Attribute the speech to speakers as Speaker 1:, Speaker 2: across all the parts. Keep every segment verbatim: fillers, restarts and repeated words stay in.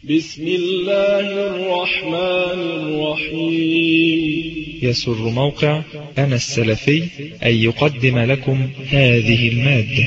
Speaker 1: بسم الله الرحمن الرحيم.
Speaker 2: يسر موقع أنا السلفي أن يقدم لكم هذه المادة.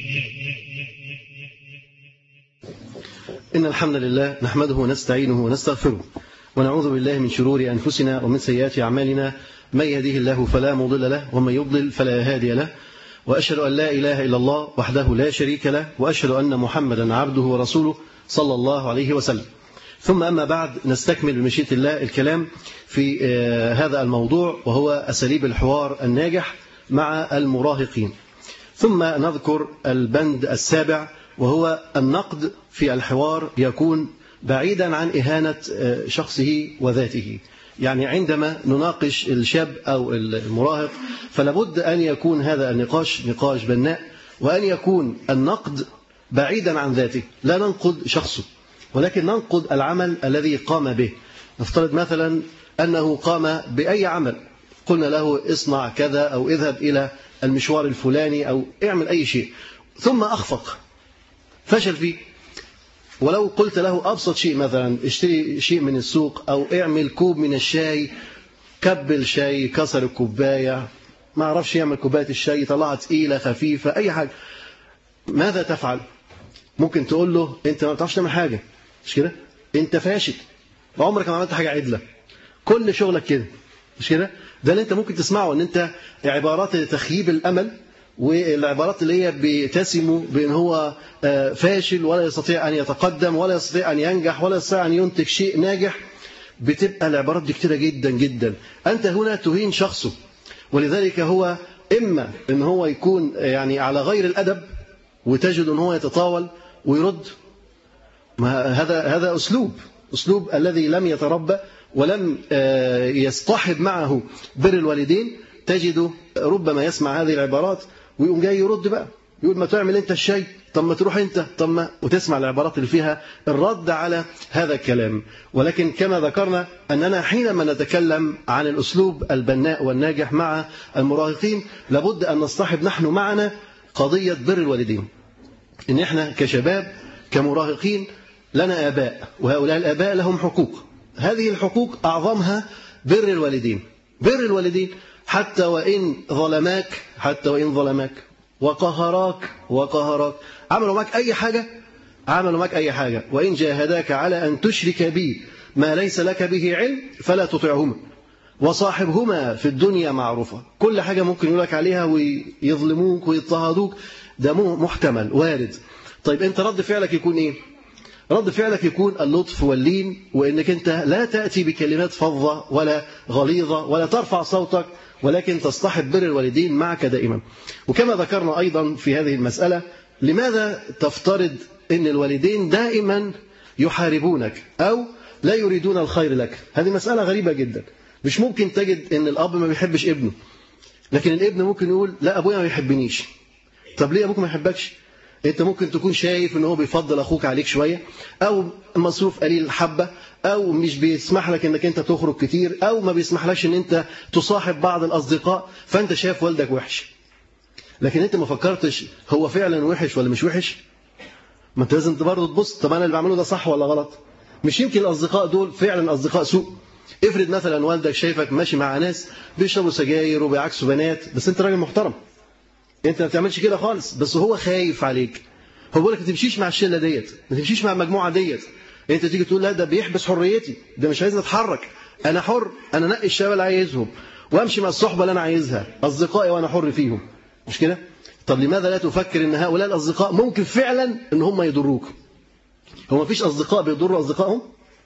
Speaker 3: إن الحمد لله نحمده ونستعينه ونستغفره ونعوذ بالله من شرور أنفسنا ومن سيئات أعمالنا، من يهديه الله فلا مضل له ومن يضلل فلا هادي له، وأشهد أن لا إله إلا الله وحده لا شريك له، وأشهد أن محمدا عبده ورسوله صلى الله عليه وسلم. ثم أما بعد، نستكمل بمشيئة الله الكلام في هذا الموضوع، وهو أساليب الحوار الناجح مع المراهقين. ثم نذكر البند السابع، وهو النقد في الحوار يكون بعيدا عن إهانة شخصه وذاته. يعني عندما نناقش الشاب أو المراهق فلابد أن يكون هذا النقاش نقاش بناء، وأن يكون النقد بعيدا عن ذاته. لا ننقد شخصه، ولكن ننقد العمل الذي قام به. نفترض مثلا أنه قام بأي عمل، قلنا له اصنع كذا أو اذهب إلى المشوار الفلاني أو اعمل أي شيء، ثم أخفق فشل فيه. ولو قلت له أبسط شيء، مثلا اشتري شيء من السوق أو اعمل كوب من الشاي، كبل شاي، كسر الكوباية، ما عرفش يعمل كوباية الشاي، طلعت تقيلة خفيفة، أي حاجة، ماذا تفعل؟ ممكن تقول له أنت ما بتعرفش تعمل حاجة، مش كده؟ أنت فاشل، عمرك ما عملت حاجة عدلة، كل شغلك كده، مش كده؟ ده اللي أنت ممكن تسمعه، أن أنت عبارات تخييب الأمل، والعبارات اللي هي بتسمه بأن هو فاشل ولا يستطيع أن يتقدم ولا يستطيع أن ينجح ولا يستطيع أن ينتج شيء ناجح. بتبقى العبارات دي كتيرة جدا جدا. أنت هنا تهين شخصه، ولذلك هو إما أن هو يكون يعني على غير الأدب وتجد أن هو يتطاول ويرد. هذا هذا أسلوب أسلوب الذي لم يتربى ولم يصطحب معه بر الوالدين. تجده ربما يسمع هذه العبارات ويقوم جاي يرد بقى، يقول ما تعمل انت الشيء، طب ما تروح انت، طب ما، وتسمع العبارات اللي فيها الرد على هذا الكلام. ولكن كما ذكرنا أننا حينما نتكلم عن الأسلوب البناء والناجح مع المراهقين لابد أن نصطحب نحن معنا قضية بر الوالدين. إن إحنا كشباب كمراهقين لنا آباء، وهؤلاء الآباء لهم حقوق. هذه الحقوق أعظمها بر الوالدين. بر الوالدين حتى وإن ظلماك حتى وإن ظلماك وقهراك وقهراك عملوا معك أي حاجة عملوا معك أي حاجة وإن جاهداك على أن تشرك بي ما ليس لك به علم فلا تطعهما وصاحبهما في الدنيا معروفة. كل حاجة ممكن يقولك عليها ويظلموك ويضطهدوك، ده محتمل وارد. طيب أنت رد فعلك يكون إيه؟ رد فعلك يكون اللطف واللين، وإنك أنت لا تأتي بكلمات فظة ولا غليظة ولا ترفع صوتك، ولكن تصطحب بر الوالدين معك دائما. وكما ذكرنا أيضا في هذه المسألة، لماذا تفترض أن الوالدين دائما يحاربونك أو لا يريدون الخير لك؟ هذه مسألة غريبة جدا. مش ممكن تجد أن الأب ما بيحبش ابنه، لكن الابن ممكن يقول لا أبويا ما بيحبنيش. طب ليه أبوك ما يحبكش؟ أنت ممكن تكون شايف أنه بيفضل أخوك عليك شوية، أو مصروف قليل الحبة، أو مش بيسمح لك أنك أنت تخرج كتير، أو ما بيسمح لكش أن أنت تصاحب بعض الأصدقاء، فأنت شايف والدك وحش. لكن أنت ما فكرتش هو فعلا وحش ولا مش وحش؟ ما أنت لازم برضه تبص، طب أنا اللي بعمله ده صح ولا غلط؟ مش يمكن الأصدقاء دول فعلا أصدقاء سوء؟ افرض مثلا والدك شايفك ماشي مع ناس بيشربوا سجاير وبيعكسوا بنات، بس أنت راجل محترم، أنت ما بتعملش كده خالص، بس هو خايف عليك. هو بيقول لك ما تمشيش مع الشله ديت، ما تمشيش مع المجموعه ديت. انت تيجي تقول لا ده بيحبس حريتي، ده مش عايزني اتحرك، انا حر، انا انقي الشباب اللي عايزهم وامشي مع الصحبه اللي انا عايزها، اصدقائي وانا حر فيهم، مش كده؟ طب لماذا لا تفكر ان هؤلاء الاصدقاء ممكن فعلا ان هم يضروك؟ هو ما فيش اصدقاء بيضروا اصدقائهم؟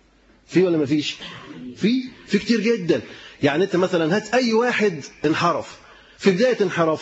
Speaker 3: في ولا ما فيش؟ في في كتير جدا. يعني انت مثلا هات اي واحد انحرف، في بدايه انحرافه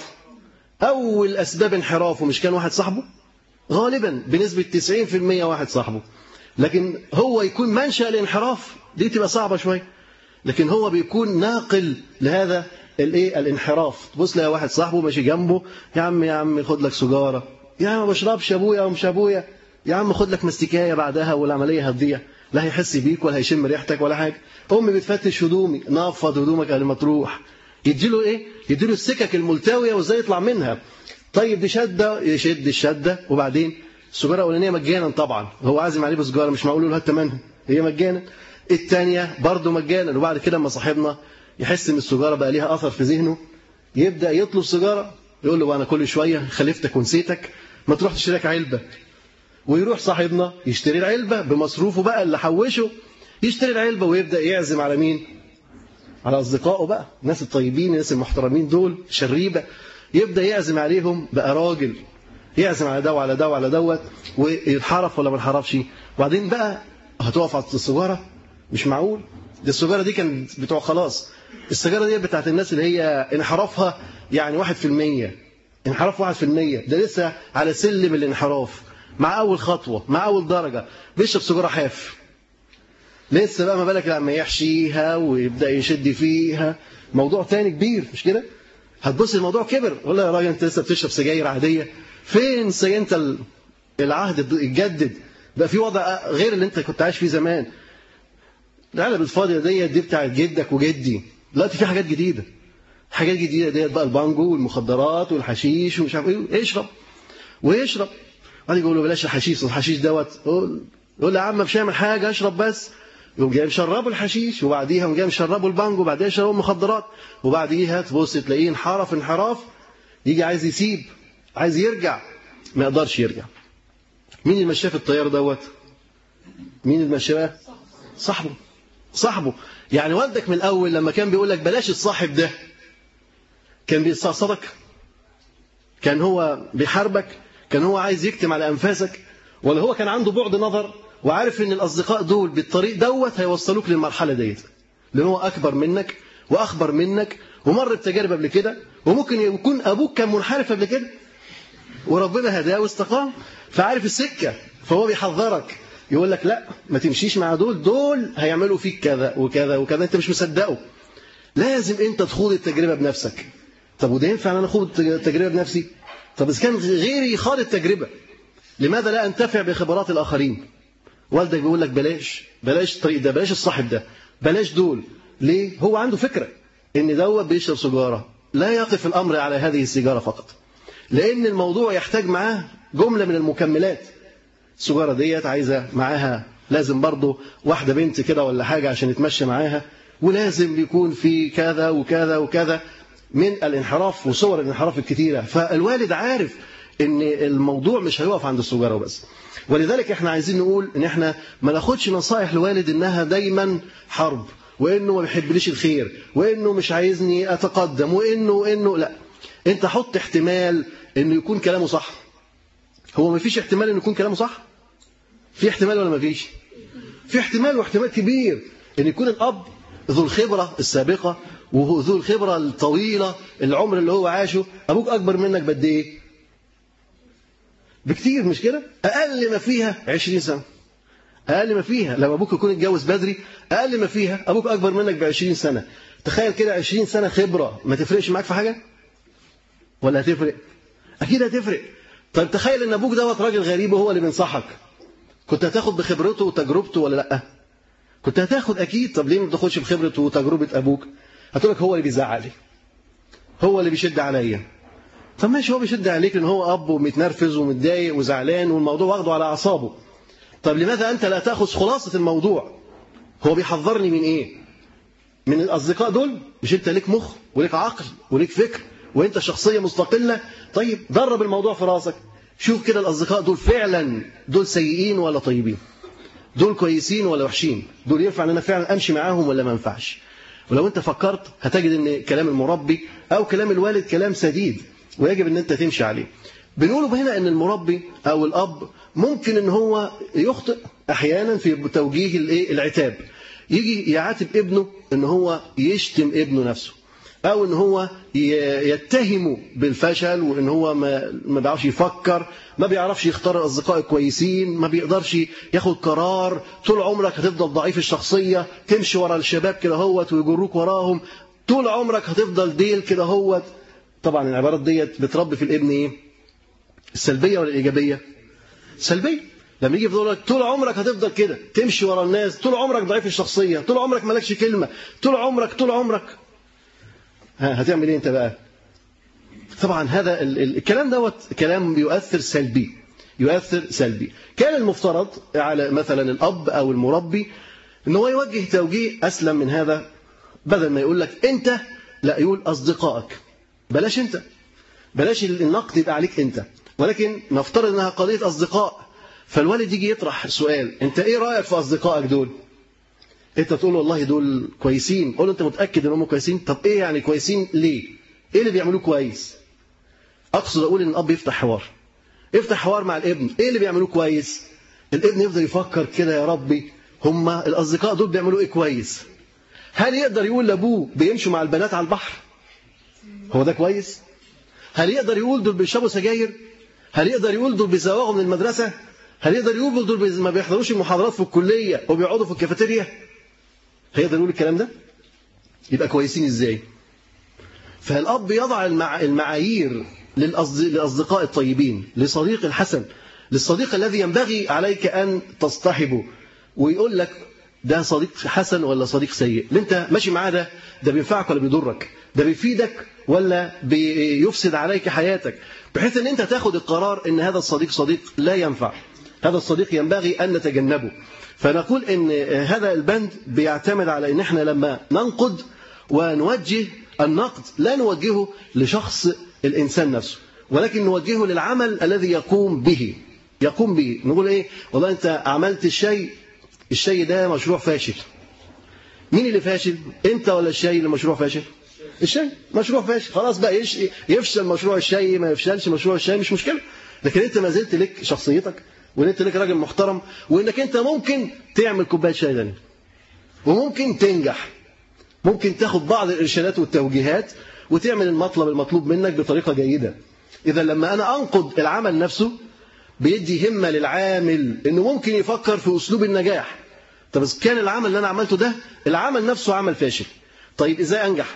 Speaker 3: اول اسباب انحرافه مش كان واحد صاحبه؟ غالبا بنسبة تسعين في المية واحد صاحبه. لكن هو يكون منشأ الانحراف دي تبقى صعبة شوية، لكن هو بيكون ناقل لهذا الايه الانحراف. تبص لها واحد صاحبه ماشي جنبه، يا عم يا عم خد لك سجارة، يا عم ما بشربش ابويا ومش ابويا، يا عم خد لك مستكاية بعدها والعملية هتضيع، لا هيحس بيك ولا هيشم ريحتك ولا حاجة. امي بتفتش هدومي، نفض هدومك قبل ما تروح. يديله ايه؟ يديله السكك الملتوية وازاي يطلع منها. طيب دي شدة، يشد الشدة وبعدين السجارة الأولانية مجانا طبعا، هو عازم عليه بسجارة مش معقول له هات ثمنها، هي مجانا. الثانية برضه مجانا. وبعد كده لما صاحبنا يحس إن السجارة بقى ليها أثر في ذهنه يبدأ يطلب سجارة، يقول له أنا كل شوية خلفتك ونسيتك ما تروح تشتري لك علبة. ويروح صاحبنا يشتري العلبة بمصروفه بقى اللي حوشه، يشتري العلبة ويبدأ يعزم على مين؟ على أصدقائه بقى، الناس الطيبين الناس المحترمين دول شريبة، يبدأ يعزم عليهم بقى راجل، يعزم على ده وعلى ده وعلى دوت، ويتحرف ولا ما يتحرفش. وبعدين بقى هتقف على السجارة؟ مش معقول، دي السجارة دي كان بتوع خلاص، السجارة دي بتاعت الناس اللي هي انحرافها يعني واحد في المية، انحراف واحد في المية، ده لسه على سلم الانحراف، مع أول خطوة مع أول درجة بيشرب سجارة حاف. لسه بقى ما بالك لما يحشيها ويبدأ يشد فيها، موضوع تاني كبير مش كده؟ هتبص الموضوع كبر، ولا يا راجل انت لسه بتشرب سجاير عادية؟ فين سجاير انت العهد اتجدد بقى في وضع غير اللي انت كنت عايش فيه زمان. العلب الفاضية ديت دي بتاعت جدك وجدي، دلوقتي في حاجات جديدة، حاجات جديدة ديت بقى البانجو والمخدرات والحشيش ومش عارف ايه، اشرب ويشرب. بعد يقول له بلاش الحشيش، الحشيش دوت، يقول له يا عم مش هيعمل حاجة اشرب بس، يقوم جاي مشربه الحشيش، وبعديها يقوم جاي مشربه البانجو، وبعديها يشربه المخدرات، وبعديها تبص تلاقيه انحرف انحراف، يجي عايز يسيب، عايز يرجع، ما يقدرش يرجع. مين اللي مشاه في الطيار دوت؟ مين اللي مشاه؟ صاحبه. صاحبه يعني والدك من الأول لما كان بيقول لك بلاش الصاحب ده كان بيستقصدك؟ كان هو بيحاربك؟ كان هو عايز يكتم على أنفاسك؟ ولا هو كان عنده بعد نظر وعارف ان الأصدقاء دول بالطريق دوت هيوصلوك للمرحلة ديت، لأن هو أكبر منك وأخبر منك ومر بتجارب قبل كده، وممكن يكون أبوك كان منحرف قبل كده وربنا هداه واستقام فعارف السكة، فهو بيحذرك يقول لك لا ما تمشيش مع دول، دول هيعملوا فيك كذا وكذا وكذا، انت مش مصدقه، لازم انت تخوض التجربة بنفسك. طب وده ينفع انا اخوض التجربة بنفسي؟ طب اذا كان غيري خاض التجربة لماذا لا انتفع بخبرات الآخرين؟ والدك بيقول لك بلاش بلاش الطريق ده، بلاش الصاحب ده، بلاش دول. ليه؟ هو عنده فكرة ان دوت بيشرب سجارة. لا يقف الأمر على هذه السيجارة فقط، لأن الموضوع يحتاج معاه جملة من المكملات. السجارة ديت عايزة معاها لازم برضو واحدة بنت كده ولا حاجة عشان يتمشى معاها، ولازم يكون في كذا وكذا وكذا من الانحراف وصور الانحراف الكثيرة. فالوالد عارف ان الموضوع مش هيقف عند السجارة وبس. ولذلك احنا عايزين نقول ان احنا ما ناخدش نصائح الوالد انها دايما حرب، وانه ما بيحبليش الخير، وانه مش عايزني اتقدم، وانه وانه لا، انت حط احتمال انه يكون كلامه صح. هو ما فيش احتمال انه يكون كلامه صح؟ في احتمال ولا ما فيش؟ في احتمال، واحتمال كبير ان يكون الاب ذو الخبرة السابقة وذو الخبرة الطويلة، العمر اللي هو عاشه. ابوك اكبر منك بقد ايه؟ بكتير مش كده؟ اقل ما فيها عشرين سنة، اقل ما فيها. لما ابوك يكون اتجوز بدري اقل ما فيها ابوك اكبر منك بعشرين سنة. تخيل كده عشرين سنة خبرة، ما تفرقش معاك في حاجة؟ ولا هتفرق؟ اكيد هتفرق. طيب تخيل ان ابوك دوت راجل غريب وهو اللي بينصحك، كنت هتاخد بخبرته وتجربته ولا لا؟ كنت هتاخد اكيد. طب ليه ما بتاخدش بخبرته وتجربة ابوك؟ هتقول لك هو اللي بيزعق لي، هو اللي بيشد عليا. طب ماشي، هو بيشد عليك لان هو اب ومتنرفز ومتضايق وزعلان والموضوع واخده على اعصابه. طب لماذا انت لا تاخذ خلاصة الموضوع؟ هو بيحذرني من ايه؟ من الاصدقاء دول؟ مش انت ليك مخ وليك عقل وليك فكر وانت شخصية مستقلة؟ طيب درب الموضوع في راسك، شوف كده الاصدقاء دول فعلا دول سيئين ولا طيبين؟ دول كويسين ولا وحشين؟ دول ينفع ان انا فعلا امشي معاهم ولا ما ينفعش؟ ولو انت فكرت هتجد ان كلام المربي او كلام الوالد كلام سديد ويجب ان انت تمشي عليه. بنقوله هنا ان المربي او الاب ممكن ان هو يخطئ احيانا في توجيه الايه العتاب، يجي يعاتب ابنه ان هو يشتم ابنه نفسه، او ان هو يتهمه بالفشل وان هو ما ما بيعرفش يفكر، ما بيعرفش يختار الاصدقاء الكويسين، ما بيقدرش ياخد قرار، طول عمرك هتفضل ضعيف الشخصيه، تمشي ورا الشباب كده هوت ويجروك وراهم، طول عمرك هتفضل ديل كده هوت. طبعا العبارات ديت بتربي في الابن ايه؟ السلبيه ولا الايجابيه؟ سلبيه. لما يجي يقول لك طول عمرك هتفضل كده تمشي ورا الناس، طول عمرك ضعيف الشخصيه، طول عمرك مالكش كلمه، طول عمرك طول عمرك ها هتعمل ايه انت بقى؟ طبعا هذا الكلام دوت كلام بيؤثر سلبي، يؤثر سلبي. كان المفترض على مثلا الأب أو المربي إن هو يوجه توجيه أسلم من هذا، بدل ما يقول لك أنت، لا يقول أصدقائك، بلاش أنت، بلاش النقد يبقى عليك أنت، ولكن نفترض أنها قضية أصدقاء. فالوالد يجي يطرح سؤال، أنت إيه رأيك في أصدقائك دول؟ أنت تقول والله دول كويسين. قول له أنت متأكد أنهم كويسين؟ طب إيه يعني كويسين ليه؟ إيه اللي بيعملوه كويس؟ أقصد أقول إن الأب يفتح حوار، يفتح حوار مع الابن، إيه اللي بيعملوه كويس؟ الابن يفضل يفكر كده، يا ربي هما الأصدقاء دول بيعملوا إيه كويس؟ هل يقدر يقول لأبوه بيمشوا مع البنات على البحر؟ هو ده كويس؟ هل يقدر يقول دول بيشربوا سجاير؟ هل يقدر يقول دول بيزوغوا من المدرسة؟ هل يقدر يقول دول ما بيحضروش المحاضرات في الكلية وبيقعدوا في الكافيتيريا؟ هيقدر يقول الكلام ده؟ يبقى كويسين إزاي؟ فالأب يضع المعايير للأصدقاء الطيبين، لصديق الحسن، للصديق الذي ينبغي عليك أن تصطحبه، ويقول لك ده صديق حسن ولا صديق سيء، اللي انت ماشي معاه ده ده بينفعك ولا بيضرك، ده بيفيدك ولا بيفسد عليك حياتك، بحيث ان انت تاخد القرار ان هذا الصديق صديق لا ينفع، هذا الصديق ينبغي ان نتجنبه. فنقول ان هذا البند بيعتمد على ان احنا لما ننقد ونوجه النقد لا نوجهه لشخص الانسان نفسه، ولكن نوجهه للعمل الذي يقوم به يقوم به نقول ايه، والله انت عملت الشيء الشيء ده مشروع فاشل. مين اللي فاشل؟ انت ولا الشيء اللي مشروع فاشل؟ الشيء مشروع فاشل، خلاص بقى يفشل مشروع الشيء ما يفشلش مشروع الشيء مش مشكله، لكن انت ما زلت لك شخصيتك، وان انت لك راجل محترم، وانك انت ممكن تعمل كوبايه شاي ثانيه وممكن تنجح، ممكن تاخد بعض الارشادات والتوجيهات وتعمل المطلب المطلوب منك بطريقه جيده. اذا لما انا انقد العمل نفسه بيدي همه للعامل انه ممكن يفكر في اسلوب النجاح. طب اذا كان العمل اللي انا عملته ده العمل نفسه عمل فاشل، طيب ازاي انجح؟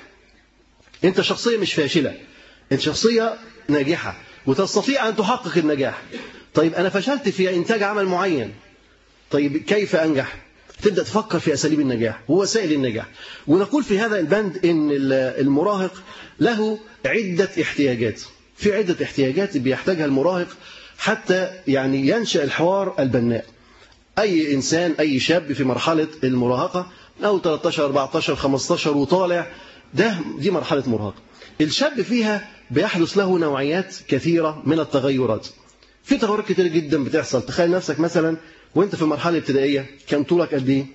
Speaker 3: انت شخصيه مش فاشله، انت شخصيه ناجحه وتستطيع ان تحقق النجاح. طيب انا فشلت في انتاج عمل معين، طيب كيف انجح؟ تبدا تفكر في اساليب النجاح ووسائل النجاح. ونقول في هذا البند ان المراهق له عده احتياجات، في عده احتياجات بيحتاجها المراهق حتى يعني ينشأ الحوار البناء. أي إنسان أي شاب في مرحلة المراهقة أو ثلاثة عشر أربعة عشر خمسة عشر وطالع، ده دي مرحلة مراهقة. الشاب فيها بيحدث له نوعيات كثيرة من التغيرات، في تغيرات كتير جدا بتحصل. تخيل نفسك مثلا وانت في مرحلة ابتدائية، كان طولك قد ايه؟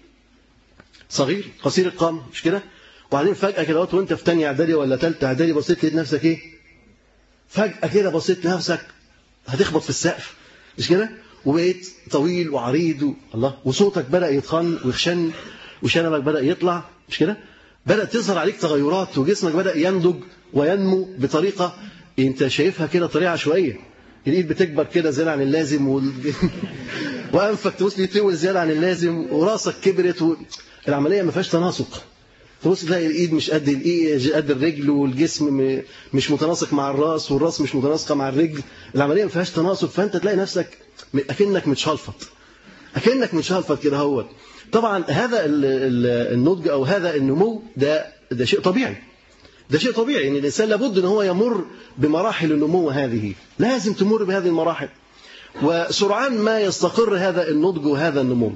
Speaker 3: صغير قصير القامة مش كده؟ وبعدين فجأة كده وانت في ثانيه اعدادي ولا ثالثه اعدادي بصيت لقيت نفسك ايه؟ فجأة كده بصيت لنفسك هتخبط في السقف مش كده؟ وبقيت طويل وعريض و... الله، وصوتك بدأ يتخن ويخشن وشنبك بدأ يطلع مش كده؟ بدأت تظهر عليك تغيرات وجسمك بدأ ينضج وينمو بطريقة انت شايفها كده طريقة عشوائية. الايد بتكبر كده زيادة عن اللازم وال... وانفك تبص يطول زيادة عن اللازم وراسك كبرت و... العملية ما فيهاش تناسق. تبص تلاقي الايد مش قد الايد قد الرجل، والجسم مش متناسق مع الراس، والراس مش متناسقه مع الرجل، العمليه ما فيهاش تناسق، فانت تلاقي نفسك اكنك متشلفط اكنك متشلفط كده. هو طبعا هذا النضج او هذا النمو ده ده شيء طبيعي، ده شيء طبيعي ان الانسان لابد ان هو يمر بمراحل النمو، هذه لازم تمر بهذه المراحل، وسرعان ما يستقر هذا النضج وهذا النمو.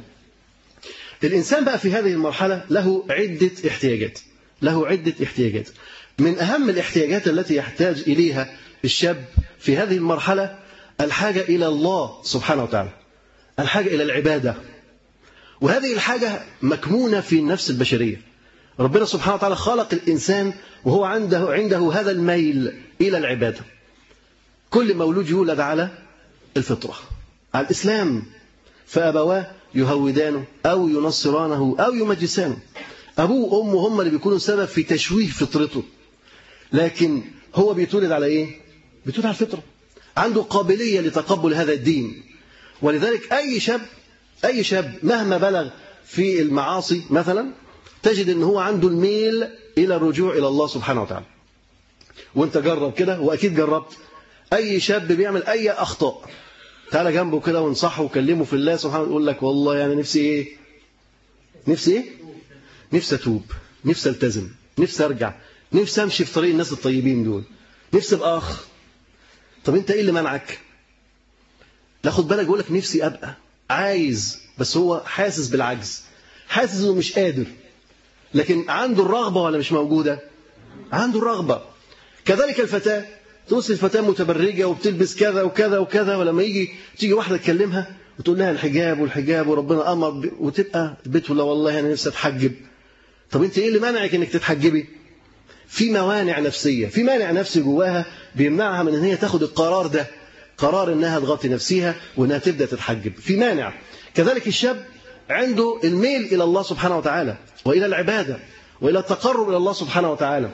Speaker 3: الإنسان بقى في هذه المرحلة له عدة احتياجات له عدة احتياجات من أهم الاحتياجات التي يحتاج إليها الشاب في هذه المرحلة الحاجة إلى الله سبحانه وتعالى، الحاجة إلى العبادة. وهذه الحاجة مكمونة في النفس البشرية. ربنا سبحانه وتعالى خلق الإنسان وهو عنده عنده هذا الميل إلى العبادة. كل مولود يولد على الفطرة، على الإسلام، فأبواه يهودانه أو ينصرانه أو يمجسانه. أبوه وأمه هم اللي بيكونوا سبب في تشويه فطرته، لكن هو بيتولد على إيه؟ بيتولد على الفطرة، عنده قابلية لتقبل هذا الدين. ولذلك أي شاب أي شاب مهما بلغ في المعاصي مثلا تجد أنه هو عنده الميل إلى الرجوع إلى الله سبحانه وتعالى. وانت جرب كده وأكيد جربت، أي شاب بيعمل أي أخطاء تعالى جنبه كده وانصحه وكلمه في الله سبحانه يقول لك والله يعني نفسي ايه نفسي ايه نفسي اتوب، نفسي التزم، نفسي ارجع، نفسي امشي في طريق الناس الطيبين دول، نفسي ابقى اخ. طب انت ايه اللي منعك؟ لا خد بالك، بيقول لك نفسي أبقى عايز، بس هو حاسس بالعجز، حاسس إنه مش قادر، لكن عنده الرغبة ولا مش موجودة؟ عنده الرغبة. كذلك الفتاة، توصل الفتاة متبرجة وبتلبس كذا وكذا وكذا، ولما يجي تيجي واحدة تكلمها وتقول لها الحجاب والحجاب وربنا أمر، وتبقى البيت ولا والله أنا نفسي أتحجب. طب أنت إيه اللي منعك إنك تتحجبي؟ في موانع نفسية، في مانع نفسي جواها بيمنعها من إن هي تاخد القرار ده، قرار إنها تغطي نفسها وإنها تبدأ تتحجب، في مانع. كذلك الشاب عنده الميل إلى الله سبحانه وتعالى وإلى العبادة وإلى التقرب إلى الله سبحانه وتعالى،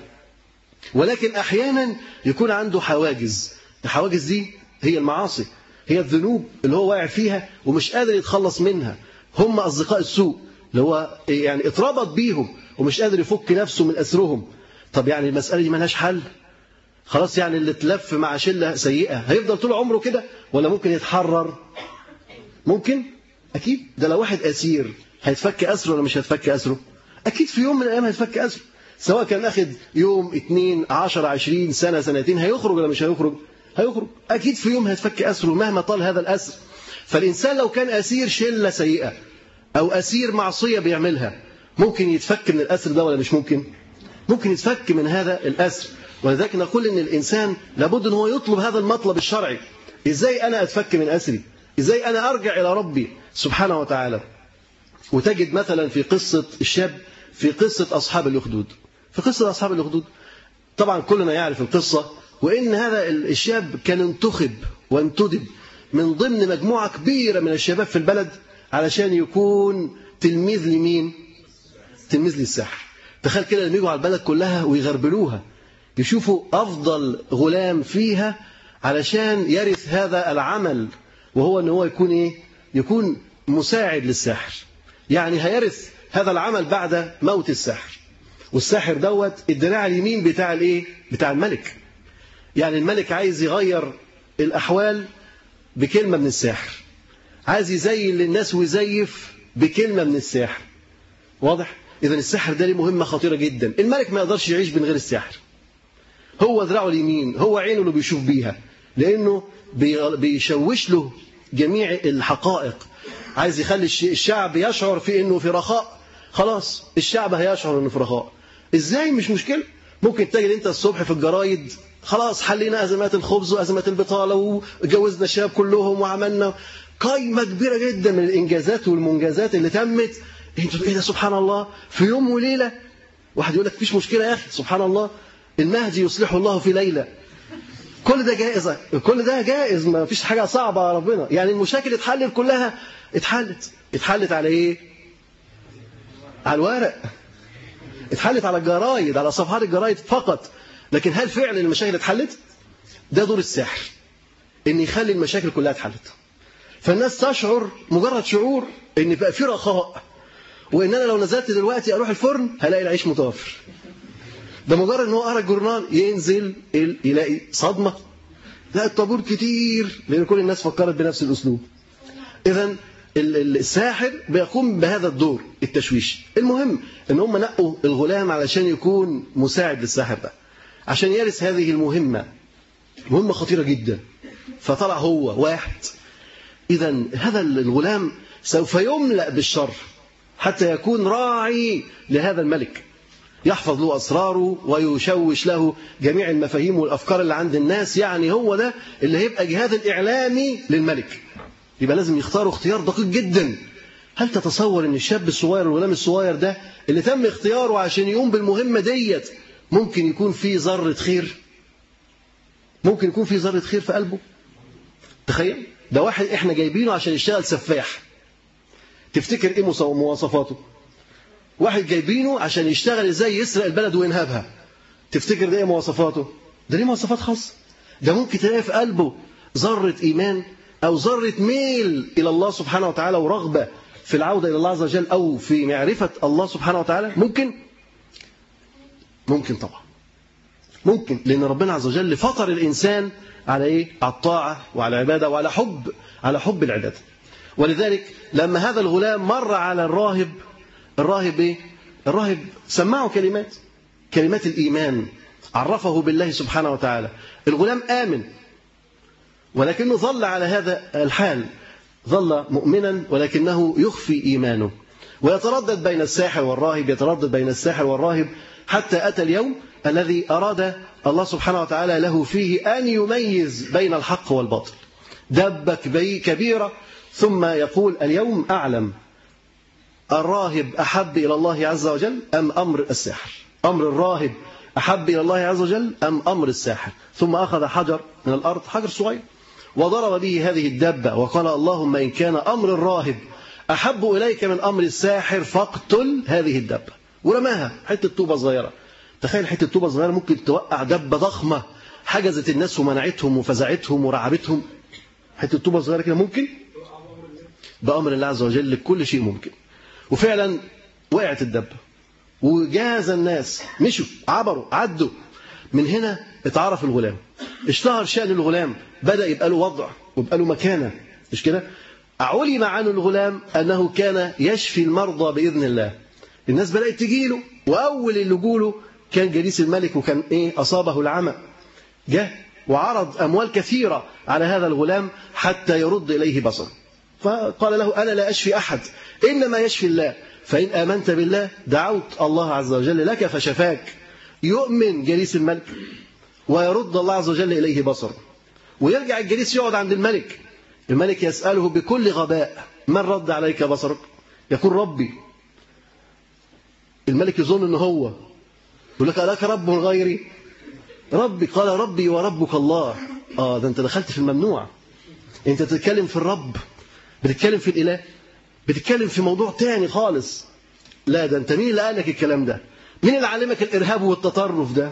Speaker 3: ولكن أحيانا يكون عنده حواجز. الحواجز دي هي المعاصي، هي الذنوب اللي هو واقع فيها ومش قادر يتخلص منها، هم أصدقاء السوء اللي هو يعني اتربط بيهم ومش قادر يفك نفسه من أسرهم. طب يعني المسألة دي ملهاش حل؟ خلاص يعني اللي اتلف مع شلة سيئة هيفضل طول عمره كده ولا ممكن يتحرر؟ ممكن؟ أكيد. ده لو واحد أسير هيتفك أسره ولا مش هيتفك أسره؟ أكيد في يوم من الأيام هيتفك أسره، سواء كان أخذ يوم اتنين عشر عشرين سنة سنتين، هيخرج ولا مش هيخرج؟ هيخرج. أكيد في يوم هيتفك أسره مهما طال هذا الأسر. فالإنسان لو كان أسير شلة سيئة أو أسير معصية بيعملها، ممكن يتفك من الأسر ده ولا مش ممكن؟ ممكن يتفك من هذا الأسر. ولذلك نقول إن الإنسان لابد أن هو يطلب هذا المطلب الشرعي. إزاي أنا أتفك من أسري؟ إزاي أنا أرجع إلى ربي سبحانه وتعالى؟ وتجد مثلا في قصة الشاب، في قصة أصحاب الأخدود، في قصة أصحاب الأخدود طبعا كلنا يعرف القصة، وإن هذا الشاب كان انتخب وانتدب من ضمن مجموعة كبيرة من الشباب في البلد علشان يكون تلميذ لمين؟ تلميذ للسحر. تخيل كده لما يجوا على البلد كلها ويغربلوها، يشوفوا أفضل غلام فيها علشان يرث هذا العمل، وهو أنه هو يكون إيه؟ يكون مساعد للساحر، يعني هيرث هذا العمل بعد موت الساحر. والساحر دوت الدراع اليمين بتاع الإيه؟ بتاع الملك. يعني الملك عايز يغير الأحوال بكلمة من الساحر، عايز يزين للناس ويزيف بكلمة من الساحر. واضح؟ إذن الساحر ده ليه مهمة خطيرة جدا. الملك ما يقدرش يعيش من غير الساحر، هو ذراعه اليمين، هو عينه اللي بيشوف بيها، لأنه بيشوش له جميع الحقائق. عايز يخلي الشعب يشعر في أنه في رخاء، خلاص الشعب هيشعر أنه في رخاء. إزاي؟ مش مشكلة. ممكن تجد أنت الصبح في الجرايد خلاص حلينا أزمات الخبز وأزمات البطالة وجوزنا الشباب كلهم وعملنا قائمة كبيرة جدا من الإنجازات والمنجزات اللي تمت. انتوا ايه ده سبحان الله في يوم وليلة. واحد يقول لك مفيش مشكلة يا أخي، سبحان الله المهدي يصلحه الله في ليلة. كل ده جائز، كل ده جائز، ما فيش حاجة صعبة على ربنا. يعني المشاكل اتحلت كلها، اتحلت اتحلت على ايه؟ على الورق، اتحلت على الجرايد، على صفحات الجرايد فقط. لكن هل فعلا المشاكل اتحلت؟ ده دور الساحر، ان يخلي المشاكل كلها اتحلت، فالناس تشعر مجرد شعور ان بقى في رخاء، وان انا لو نزلت دلوقتي اروح الفرن هلاقي العيش متوفر. ده مجرد ان هو قرا الجورنال ينزل يلاقي صدمه، لا الطابور كتير، لان كل الناس فكرت بنفس الاسلوب. اذا الساحر بيقوم بهذا الدور التشويشي. المهم ان هم نقوا الغلام علشان يكون مساعد للساحر ده، عشان يرث هذه المهمه، مهمه خطيره جدا. فطلع هو واحد. اذا هذا الغلام سوف يملأ بالشر حتى يكون راعي لهذا الملك، يحفظ له أسراره ويشوش له جميع المفاهيم والأفكار اللي عند الناس. يعني هو ده اللي هيبقى جهاز الإعلامي للملك. يبقى لازم يختاروا اختيار دقيق جدا. هل تتصور أن الشاب الصغير الغلام الصغير ده اللي تم اختياره عشان يقوم بالمهمة ديت ممكن يكون فيه ذرة خير؟ ممكن يكون فيه ذرة خير في قلبه؟ تخيل ده واحد احنا جايبينه عشان يشتغل سفاح، تفتكر ايه مواصفاته؟ واحد جايبينه عشان يشتغل ازاي يسرق البلد وينهبها، تفتكر ده ايه مواصفاته؟ ده ليه مواصفات خاصة. ده ممكن تلاقي في قلبه ذرة إيمان أو ذرة ميل إلى الله سبحانه وتعالى ورغبة في العودة إلى الله عز وجل أو في معرفة الله سبحانه وتعالى. ممكن ممكن طبعا ممكن، لأن ربنا عز وجل فطر الإنسان على إيه؟ على الطاعة وعلى العبادة وعلى حب على حب العبادة. ولذلك لما هذا الغلام مر على الراهب، الراهب إيه؟ الراهب سمعه كلمات كلمات الإيمان، عرفه بالله سبحانه وتعالى. الغلام آمن ولكنه ظل على هذا الحال، ظل مؤمنا ولكنه يخفي إيمانه ويتردد بين الساحر والراهب، يتردد بين الساحر والراهب، حتى أتى اليوم الذي أراد الله سبحانه وتعالى له فيه أن يميز بين الحق والباطل. دبة كبيرة، ثم يقول اليوم أعلم الراهب أحب إلى الله عز وجل أم أمر الساحر، أمر الراهب أحب إلى الله عز وجل أم أمر الساحر. ثم أخذ حجر من الأرض، حجر صغير، وضرب به هذه الدبة وقال اللهم إن كان أمر الراهب أحب إليك من أمر الساحر فاقتل هذه الدبة، ورماها حتة طوبة صغيرة. تخيل حتة طوبة صغيرة ممكن توقع دبة ضخمة حجزت الناس ومنعتهم وفزعتهم ورعبتهم. حتة طوبة صغيرة كده ممكن بأمر الله عز وجل كل شيء ممكن. وفعلا وقعت الدبة وجاز الناس، مشوا عبروا عدوا. من هنا اتعرف الغلام، اشتهر شأن الغلام، بدأ يبقى له وضع ويبقى له مكانة، مش كده؟ علم عن الغلام أنه كان يشفي المرضى بإذن الله. الناس بدأت تجيله، وأول اللي جوله كان جليس الملك، وكان إيه أصابه العمى. جه وعرض أموال كثيرة على هذا الغلام حتى يرد إليه بصره، فقال له أنا لا أشفي أحد إنما يشفي الله، فإن آمنت بالله دعوت الله عز وجل لك فشفاك. يؤمن جليس الملك ويرد الله عز وجل إليه بصره، ويرجع الجليس يقعد عند الملك. الملك يسأله بكل غباء من رد عليك بصرك؟ يقول ربي. الملك يظن أنه هو، يقول لك ألاك رب غيري؟ ربي. قال ربي وربك الله. آه ده أنت دخلت في الممنوع، أنت تتكلم في الرب، بتتكلم في الإله، بتتكلم في موضوع تاني خالص. لا ده أنت مين اللي قال لك الكلام ده؟ مين اللي علمك الإرهاب والتطرف ده؟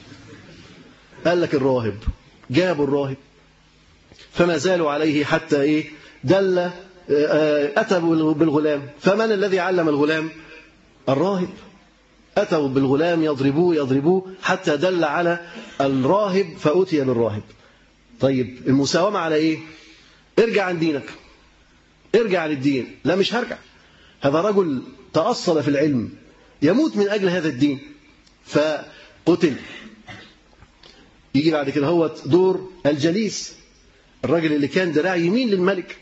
Speaker 3: قال لك الراهب. جابوا الراهب فما زالوا عليه حتى إيه دل أتوا بالغلام. فمن الذي علم الغلام؟ الراهب. أتوا بالغلام يضربوه يضربوه حتى دل على الراهب فأتي بالراهب. طيب المساومة على إيه؟ ارجع عن دينك، ارجع عن الدين. لا مش هرجع، هذا رجل تأصل في العلم يموت من أجل هذا الدين فقتل. يجي بعد كده هو دور الجليس، الراجل اللي كان دراع يمين للملك.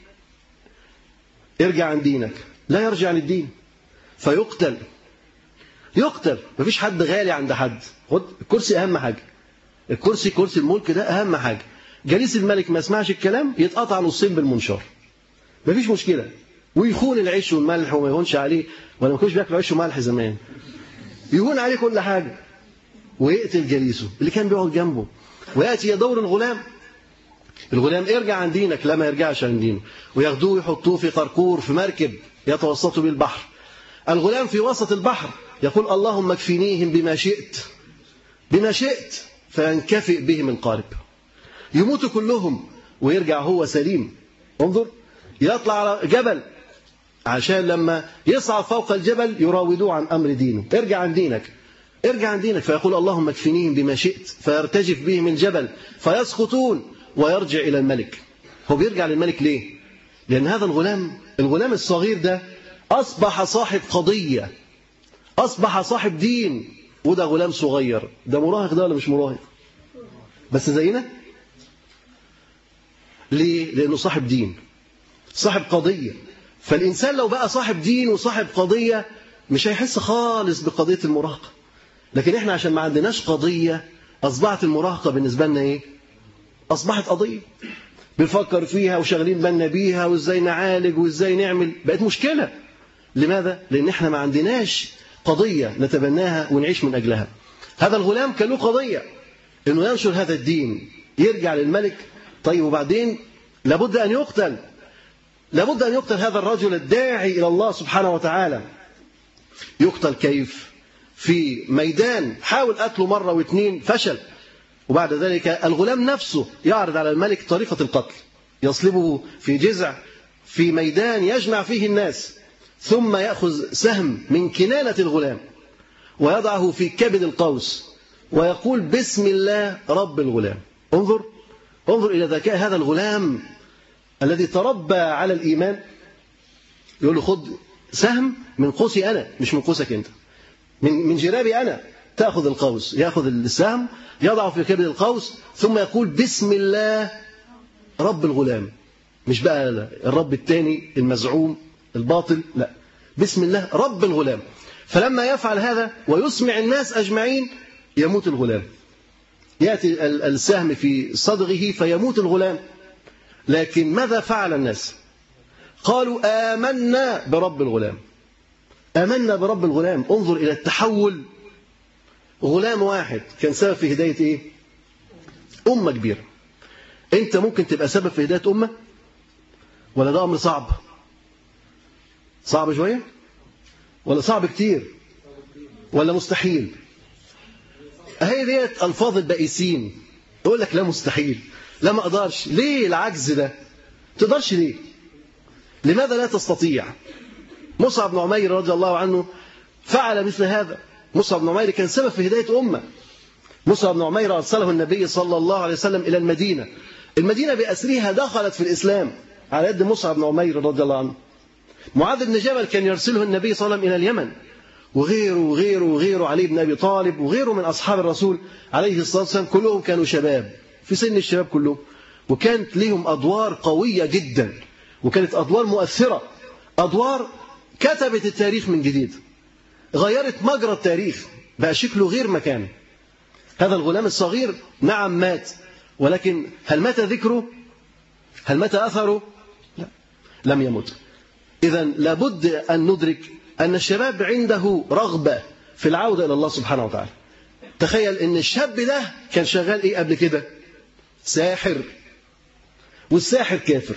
Speaker 3: ارجع عن دينك، لا يرجع عن الدين فيقتل. يقتل، مفيش حد غالي عند حد. خد الكرسي أهم حاجة، الكرسي كرسي الملك ده أهم حاجة. جليس الملك ما يسمعش الكلام يتقطع نصين بالمنشار، مفيش مشكلة. ويخون العيش والملح وما يهونش عليه، ولا ما كانوش بياكلوا عيش وملح زمان، يهون عليه كل حاجة. ويقتل جليسه اللي كان بيقعد جنبه. ويأتي دور الغلام. الغلام ارجع عن دينك، لا ما يرجعش عن دينه. وياخدوه يحطوه في قرقور في مركب يتوسطوا بالبحر. الغلام في وسط البحر يقول اللهم اكفنيهم بما شئت، بما شئت، فينكفئ بهم القارب. يموتوا كلهم ويرجع هو سليم. انظر، يطلع على جبل عشان لما يصعد فوق الجبل يراودوه عن أمر دينه. ارجع عن دينك، ارجع عن دينك. فيقول اللهم اكفنيهم بما شئت، فيرتجف بهم الجبل فيسقطون ويرجع إلى الملك. هو بيرجع للملك ليه؟ لأن هذا الغلام الغلام الصغير ده أصبح صاحب قضية، أصبح صاحب دين. وده غلام صغير، ده مراهق ده ولا مش مراهق؟ بس زينا. ليه؟ لأنه صاحب دين، صاحب قضية. فالإنسان لو بقى صاحب دين وصاحب قضية مش هيحس خالص بقضية المراهقة. لكن إحنا عشان ما عندناش قضية أصبحت المراهقة بالنسبة لنا إيه؟ أصبحت قضية بنفكر فيها وشغالين بالنا بيها، وإزاي نعالج وإزاي نعمل. بقت مشكلة. لماذا؟ لأن إحنا ما عندناش قضية نتبناها ونعيش من أجلها. هذا الغلام كان له قضية إنه ينشر هذا الدين، يرجع للملك. طيب وبعدين لابد أن يقتل، لابد أن يقتل هذا الرجل الداعي إلى الله سبحانه وتعالى. يقتل كيف؟ في ميدان حاول قتله مرة واثنين فشل. وبعد ذلك الغلام نفسه يعرض على الملك طريقة القتل، يصلبه في جذع في ميدان يجمع فيه الناس، ثم يأخذ سهم من كنانة الغلام ويضعه في كبد القوس ويقول بسم الله رب الغلام. انظر انظر إلى ذكاء هذا الغلام الذي تربى على الإيمان. يقول له خذ سهم من قوسي أنا، مش من قوسك أنت، من من جرابي أنا. تأخذ القوس، يأخذ السهم يضعه في كبد القوس ثم يقول بسم الله رب الغلام، مش بقى الرب الثاني المزعوم الباطل، لا، بسم الله رب الغلام. فلما يفعل هذا ويسمع الناس أجمعين يموت الغلام، يأتي السهم في صدغه فيموت الغلام. لكن ماذا فعل الناس؟ قالوا آمنا برب الغلام، آمنا برب الغلام. انظر إلى التحول. غلام واحد كان سبب في هداية إيه؟ أمة كبيرة. أنت ممكن تبقى سبب في هداية أمة؟ ولا ده أمر صعب؟ صعب شوية؟ ولا صعب كتير؟ ولا مستحيل؟ هي ديت ألفاظ البائسين، يقول لك لا مستحيل، لا ما أقدرش. ليه العجز ده؟ تقدرش ليه؟ لماذا لا تستطيع؟ مصعب بن عمير رضي الله عنه فعل مثل هذا. مصعب بن عمير كان سبب في هداية أمة. مصعب بن عمير أرسله النبي صلى الله عليه وسلم إلى المدينة. المدينة بأسرها دخلت في الإسلام على يد مصعب بن عمير رضي الله عنه. معاذ بن جبل كان يرسله النبي صلى الله عليه وسلم إلى اليمن، وغيره وغيره وغيره، علي بن أبي طالب وغيره من أصحاب الرسول عليه الصلاة والسلام، كلهم كانوا شباب في سن الشباب كلهم، وكانت لهم أدوار قوية جدا، وكانت أدوار مؤثرة، أدوار كتبت التاريخ من جديد، غيرت مجرى التاريخ، بقى شكله غير مكانه. هذا الغلام الصغير نعم مات، ولكن هل مات ذكره؟ هل مات أثره؟ لا، لم يمت. إذن لابد أن ندرك أن الشباب عنده رغبة في العودة إلى الله سبحانه وتعالى. تخيل أن الشاب ده كان شغال إيه قبل كده؟ ساحر، والساحر كافر،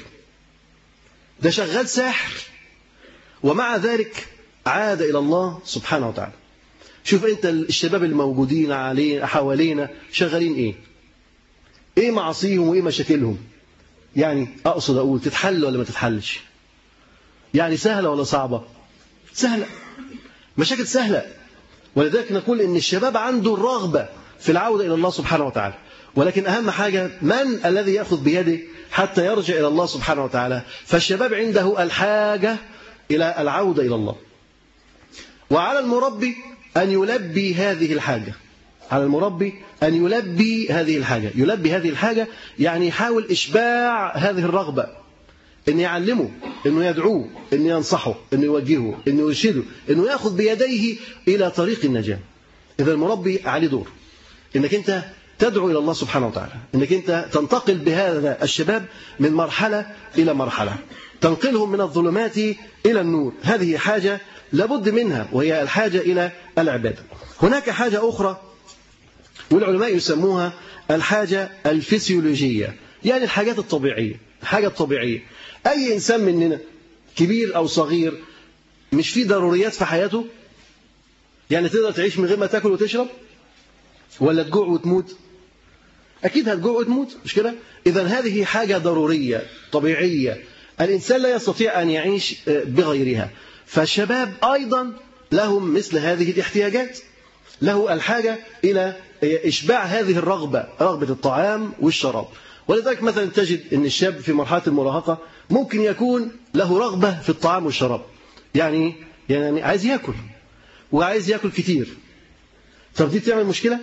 Speaker 3: ده شغال ساحر، ومع ذلك عاد إلى الله سبحانه وتعالى. شوف أنت الشباب الموجودين علينا حوالينا شغالين إيه؟ إيه معاصيهم وإيه مشاكلهم؟ يعني أقصد أقول تتحل ولا ما تتحلش؟ يعني سهلة ولا صعبة؟ سهلة، مشاكل سهلة. ولذلك نقول إن الشباب عنده الرغبة في العودة إلى الله سبحانه وتعالى، ولكن أهم حاجة من الذي يأخذ بيده حتى يرجع إلى الله سبحانه وتعالى؟ فالشباب عنده الحاجة إلى العودة إلى الله، وعلى المربي أن يلبي هذه الحاجة. على المربي أن يلبي هذه الحاجة. يلبي هذه الحاجة يعني يحاول إشباع هذه الرغبة، إنه يعلمه، إنه يدعوه، إنه ينصحه، إنه يوجهه، إنه يرشده، إنه يأخذ بيديه إلى طريق النجاة. إذا المربي عليه دور إنك أنت تدعو إلى الله سبحانه وتعالى، إنك أنت تنتقل بهذا الشباب من مرحلة إلى مرحلة، تنقلهم من الظلمات إلى النور. هذه حاجة لابد منها، وهي الحاجة إلى العبادة. هناك حاجة أخرى والعلماء يسموها الحاجة الفسيولوجية، يعني الحاجات الطبيعية. الحاجة الطبيعية، أي إنسان مننا كبير أو صغير مش فيه ضروريات في حياته؟ يعني تقدر تعيش من غير ما تاكل وتشرب؟ ولا تجوع وتموت؟ أكيد هتجوع وتموت، مش كده؟ إذن هذه حاجة ضرورية طبيعية، الإنسان لا يستطيع أن يعيش بغيرها. فالشباب أيضا لهم مثل هذه الاحتياجات، له الحاجة إلى إشباع هذه الرغبة، رغبة الطعام والشراب. ولذلك مثلا تجد أن الشاب في مرحلة المراهقة ممكن يكون له رغبة في الطعام والشراب، يعني يعني عايز يأكل وعايز يأكل كتير. طب دي تعمل مشكلة؟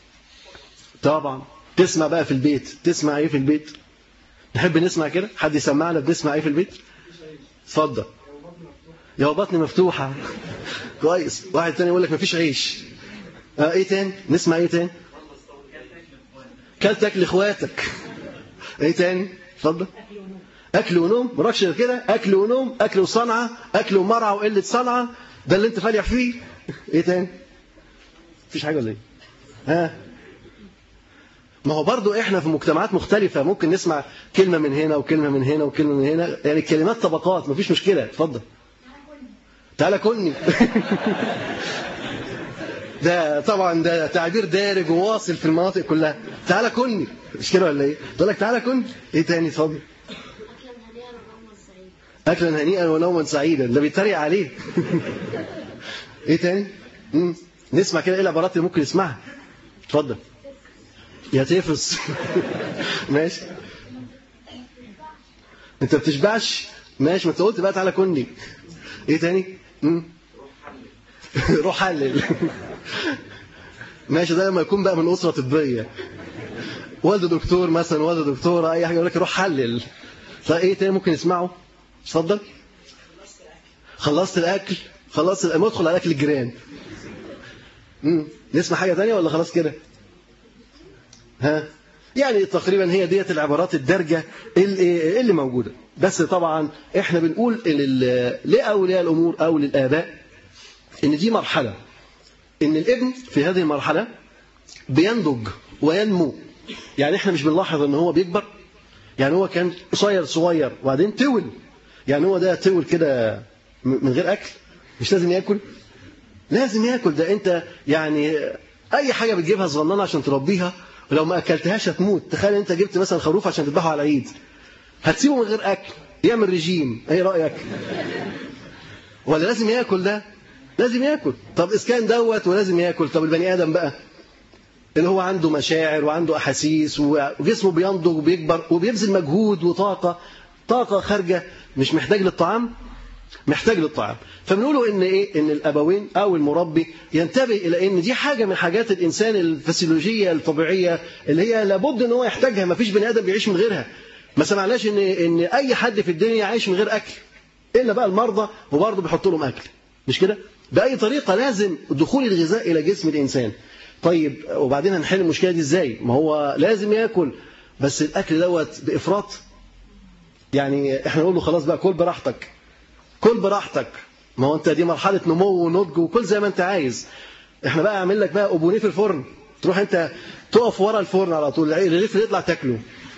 Speaker 3: طبعا. تسمع بقى في البيت، تسمع ايه في البيت؟ نحب نسمع كده، حد يسمعنا بنسمع ايه في البيت؟ اتفضل. يا بطني مفتوحة. كويس. واحد تاني يقول لك مفيش عيش. اه ايه تاني؟ نسمع ايه تاني؟ كلت اكل اخواتك. ايه تاني؟ اتفضل. اكل ونوم. مراكش كده، اكل ونوم، اكل وصنعة، اكل ومرعى وقلة صنعة، ده اللي انت فالح فيه. ايه تاني؟ مفيش حاجة ولا ايه؟ ها؟ ما هو برضو احنا في مجتمعات مختلفة، ممكن نسمع كلمة من هنا وكلمة من هنا وكلمة من هنا، يعني الكلمات طبقات، مفيش مشكلة. اتفضل. تعالى كلني. ده طبعا ده تعبير دارج وواصل في المناطق كلها. تعالى كلني، مش كده ولا ايه؟ تقول لك تعالى كلني. ايه تاني؟ اتفضل. اكلا هنيئا ونوما سعيدا، ده بيتريق عليه. ايه تاني؟ مم. نسمع كده ايه العبارات اللي ممكن نسمعها؟ اتفضل. يا تفس. ماشي. انت بتشبعش؟ ماشي، ما انت قلت بقى تعالى كلني. ايه تاني؟ مم. روح حلل. ماشي، ده لما يكون بقى من أسرة طبية. والده دكتور مثلا، والده دكتوره، اي حاجه يقول لك روح حلل. فايه تاني ممكن نسمعه؟ اتفضل. خلصت الاكل، خلصت الأكل. ادخل على اكل الجيران. امم نسمع حاجه ثانيه ولا خلاص كده؟ ها يعني تقريبا هي ديت العبارات الدارجه اللي, اللي موجوده. بس طبعا احنا بنقول لاولياء الامور او للاباء ان دي مرحله، ان الابن في هذه المرحله بينضج وينمو. يعني احنا مش بنلاحظ ان هو بيكبر، يعني هو كان قصير صغير وبعدين تول، يعني هو ده تول كده من غير اكل؟ مش لازم ياكل؟ لازم ياكل. ده انت يعني اي حاجه بتجيبها صغننه عشان تربيها ولو ما اكلتهاش هتموت. تخيل انت جبت مثلا خروف عشان تذبحه على العيد، هتسيبه من غير اكل يعمل رجيم، ايه رايك؟ ولا لازم ياكل؟ ده لازم ياكل. طب اذا كان دوت ولازم ياكل، طب البني ادم بقى اللي هو عنده مشاعر وعنده احاسيس وجسمه بينضج وبيكبر وبيبذل مجهود وطاقه، طاقه خارجه، مش محتاج للطعام؟ محتاج للطعام. فبنقولوا ان ايه؟ ان الابوين او المربي ينتبه الى ان دي حاجه من حاجات الانسان الفسيولوجيه الطبيعيه اللي هي لابد ان هو يحتاجها، ما فيش بني ادم بيعيش من غيرها. ما سمعناش ان ان اي حد في الدنيا عايش من غير اكل الا بقى المرضى، وبرضه بيحطوا لهم اكل، مش كده؟ باي طريقه لازم دخول الغذاء الى جسم الانسان. طيب وبعدين هنحل المشكله دي ازاي؟ ما هو لازم ياكل، بس الاكل دوت بافراط. يعني احنا نقول له خلاص بقى كل براحتك، كل براحتك، ما هو انت دي مرحله نمو ونضج وكل زي ما انت عايز. احنا بقى اعمل لك بقى ابونيه في الفرن، تروح انت تقف ورا الفرن على طول، الرغيف اللي يطلع تاكله،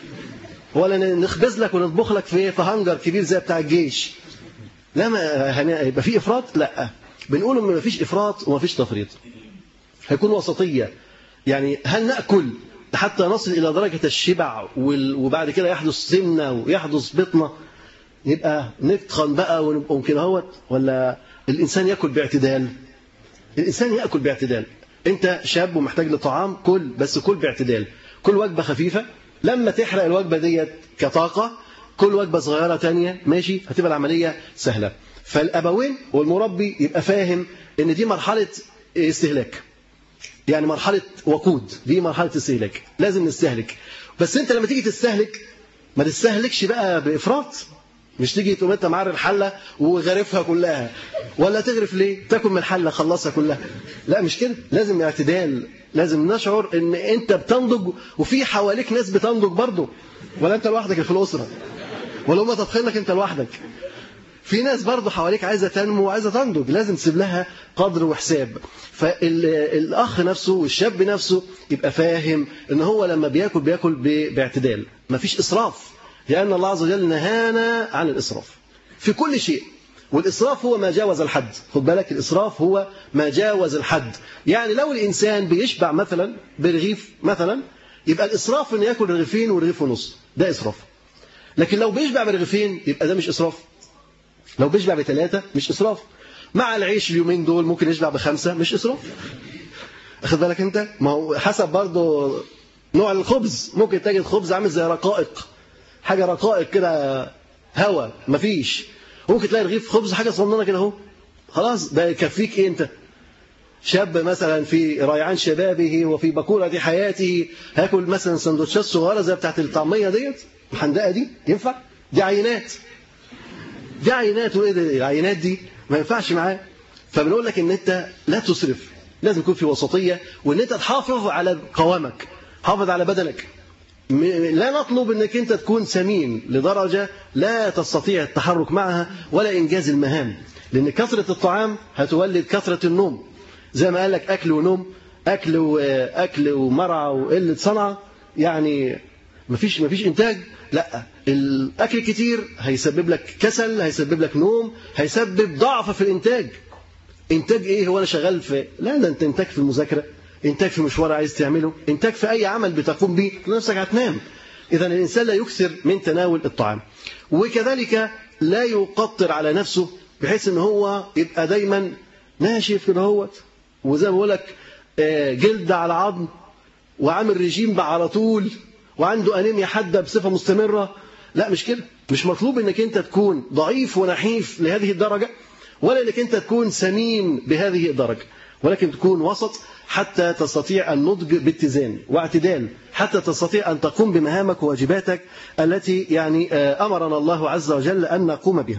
Speaker 3: ولا نخبز لك ونطبخ لك في هنجر كبير زي بتاع الجيش. لا، ما يبقى في افراط؟ لا، بنقول ما فيش افراط وما فيش تفريط، هيكون وسطيه. يعني هل ناكل حتى نصل الى درجه الشبع وبعد كده يحدث سمنه ويحدث بطنه، يبقى نتخن بقى ونبقى كده اهوت؟ ولا الانسان ياكل باعتدال؟ الانسان ياكل باعتدال. انت شاب ومحتاج لطعام، كل، بس كل باعتدال. كل وجبه خفيفه، لما تحرق الوجبه ديت كطاقه، كل وجبه صغيره تانية ماشي، هتبقى العمليه سهله. فالابوين والمربي يبقى فاهم ان دي مرحله استهلاك، يعني مرحله وقود، دي مرحله استهلاك، لازم نستهلك. بس انت لما تيجي تستهلك ما تستهلكش بقى بافراط. مش تيجي تقوم انت معري الحله وغرفها كلها، ولا تغرف ليه؟ تاكل من الحله خلصها كلها. لا مش كده، لازم اعتدال، لازم نشعر ان انت بتنضج وفي حواليك ناس بتنضج برضه، ولا انت لوحدك في الاسره، ولا هم تدخلك انت لوحدك. في ناس برضه حواليك عايزه تنمو وعايزه تنضج، لازم تسيب لها قدر وحساب. فالاخ نفسه والشاب نفسه يبقى فاهم ان هو لما بياكل بياكل باعتدال، مفيش اسراف، لأن الله عز وجل نهانا عن الإسراف في كل شيء. والإسراف هو ما جاوز الحد. خد بالك، الإسراف هو ما جاوز الحد. يعني لو الإنسان بيشبع مثلا برغيف مثلا، يبقى الإسراف إنه ياكل رغيفين ورغيف ونص، ده إسراف. لكن لو بيشبع برغيفين يبقى ده مش إسراف. لو بيشبع بثلاثة مش إسراف. مع العيش اليومين دول ممكن يشبع بخمسة، مش إسراف. أخد بالك أنت؟ ما هو حسب برضه نوع الخبز. ممكن تجد خبز عامل زي رقائق، حاجه رقائق كده، هوا مفيش. ممكن تلاقي رغيف خبز حاجه صغننه كده اهو، خلاص ده يكفيك. ايه انت شاب مثلا في ريعان شبابه وفي بكوره حياته، هاكل مثلا سندوتشات صغيره زي بتاعت الطعميه ديت الحندقه دي؟ ينفع؟ دي عينات، دي عينات. وايه العينات دي؟ ما ينفعش معاه. فبنقول لك ان انت لا تسرف، لازم يكون في وسطيه، وان انت تحافظ على قوامك، حافظ على بدنك. لا نطلب انك انت تكون سمين لدرجه لا تستطيع التحرك معها ولا انجاز المهام، لان كثره الطعام هتولد كثره النوم. زي ما قال لك اكل ونوم، اكل واكل ومرعى وقله صنعه، يعني مفيش مفيش انتاج. لا، الاكل كتير هيسبب لك كسل، هيسبب لك نوم، هيسبب ضعف في الانتاج. انتاج ايه؟ هو انا شغال في، لا ده انت انتاج في المذاكره، انتاج في مشوار عايز تعمله، انتاج في اي عمل بتقوم به، نفسك هتنام. اذا الانسان لا يكثر من تناول الطعام، وكذلك لا يقطر على نفسه بحيث ان هو يبقى دايما ناشف كده اهوت، وزي ما بقول لك جلد على عظم، وعامل رجيم بقى على طول، وعنده انيميا حاده بصفه مستمره. لا مش كده، مش مطلوب انك انت تكون ضعيف ونحيف لهذه الدرجه، ولا انك انت تكون سمين بهذه الدرجه. ولكن تكون وسط حتى تستطيع النضج باتزان واعتدال، حتى تستطيع أن تقوم بمهامك وواجباتك التي يعني أمرنا الله عز وجل أن نقوم بها.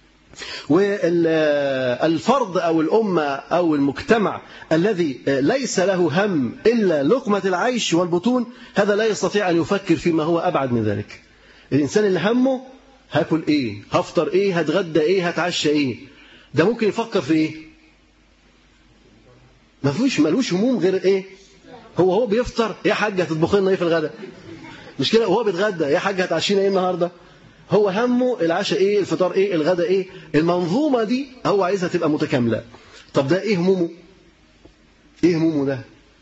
Speaker 3: والفرد أو الأمة أو المجتمع الذي ليس له هم إلا لقمة العيش والبطون، هذا لا يستطيع أن يفكر فيما هو أبعد من ذلك. الإنسان اللي همه هاكل إيه، هفطر إيه، هتغدى إيه، هتعشى إيه، ده ممكن يفكر في إيه؟ ما فيش ملوش هموم غير إيه؟ هو هو بيفطر يا حاجة هتطبخ لنا إيه في الغداء؟ مش كده؟ وهو بيتغدى يا حاجة هتعشينا إيه النهارده؟ هو همه العشاء إيه، الفطار إيه، الغداء إيه. المنظومة دي هو عايزها تبقى متكاملة. طب ده إيه همومه؟ إيه همومه ده؟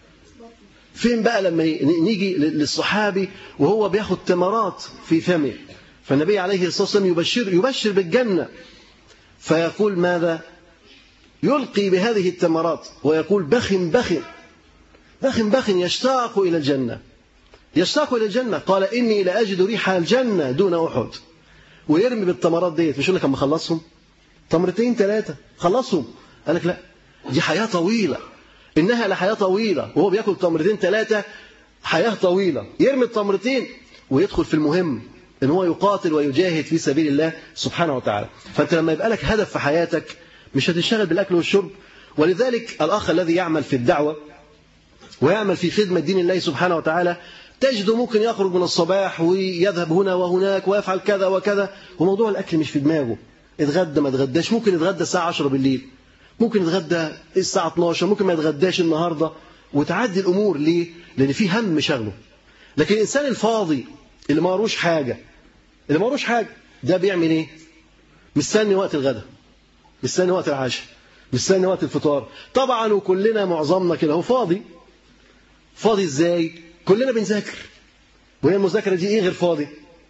Speaker 3: فين بقى لما نيجي للصحابي وهو بياخد تمرات في فمه، فالنبي عليه الصلاة والسلام يبشر يبشر بالجنة، فيقول ماذا؟ يلقي بهذه التمرات ويقول بخ بخ بخ بخ يشتاق إلى الجنة، يشتاق إلى الجنة. قال إني لأجد ريح الجنة دون أحد. ويرمي بالتمرات ديت، مش يقول لك أما خلصهم تمرتين ثلاثة خلصهم، قال لك لا، دي حياة طويلة، إنها لحياة طويلة، وهو بياكل تمرتين ثلاثة حياة طويلة. يرمي التمرتين ويدخل في المهم، إن هو يقاتل ويجاهد في سبيل الله سبحانه وتعالى. فأنت لما يبقى لك هدف في حياتك مش هتشتغل بالأكل والشرب. ولذلك الأخ الذي يعمل في الدعوة ويعمل في خدمة دين الله سبحانه وتعالى تجده ممكن يخرج من الصباح ويذهب هنا وهناك ويفعل كذا وكذا، وموضوع الأكل مش في دماغه. اتغدى ما اتغداش، ممكن يتغدى الساعة عشرة بالليل، ممكن يتغدى الساعة اثناشر، ممكن ما يتغداش النهاردة، وتعدي الأمور. ليه؟ لأن في هم شغله. لكن الإنسان الفاضي اللي ما وروش حاجة اللي ما وروش حاجة ده بيعمل إيه؟ مستني وقت الغداء، مستني وقت العشاء، مستني وقت الفطار. طبعا وكلنا معظمنا كده هو فاضي. فاضي إزاي؟ كلنا بنذاكر، وهي المذاكرة دي إيه غير فاضي؟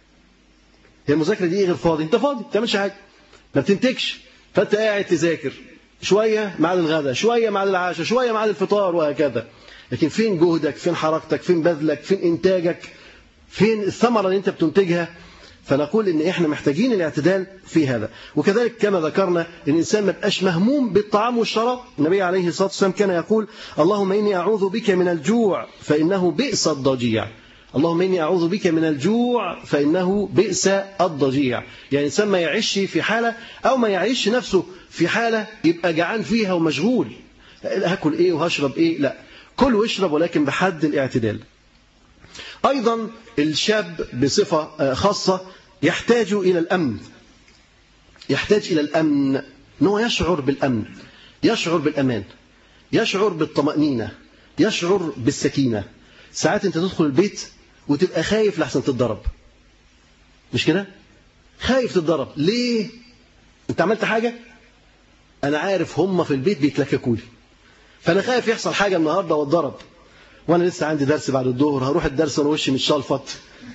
Speaker 3: هي المذاكرة دي إيه غير فاضي؟ أنت فاضي ما بتعملش حاجة، ما بتنتجش، فأنت قاعد تذاكر شوية مع الغداء، شوية مع العشاء، شوية مع الفطار، وهكذا. لكن فين جهدك؟ فين حركتك؟ فين بذلك؟ فين إنتاجك؟ فين الثمرة اللي أنت بتنتجها؟ فنقول إن إحنا محتاجين الاعتدال في هذا. وكذلك كما ذكرنا الإنسان ما بقاش مهموم بالطعام والشراب. النبي عليه الصلاة والسلام كان يقول اللهم إني أعوذ بك من الجوع فإنه بئس الضجيع. اللهم إني أعوذ بك من الجوع فإنه بئس الضجيع. يعني الإنسان ما يعيش في حالة أو ما يعيش نفسه في حالة يبقى جعان فيها ومشغول، هاكل إيه وهشرب إيه، لا، كل واشرب ولكن بحد الاعتدال. أيضا الشاب بصفة خاصة يحتاج إلى الأمن، يحتاج إلى الأمن، أنه يشعر بالأمن، يشعر بالأمان، يشعر بالطمأنينة، يشعر بالسكينة. ساعات أنت تدخل البيت وتبقى خايف لحسن تتضرب، مش كده؟ خايف تتضرب ليه؟ أنت عملت حاجة؟ أنا عارف هم في البيت بيتلككوا لي، فأنا خايف يحصل حاجة النهاردة واتضرب، وأنا لسه عندي درس بعد الظهر، هروح الدرس وأنا وشي متشلفط.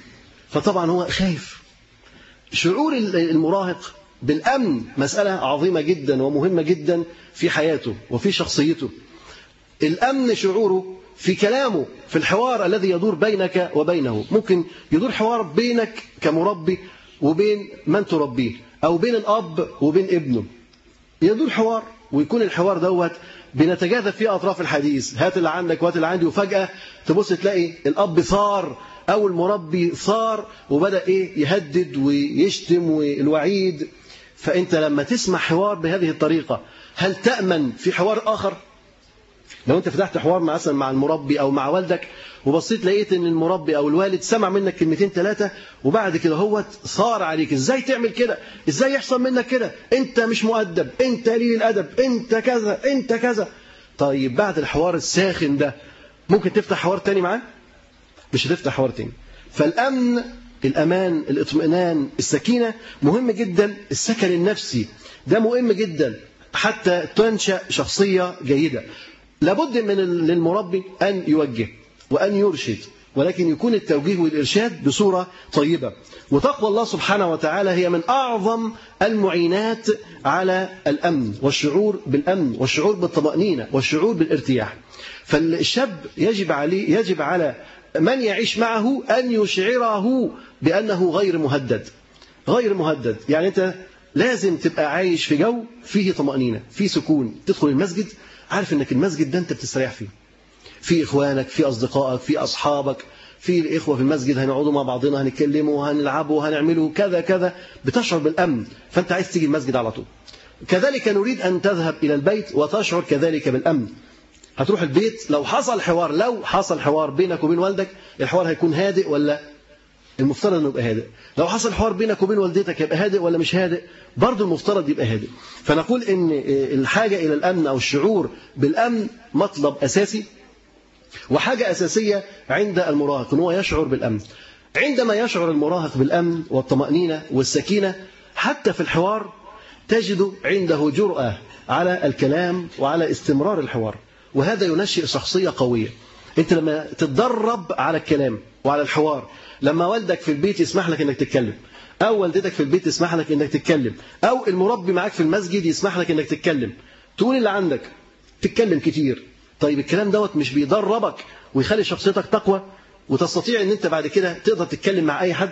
Speaker 3: فطبعا هو خايف. شعور المراهق بالأمن مسألة عظيمة جدا ومهمة جدا في حياته وفي شخصيته. الأمن شعوره في كلامه، في الحوار الذي يدور بينك وبينه. ممكن يدور حوار بينك كمربي وبين من تربيه، أو بين الأب وبين ابنه، يدور حوار، ويكون الحوار دوت بنتجاذب في أطراف الحديث، هات اللي عندك وهات اللي عندي، وفجأة تبص تلاقي الأب ثار أو المربي ثار وبدأ إيه يهدد ويشتم والوعيد. فأنت لما تسمع حوار بهذه الطريقة هل تأمن في حوار آخر؟ لو أنت فتحت حوار مثلا مع المربي أو مع والدك وبصيت لقيت إن المربي أو الوالد سمع منك كلمتين ثلاثة وبعد كده هو ثار عليك، إزاي تعمل كده؟ إزاي يحصل منك كده؟ أنت مش مؤدب، أنت قليل الأدب، أنت كذا، أنت كذا. طيب بعد الحوار الساخن ده ممكن تفتح حوار تاني معاه؟ مش هتفتح حوار تاني. فالأمن، الأمان، الاطمئنان، السكينة مهم جدا. السكن النفسي ده مهم جدا حتى تنشأ شخصية جيدة. لابد من للمربي أن يوجه وأن يرشد، ولكن يكون التوجيه والإرشاد بصورة طيبة. وتقوى الله سبحانه وتعالى هي من أعظم المعينات على الأمن والشعور بالأمن والشعور بالطمأنينة والشعور بالارتياح. فالشاب يجب عليه يجب على من يعيش معه أن يشعره بأنه غير مهدد، غير مهدد. يعني أنت لازم تبقى عايش في جو فيه طمأنينة، فيه سكون. تدخل المسجد عارف انك المسجد ده انت بتستريح فيه، في اخوانك، في اصدقائك، في اصحابك، في الاخوه في المسجد هنقعدوا مع بعضنا، هنتكلموا، هنلعبوا، هنعملوا كذا كذا، بتشعر بالامن، فانت عايز تيجي المسجد على طول. كذلك نريد ان تذهب الى البيت وتشعر كذلك بالامن. هتروح البيت، لو حصل حوار لو حصل حوار بينك وبين والدك، الحوار هيكون هادئ ولا المفترض انه يبقى هادئ؟ لو حصل حوار بينك وبين والدتك يبقى هادئ ولا مش هادئ؟ برضه المفترض يبقى هادئ. فنقول ان الحاجه الى الامن او الشعور بالامن مطلب اساسي وحاجه اساسيه عند المراهق، ان هو يشعر بالامن. عندما يشعر المراهق بالامن والطمانينه والسكينه حتى في الحوار تجد عنده جرأة على الكلام وعلى استمرار الحوار، وهذا ينشئ شخصيه قويه. انت لما تتدرب على الكلام وعلى الحوار، لما والدك في البيت يسمح لك انك تتكلم، او والدتك في البيت تسمح لك انك تتكلم، او المربي معاك في المسجد يسمح لك انك تتكلم، تقول اللي عندك، تتكلم كتير. طيب الكلام دوت مش بيدربك ويخلي شخصيتك تقوى وتستطيع ان انت بعد كده تقدر تتكلم مع اي حد؟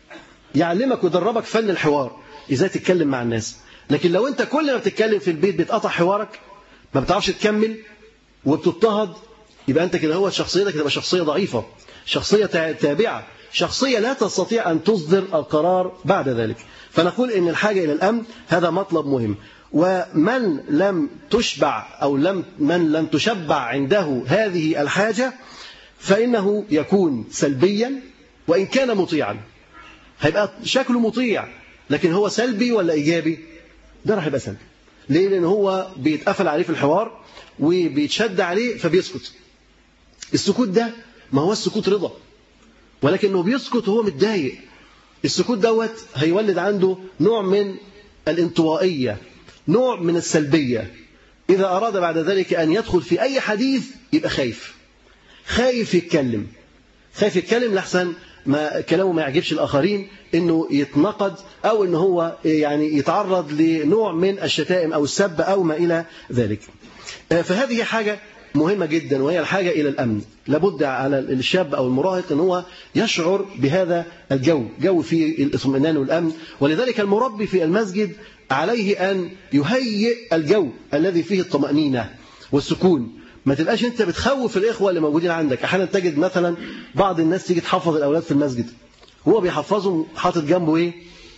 Speaker 3: يعلمك ويدربك فن الحوار، ازاي تتكلم مع الناس. لكن لو انت كل ما بتتكلم في البيت بتقطع حوارك، ما بتعرفش تكمل وبتضطهد، يبقى انت كده هو شخصيتك تبقى شخصيه ضعيفه، شخصيه تابعه، شخصيه لا تستطيع ان تصدر القرار بعد ذلك. فنقول ان الحاجه الى الامن هذا مطلب مهم. ومن لم تشبع او لم من لم تشبع عنده هذه الحاجه فانه يكون سلبيا وان كان مطيعا. هيبقى شكله مطيع لكن هو سلبي ولا ايجابي؟ ده راح يبقى سلبي. ليه؟ لان هو بيتقفل عليه في الحوار وبيتشد عليه فبيسكت. السكوت ده ما هو السكوت رضا، ولكنه بيسكت وهو متضايق. السكوت دوت هيولد عنده نوع من الانطوائية، نوع من السلبية. إذا أراد بعد ذلك أن يدخل في أي حديث يبقى خايف، خايف يتكلم، خايف يتكلم لحسن ما كلامه ما يعجبش الآخرين، إنه يتنقد أو إنه هو يعني يتعرض لنوع من الشتائم أو السب أو ما إلى ذلك. فهذه حاجة مهمة جدا، وهي الحاجة إلى الأمن. لابد على الشاب أو المراهق أن هو يشعر بهذا الجو، جو فيه الاطمئنان والأمن. ولذلك المربي في المسجد عليه أن يهيئ الجو الذي فيه الطمأنينة والسكون. ما تبقاش أنت بتخوف الإخوة اللي موجودين عندك. أحيانا تجد مثلا بعض الناس تيجي تحفظ الأولاد في المسجد، هو بيحفظهم حاطط جنبه إيه؟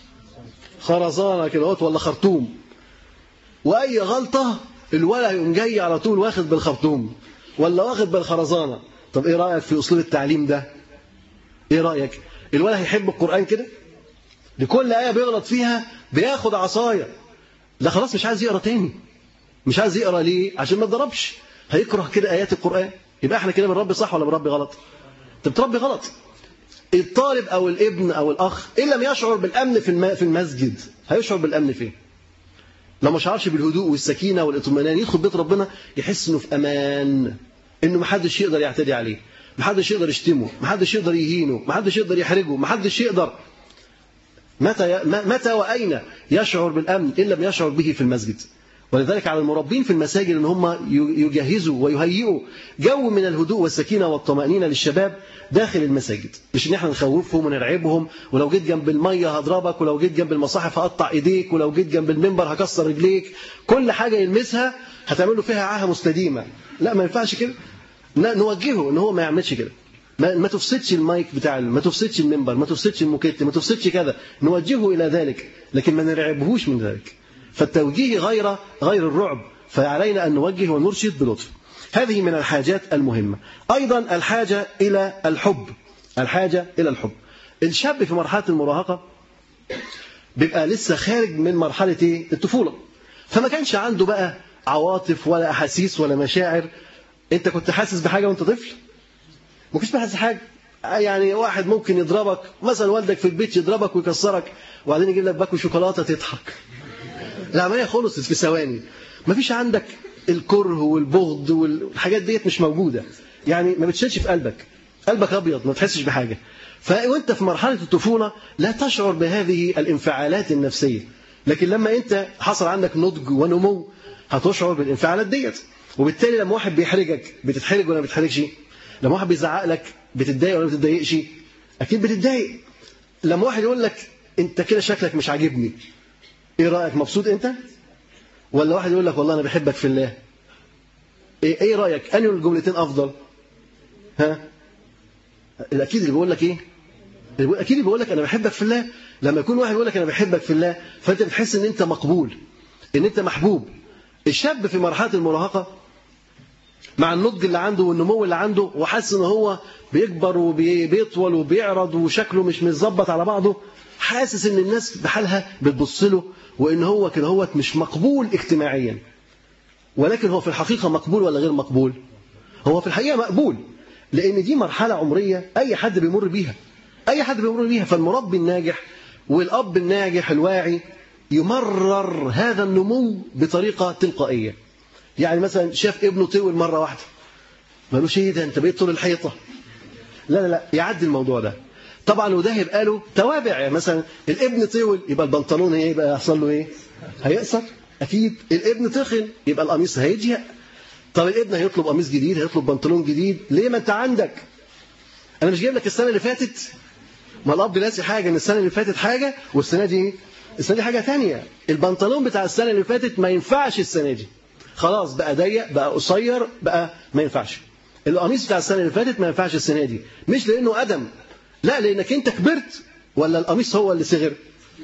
Speaker 3: خرزانة كده ولا خرطوم، وأي غلطة الولد يقوم جاي على طول واخد بالخرطوم ولا واخد بالخرزانة. طب ايه رأيك في أسلوب التعليم ده؟ ايه رأيك؟ الولد هيحب القرآن كده؟ لكل آية بيغلط فيها بياخد عصاية، لا خلاص مش عايز يقرأ تاني. مش عايز يقرأ ليه؟ عشان ما تضربش، هيكره كده آيات القرآن. يبقى احنا كده بنربي صح ولا بنربي غلط؟ انت بتربي غلط. الطالب أو الابن أو الأخ إن لم يشعر بالأمن في المسجد هيشعر بالأمن فين؟ لو ما شعرش بالهدوء والسكينة والاطمئنان، يدخل بيت ربنا يحس انه في امان، انه ما حدش يقدر يعتدي عليه، ما حدش يقدر يشتمه، ما حدش يقدر يهينه، ما حدش يقدر يحرجه، ما حدش يقدر. متى متى واين يشعر بالامن ان لم يشعر به في المسجد؟ ولذلك على المربين في المساجد ان هم يجهزوا ويهيئوا جو من الهدوء والسكينة والطمأنينة للشباب داخل المساجد، مش ان احنا نخوفهم ونرعبهم، ولو جيت جنب المية هضربك، ولو جيت جنب المصاحف هقطع ايديك، ولو جيت جنب المنبر هكسر رجليك. كل حاجة يلمسها هتعمل له فيها عاهة مستديمة. لا، ما ينفعش كده. نوجهه ان هو ما يعملش كده. ما, ما تفسدش المايك بتاع، ما تفسدش المنبر، ما تفسدش الموكيت، ما تفسدش كذا. نوجهه الى ذلك لكن ما نرعبهوش من ذلك. فالتوجيه غير غير الرعب، فعلينا أن نوجه ونرشد بلطف. هذه من الحاجات المهمة. أيضا الحاجة إلى الحب، الحاجة إلى الحب. الشاب في مرحلة المراهقة بيبقى لسه خارج من مرحلة الطفولة، فما كانش عنده بقى عواطف ولا أحاسيس ولا مشاعر. أنت كنت حاسس بحاجة وأنت طفل؟ ما كنتش بحاسس حاجة. يعني واحد ممكن يضربك مثلا، والدك في البيت يضربك ويكسرك وبعدين يجيب لك باكو شوكولاتة تضحك. العملية خلصت في ثواني. ما فيش عندك الكره والبغض والحاجات ديت، مش موجودة. يعني ما بتشيلش في قلبك، قلبك أبيض، ما تحسش بحاجة. فأنت في مرحلة الطفولة لا تشعر بهذه الانفعالات النفسية، لكن لما أنت حصل عندك نضج ونمو هتشعر بالانفعالات ديت. وبالتالي لما واحد بيحرجك بتتحرج ولا ما بتتحرجش؟ لما واحد بيزعق لك بتتضايق ولا ما بتتضايقش؟ أكيد بتتضايق. لما واحد يقول لك أنت كده شكلك مش عاجبني، ايه رايك؟ مبسوط انت؟ ولا واحد يقول لك والله انا بحبك في الله؟ ايه, إيه رايك انهي الجملتين افضل؟ ها الاكيد اللي بيقول لك ايه، اكيد اللي بيقول لك انا بحبك في الله. لما يكون واحد يقول لك انا بحبك في الله فانت بتحس ان انت مقبول، ان انت محبوب. الشاب في مرحله المراهقه مع النضج اللي عنده والنمو اللي عنده وحاسس ان هو بيكبر وبيطول وبيعرض وشكله مش متظبط على بعضه، حاسس ان الناس بحالها بتبص له وان هو كده هو مش مقبول اجتماعيا. ولكن هو في الحقيقه مقبول ولا غير مقبول؟ هو في الحقيقه مقبول، لان دي مرحله عمريه اي حد بيمر بيها، اي حد بيمر بيها. فالمربي الناجح والاب الناجح الواعي يمرر هذا النمو بطريقه تلقائيه. يعني مثلا شاف ابنه طول مره واحده، ما قالوش ايه ده انت بقيت طول الحيطه، لا لا لا، يعدي الموضوع ده. طبعا وده هيبقى له توابع. يعني مثلا الابن طول يبقى البنطلون ايه يبقى يحصل له ايه؟ هيقصر اكيد. الابن تخن يبقى القميص هيضيق. طب الابن هيطلب قميص جديد، هيطلب بنطلون جديد. ليه؟ ما انت عندك. انا مش جايب لك السنه اللي فاتت، ما الاب ناسي حاجه ان السنه اللي فاتت حاجه والسنه دي ايه؟ السنه دي حاجه ثانيه. البنطلون بتاع السنه اللي فاتت ما ينفعش السنه دي، خلاص بقى ضيق بقى قصير بقى ما ينفعش. القميص بتاع السنه اللي فاتت ما ينفعش السنه دي، مش لانه ادم، لا لانك انت كبرت ولا القميص هو اللي صغر.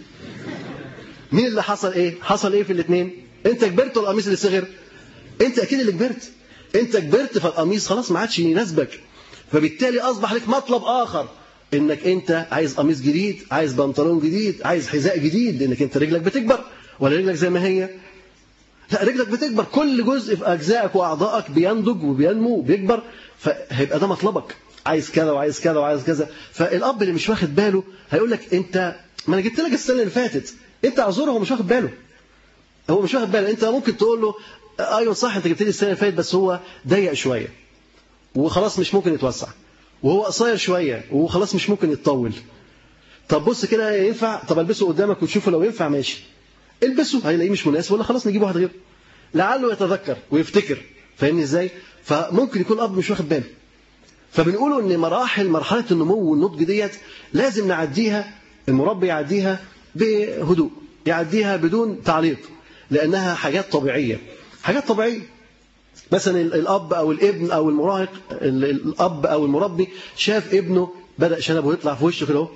Speaker 3: مين اللي حصل ايه؟ حصل ايه في الاثنين؟ انت كبرت ولا القميص اللي صغر؟ انت اكيد اللي كبرت. انت كبرت فالقميص خلاص ما عادش يناسبك، فبالتالي اصبح لك مطلب اخر انك انت عايز قميص جديد، عايز بنطلون جديد، عايز حذاء جديد، لانك انت رجلك بتكبر ولا رجلك زي ما هي؟ لا رجلك بتكبر. كل جزء في اجزائك واعضائك بينضج وبينمو وبيكبر، فهيبقى ده مطلبك، عايز كذا وعايز كذا وعايز كذا. فالاب اللي مش واخد باله هيقول لك انت ما انا جبت لك السنه اللي فاتت، انت اعذره، هو مش واخد باله، هو مش واخد باله. انت ممكن تقول له ايوه صح انت جبت لي السنه اللي فاتت بس هو ضيق شويه وخلاص مش ممكن يتوسع، وهو قصير شويه وخلاص مش ممكن يتطول. طب بص كده ينفع؟ طب البسه قدامك وتشوفه لو ينفع ماشي، البسه هيلاقيه مش مناسب ولا خلاص نجيب واحد غيره، لعله يتذكر ويفتكر. فاهمني ازاي؟ فممكن يكون الاب مش واخد باله. فبنقولوا ان مراحل مرحله النمو والنضج ديت لازم نعديها، المربي يعديها بهدوء، يعديها بدون تعليق، لانها حاجات طبيعيه، حاجات طبيعيه. مثلا الاب او الابن او المراهق، الاب او المربي شاف ابنه بدا شنبه يطلع في وشه كده اهو،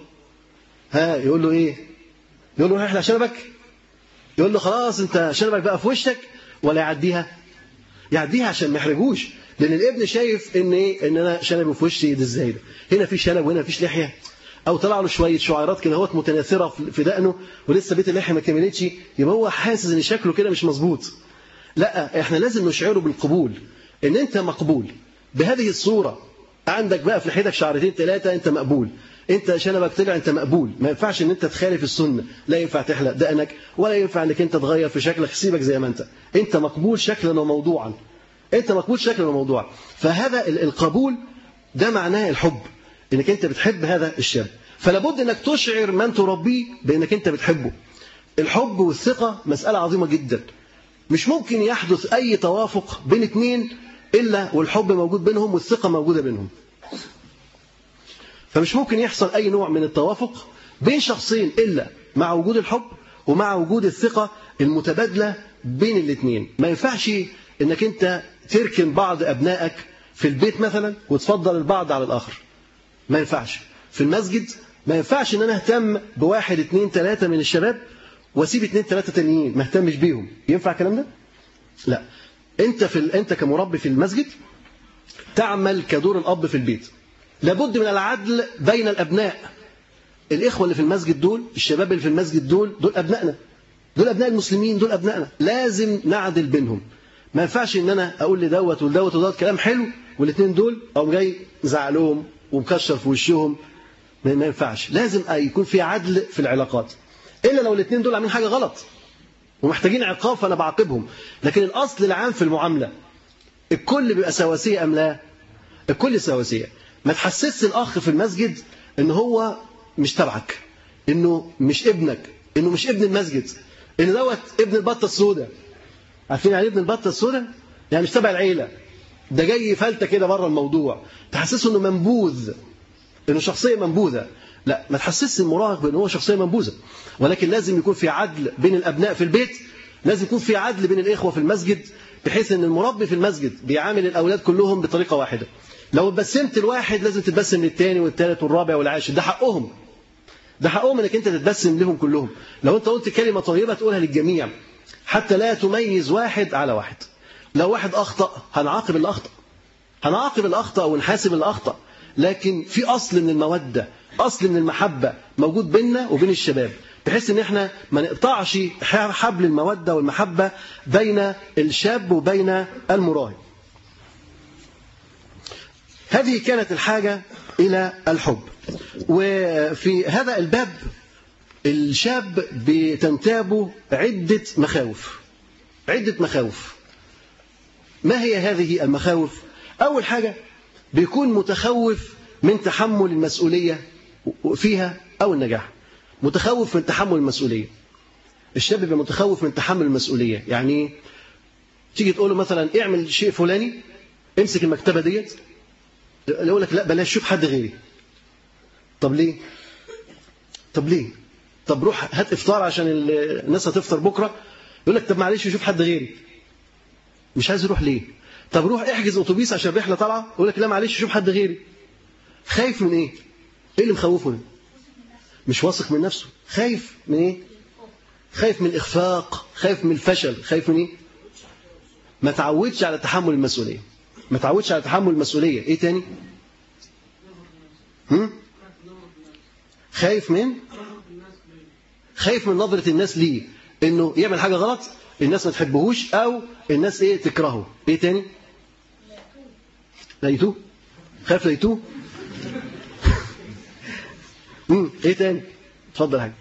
Speaker 3: ها يقول له ايه؟ يقول له احلى شنبك؟ يقول له خلاص انت شنبك بقى في وشك؟ ولا يعديها؟ يعديها عشان ما يحرجوش، لان الابن شايف ان ايه؟ ان انا شنبي في وشي ده ازاي ده؟ هنا في شنب وهنا فيش لحيه، او طلع له شويه شعيرات كده اهوت متناثره في دقنه ولسه بيت اللحيه ما كملتش، يبقى هو حاسس ان شكله كده مش مظبوط. لا احنا لازم نشعره بالقبول، ان انت مقبول بهذه الصوره. عندك بقى في لحيتك شعرتين ثلاثه انت مقبول، انت شنبك طلع انت مقبول. ما ينفعش ان انت تخالف السنه، لا ينفع تحلق دقنك ولا ينفع انك انت تغير في شكلك، سيبك زي ما انت، انت مقبول شكلا وموضوعا، انت مقبول شكلا وموضوعا. فهذا القبول ده معناه الحب، انك انت بتحب هذا الشاب، فلابد انك تشعر من تربيه بانك انت بتحبه. الحب والثقه مساله عظيمه جدا، مش ممكن يحدث اي توافق بين اثنين الا والحب موجود بينهم والثقه موجوده بينهم. فمش ممكن يحصل أي نوع من التوافق بين شخصين إلا مع وجود الحب ومع وجود الثقة المتبادلة بين الاثنين. ما ينفعش إنك أنت تركن بعض أبنائك في البيت مثلا وتفضل البعض على الآخر، ما ينفعش. في المسجد ما ينفعش إن أنا أهتم بواحد اثنين ثلاثة من الشباب وأسيب اثنين ثلاثة تانيين ما اهتمش بيهم. ينفع الكلام ده؟ لا. أنت في ال... أنت كمربي في المسجد تعمل كدور الأب في البيت. لابد من العدل بين الأبناء. الإخوة اللي في المسجد دول، الشباب اللي في المسجد دول، دول أبنائنا، دول أبناء المسلمين، دول أبنائنا، لازم نعدل بينهم. ما ينفعش إن أنا أقول لدوت ولدوت ودوت كلام حلو والاثنين دول أو جاي زعلهم ومكشر في وشهم، ما ينفعش. لازم يكون في عدل في العلاقات، إلا لو الاثنين دول عاملين حاجة غلط ومحتاجين عقاب فأنا بعاقبهم. لكن الأصل العام في المعاملة الكل بيبقى سواسية أم لا؟ الكل سواسية. ما تحسسش الأخ في المسجد إن هو مش تبعك، إنه مش ابنك، إنه مش ابن المسجد، إن دوت ابن البطة السوداء. عارفين يعني ابن البطة السوداء؟ يعني مش تبع العيلة، ده جاي فلتة كده بره الموضوع. تحسسه إنه منبوذ، إنه شخصية منبوذة. لا، ما تحسسش المراهق بأنه هو شخصية منبوذة، ولكن لازم يكون في عدل بين الأبناء في البيت، لازم يكون في عدل بين الإخوة في المسجد، بحيث ان المربي في المسجد بيعامل الاولاد كلهم بطريقه واحده. لو اتبسمت الواحد لازم تتبسم للثاني والثالث والرابع والعاشر، ده حقهم. ده حقهم انك انت تتبسم لهم كلهم. لو انت قلت كلمه طيبه تقولها للجميع حتى لا تميز واحد على واحد. لو واحد اخطا هنعاقب اللي اخطا، هنعاقب اللي اخطا ونحاسب اللي اخطا، لكن في اصل من الموده، اصل من المحبه موجود بيننا وبين الشباب، بحيث ان احنا ما نقطعش حبل الموده والمحبه بين الشاب وبين المراهق. هذه كانت الحاجه الى الحب. وفي هذا الباب الشاب بتنتابه عده مخاوف، عده مخاوف. ما هي هذه المخاوف؟ اول حاجه بيكون متخوف من تحمل المسؤوليه فيها او النجاح. متخوف من تحمل المسؤوليه. الشاب بيبقى متخوف من تحمل المسؤوليه. يعني تيجي تقول له مثلا اعمل شيء فلاني، امسك المكتبه ديت، يقول لك لا بلاش، شوف حد غيري. طب ليه؟ طب ليه؟ طب روح هات افطار عشان الناس هتفطر بكره. يقول لك طب معلش شوف حد غيري. مش عايز يروح ليه؟ طب روح احجز اتوبيس عشان الرحله طالعه. يقول لك لا معلش شوف حد غيري. خايف من ايه؟ ايه اللي مخوفه ده؟ مش واثق من نفسه. خايف من ايه؟ خايف من الاخفاق، خايف من الفشل، خايف من ايه؟ ما تعودش على تحمل المسؤوليه. ما تعودش على تحمل المسؤوليه. ايه تاني؟ هم؟ خايف من خايف من نظره الناس ليه، انه يعمل حاجه غلط الناس ما تحبهوش او الناس ايه تكرهه. ايه تاني؟ لقيتوه؟ خايف لقيتوه؟ امم ايه تاني؟ اتفضل حاجه.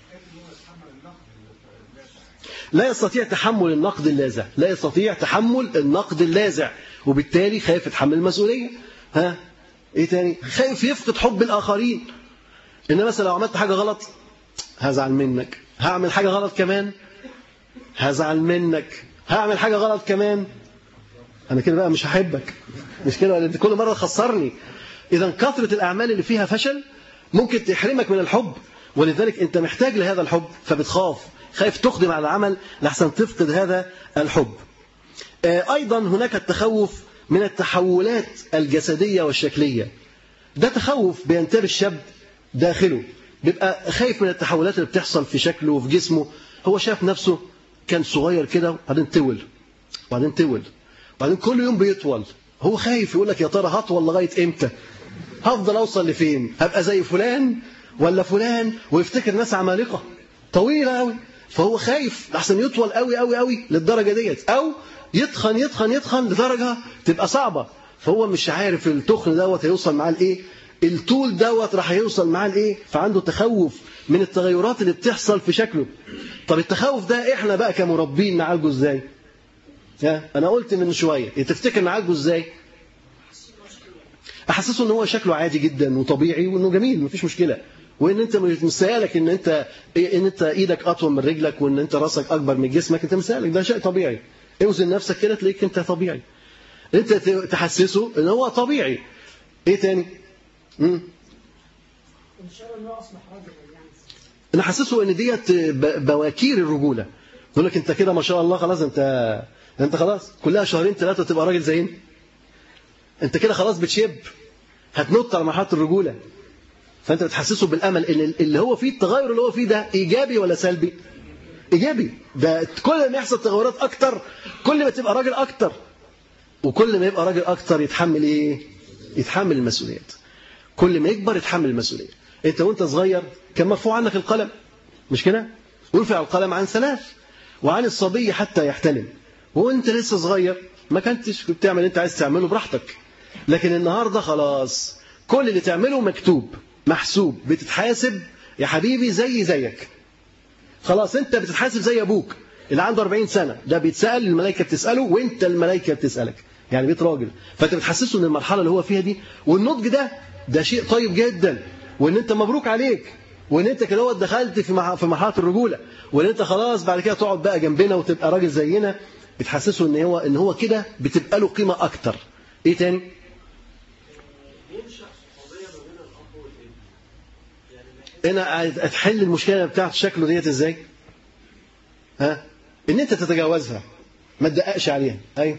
Speaker 3: لا يستطيع تحمل النقد اللاذع، لا يستطيع تحمل النقد اللاذع، وبالتالي خايف يتحمل المسؤوليه. ها؟ ايه تاني؟ خايف يفقد حب الاخرين. ان مثلا لو عملت حاجه غلط هزعل منك، هعمل حاجه غلط كمان هزعل منك، هعمل حاجه غلط كمان انا كده بقى مش هحبك، مش كده ولا انت كل مره تخسرني. اذا كثره الاعمال اللي فيها فشل ممكن تحرمك من الحب، ولذلك انت محتاج لهذا الحب، فبتخاف، خايف تقدم على العمل لحسن تفقد هذا الحب. ايضا هناك التخوف من التحولات الجسديه والشكليه. ده تخوف بينتاب الشاب داخله، بيبقى خايف من التحولات اللي بتحصل في شكله وفي جسمه. هو شاف نفسه كان صغير كده وبعدين طول وبعدين طول وبعدين كل يوم بيطول. هو خايف، يقول لك يا ترى هطول لغايه امتى؟ هفضل اوصل لفين؟ هبقى زي فلان ولا فلان؟ ويفتكر ناس عمالقه طويله قوي، فهو خايف لحسن يطول قوي قوي قوي للدرجه ديت، او يتخن يتخن يتخن لدرجه تبقى صعبه، فهو مش عارف التخن دوت هيوصل معاه لايه، الطول دوت راح يوصل معاه لايه، فعنده تخوف من التغيرات اللي بتحصل في شكله. طب التخوف ده احنا بقى كمربين نعالجه ازاي؟ ها انا قلت من شويه، تفتكر نعالجه ازاي؟ احسسه ان هو شكله عادي جدا وطبيعي وانه جميل مفيش مشكله، وان انت مش مسالك ان انت ان انت ايدك اطول من رجلك وان انت راسك اكبر من جسمك، انت مسالك، ده شيء طبيعي. اوزن نفسك كده تلاقيك انت طبيعي. انت تحسسه ان هو طبيعي. ايه تاني؟ امم
Speaker 4: ان شاء الله اصبح راجل يعني.
Speaker 3: انا حاسسه ان ديت بواكير الرجوله. يقول لك انت كده ما شاء الله خلاص، انت انت خلاص كلها شهرين ثلاثه تبقى راجل زينا. انت كده خلاص بتشب، هتنط على مرحله الرجوله. فانت بتحسسه بالامل ان اللي هو فيه، التغير اللي هو فيه ده ايجابي ولا سلبي؟ ايجابي. ده كل ما يحصل تغيرات اكتر كل ما تبقى راجل اكتر، وكل ما يبقى راجل اكتر يتحمل ايه؟ يتحمل المسؤوليات. كل ما يكبر يتحمل المسؤوليه. انت وانت صغير كان مرفوع عنك القلم، مش كده؟ ورفع القلم عن ثلاث، وعن الصبي حتى يحتلم. وانت لسه صغير ما كنتش بتعمل اللي انت عايز تعمله براحتك، لكن النهارده خلاص كل اللي تعمله مكتوب محسوب، بتتحاسب يا حبيبي زي زيك. خلاص انت بتتحاسب زي ابوك اللي عنده أربعين سنه، ده بيتسال الملائكه بتساله وانت الملائكه بتسالك، يعني بيت راجل. فانت بتحسسه ان المرحله اللي هو فيها دي والنضج ده ده شيء طيب جدا، وان انت مبروك عليك، وان انت كده دخلت في في مرحله الرجوله، وان انت خلاص بعد كده تقعد بقى جنبنا وتبقى راجل زينا. بتحسسه ان هو ان هو كده بتبقى له قيمه اكتر. ايه تاني؟ انا هتحل المشكله بتاعت شكله ديت ازاي؟ ها؟ ان انت تتجاوزها. ما تدققش عليها. ايوه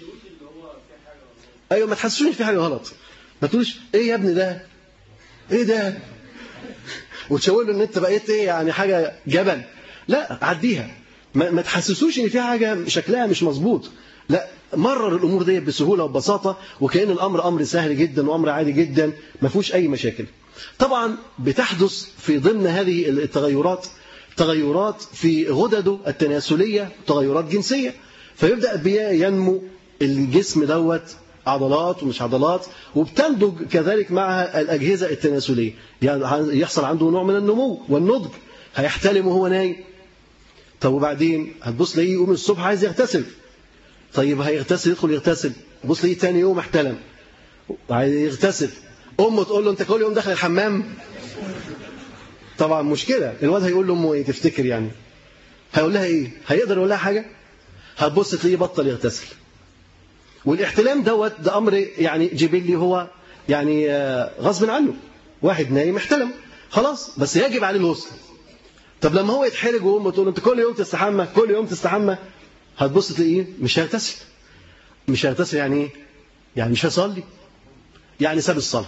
Speaker 3: ايوه ما تحسسوش ان في حاجه غلط. ما تقولش ايه يا ابني ده ايه ده وتشاور له ان انت بقيت ايه يعني حاجه جبل. لا عديها. ما, ما تحسسوش ان في حاجه شكلها مش مظبوط. لا مرر الامور دي بسهوله وببساطه وكأن الامر امر سهل جدا وامر عادي جدا ما فيهوش اي مشاكل. طبعا بتحدث في ضمن هذه التغيرات تغيرات في غدده التناسليه، تغيرات جنسيه، فيبدا ينمو الجسم دوت عضلات ومش عضلات، وبتنضج كذلك معها الأجهزة التناسلية، يعني يحصل عنده نوع من النمو والنضج، هيحتلم وهو نايم. طب وبعدين هتبص ليه يقوم الصبح عايز يغتسل، طيب هيغتسل يدخل يغتسل، بص ليه تاني يوم احتلم عايز يغتسل، أمه تقول له أنت كل يوم داخل الحمام. طبعا مشكلة. الواد هيقول له أمه إيه تفتكر يعني؟ هيقول لها إيه؟ هيقدر يقول لها حاجة؟ هتبص تلاقيه بطل يغتسل. والاحتلام دوت ده أمر يعني جبلي، هو يعني غصب عنه، واحد نايم احتلم خلاص، بس يجب عليه الغسل. طب لما هو يتحرج وامه تقول انت كل يوم تستحمى كل يوم تستحمى، هتبص تلاقيه مش هيغتسل. مش هيغتسل يعني ايه؟ يعني مش هيصلي، يعني ساب الصلاه.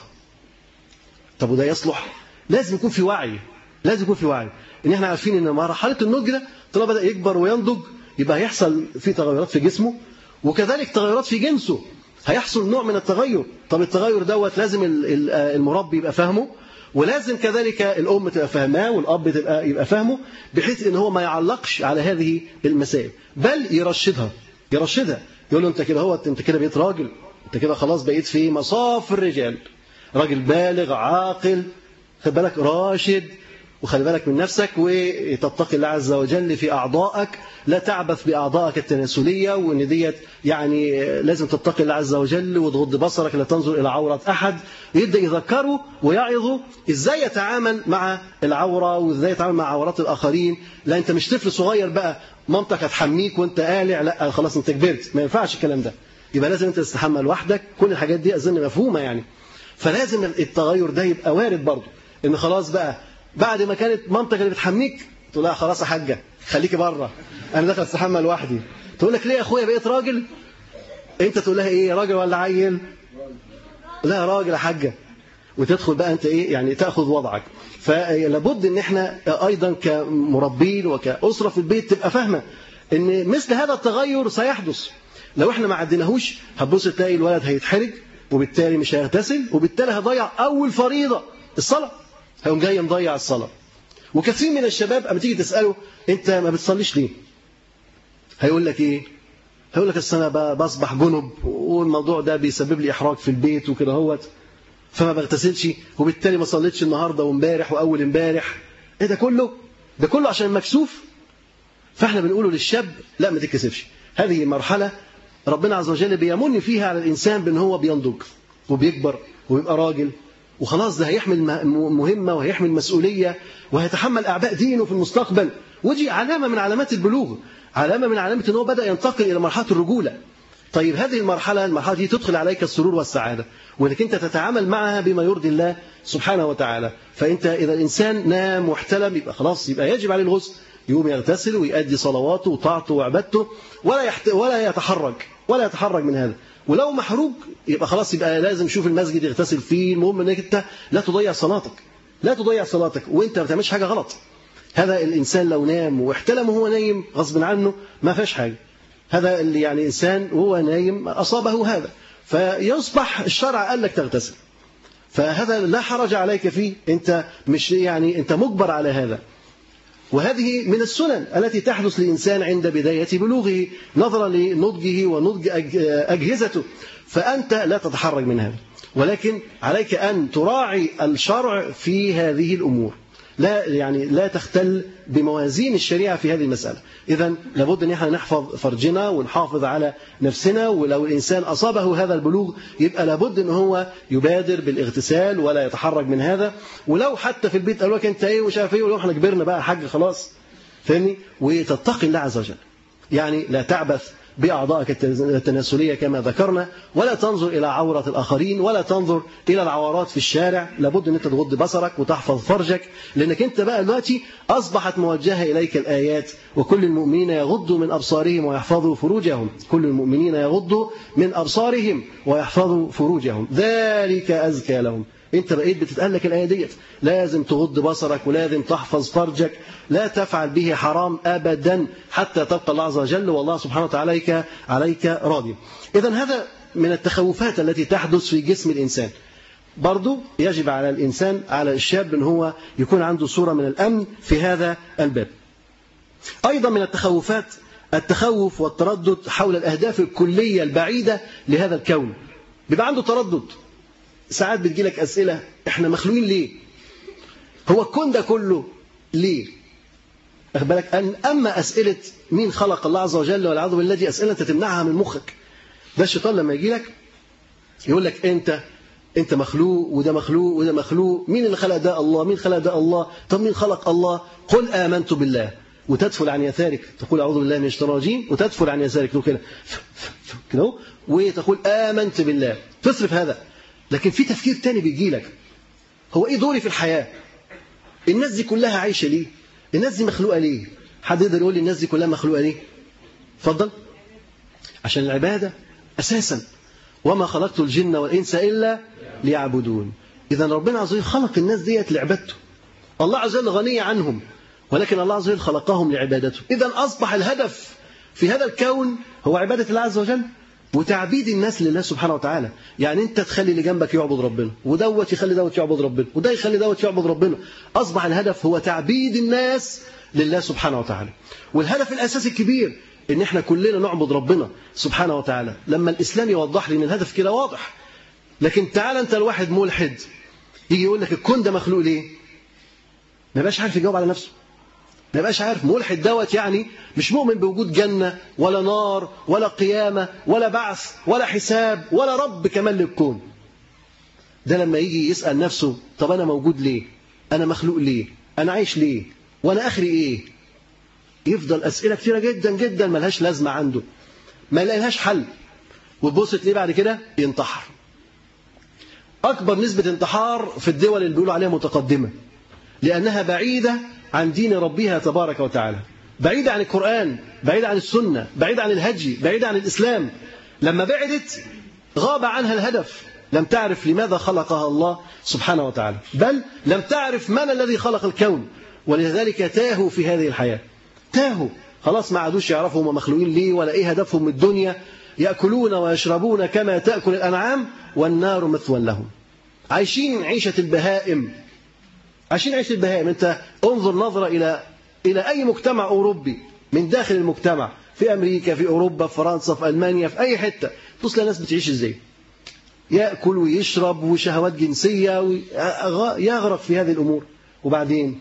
Speaker 3: طب وده يصلح؟ لازم يكون في وعي، لازم يكون في وعي ان احنا عارفين ان مرحله النضج ده طالما بدا يكبر وينضج يبقى هيحصل في تغيرات في جسمه، وكذلك تغيرات في جنسه، هيحصل نوع من التغير. طب التغير دوت لازم المربي يبقى فاهمه، ولازم كذلك الأم تبقى فاهماه والأب تبقى يبقى فاهمه، بحيث ان هو ما يعلقش على هذه المسائل، بل يرشدها يرشدها يقول له انت كده هو انت كده بقيت راجل، انت كده خلاص بقيت في مصاف الرجال، راجل بالغ عاقل، خد بالك راشد، وخلي بالك من نفسك، وتتقي الله عز وجل في أعضائك، لا تعبث بأعضائك التناسلية، وإن ديت يعني لازم تتقي الله عز وجل وتغض بصرك لا تنظر إلى عورة أحد. يبدأ يذكره ويعظه إزاي يتعامل مع العورة وإزاي يتعامل مع عورات الآخرين. لا أنت مش طفل صغير بقى مامتك هتحميك وأنت قالع، لا خلاص أنت كبرت، ما ينفعش الكلام ده، يبقى لازم أنت تستحمى لوحدك. كل الحاجات دي أظن مفهومة يعني. فلازم التغير ده يبقى وارد برضه، إن خلاص بقى بعد ما كانت مامتك اللي بتحميك تقول لها خلاص يا حاجه خليكي بره انا داخل استحمى لوحدي، تقول لك ليه يا اخويا بقيت راجل؟ انت تقول لها ايه راجل ولا عيل؟ لا راجل يا حاجه، وتدخل بقى انت ايه يعني تاخذ وضعك. فلابد ان احنا ايضا كمربين وكاسره في البيت تبقى فاهمه ان مثل هذا التغير سيحدث. لو احنا ما عديناهوش هتبص تلاقي الولد هيتحرج، وبالتالي مش هيغتسل، وبالتالي هيضيع اول فريضه الصلاه، هيقوم جاي مضيع الصلاة. وكثير من الشباب اما تيجي تسأله انت ما بتصليش ليه؟ هيقول لك ايه؟ هيقول لك اصل انا بصبح جنب والموضوع ده بيسبب لي احراج في البيت وكده هوت، فما بغتسلش، وبالتالي ما صليتش النهارده وامبارح واول امبارح. ايه ده كله؟ ده كله عشان مكسوف. فاحنا بنقوله للشاب لا ما تتكسفش، هذه مرحلة ربنا عز وجل بيمن فيها على الانسان بان هو بينضج وبيكبر ويبقى راجل، وخلاص ده هيحمل مهمة وهيحمل مسؤولية وهيتحمل أعباء دينه في المستقبل. ودي علامة من علامات البلوغ، علامة من علامة أنه بدأ ينتقل إلى مرحلة الرجولة. طيب هذه المرحلة المرحلة دي تدخل عليك السرور والسعادة، وإنك أنت تتعامل معها بما يرضي الله سبحانه وتعالى. فأنت إذا الإنسان نام واحتلم يبقى خلاص، يبقى يجب عليه الغسل، يقوم يغتسل ويؤدي صلواته وطاعته وعبادته، ولا يحت... ولا يتحرك ولا يتحرك من هذا. ولو محروق يبقى خلاص، يبقى لازم شوف المسجد يغتسل فيه. المهم انك انت لا تضيع صلاتك، لا تضيع صلاتك وانت ما بتعملش حاجه غلط. هذا الانسان لو نام واحتلم وهو نايم غصب عنه ما فيش حاجه، هذا اللي يعني انسان وهو نايم اصابه هذا، فيصبح الشرع قال لك تغتسل، فهذا لا حرج عليك فيه، انت مش يعني انت مجبر على هذا. وهذه من السنن التي تحدث للإنسان عند بداية بلوغه نظرا لنضجه ونضج أجهزته، فأنت لا تتحرج من هذا، ولكن عليك أن تراعي الشرع في هذه الأمور، لا يعني لا تختل بموازين الشريعة في هذه المسألة. إذن لابد أن احنا نحفظ فرجنا ونحافظ على نفسنا، ولو الإنسان أصابه هذا البلوغ يبقى لابد أن هو يبادر بالاغتسال ولا يتحرج من هذا. ولو حتى في البيت قالوا لك أنت إيه ومش عارف إيه، ولو احنا كبرنا بقى حاج خلاص، فاهمني، وتتقي الله عز وجل، يعني لا تعبث بأعضائك التناسلية كما ذكرنا، ولا تنظر إلى عورة الآخرين، ولا تنظر إلى العورات في الشارع. لابد أن أنت تغض بصرك وتحفظ فرجك، لأنك أنت بقى دلوقتي أصبحت موجهة إليك الآيات: وكل المؤمنين يغضوا من أبصارهم ويحفظوا فروجهم. كل المؤمنين يغضوا من أبصارهم ويحفظوا فروجهم ذلك أزكى لهم. انت بقيت بتتقلك الآية ديت، لازم تغض بصرك ولازم تحفظ فرجك، لا تفعل به حرام أبدا حتى تلقى الله عز وجل والله سبحانه وتعالى عليك, عليك راضي. إذن هذا من التخوفات التي تحدث في جسم الإنسان. برضو يجب على الإنسان، على الشاب، أن هو يكون عنده صورة من الأمن في هذا الباب. أيضا من التخوفات التخوف والتردد حول الأهداف الكلية البعيدة لهذا الكون. بيبقى عنده تردد، ساعات بتجي لك أسئلة: إحنا مخلوقين ليه؟ هو الكون ده كله ليه؟ أخبرك أن أما أسئلة مين خلق الله عز وجل والعياذ بالله دي أسئلة أنت تمنعها من مخك. ده الشيطان لما يجي لك يقول لك أنت أنت مخلوق وده مخلوق وده مخلوق، مين اللي خلق ده؟ الله. مين خلق ده؟ الله. طب مين خلق الله؟ قل آمنت بالله، وتدفل عن يسارك تقول أعوذ بالله من الشيطان الرجيم، وتدفل عن يسارك تقول كده كده وتقول آمنت بالله، تصرف هذا. لكن في تفكير تاني بيجي لك: هو إيه دوري في الحياة؟ الناس دي كلها عايشة ليه؟ الناس دي مخلوقة ليه؟ حد يقدر يقول لي الناس دي كلها مخلوقة ليه؟ اتفضل. عشان العبادة أساسا، وما خلقت الجن والإنس إلا ليعبدون. إذا ربنا عز وجل خلق الناس ديت لعبادته. الله عز وجل غني عنهم، ولكن الله عز وجل خلقهم لعبادته. إذا أصبح الهدف في هذا الكون هو عبادة الله عز وجل وتعبيد الناس لله سبحانه وتعالى. يعني أنت تخلي اللي جنبك يعبد ربنا، ودوت يخلي دوت يعبد ربنا، وده يخلي دوت يعبد ربنا. أصبح الهدف هو تعبيد الناس لله سبحانه وتعالى. والهدف الأساسي الكبير إن إحنا كلنا نعبد ربنا سبحانه وتعالى. لما الإسلام يوضح لي إن الهدف كده واضح. لكن تعال أنت الواحد ملحد يجي يقول لك الكون ده مخلوق ليه؟ ما يبقاش عارف يجاوب على نفسه، ما يبقاش عارف. ملحد دوت يعني مش مؤمن بوجود جنة ولا نار ولا قيامة ولا بعث ولا حساب ولا رب كمان للكون. ده لما يجي يسأل نفسه: طب أنا موجود ليه؟ أنا مخلوق ليه؟ أنا عايش ليه؟ وأنا آخري إيه؟ يفضل أسئلة كثيرة جدا جدا ملهاش لازمة عنده، ما يلاقيلهاش حل. وتبص تلاقيه بعد كده ينتحر. أكبر نسبة انتحار في الدول اللي بيقولوا عليها متقدمة، لأنها بعيدة عن دين ربها تبارك وتعالى، بعيدة عن القرآن، بعيدة عن السنة، بعيدة عن الهدي، بعيدة عن الإسلام. لما بعدت غاب عنها الهدف، لم تعرف لماذا خلقها الله سبحانه وتعالى، بل لم تعرف من الذي خلق الكون. ولذلك تاهوا في هذه الحياة، تاهوا خلاص، ما عادوش يعرفوا هم مخلوقين ليه ولا إيه هدفهم من الدنيا. يأكلون ويشربون كما تأكل الأنعام والنار مثوى لهم. عايشين عيشة البهائم، عايشين عيشة البهائم. أنت انظر نظرة إلى إلى أي مجتمع أوروبي من داخل المجتمع، في أمريكا، في أوروبا، في فرنسا، في ألمانيا، في أي حتة، تصل الناس بتعيش إزاي؟ يأكل ويشرب وشهوات جنسية ويغرق في هذه الأمور، وبعدين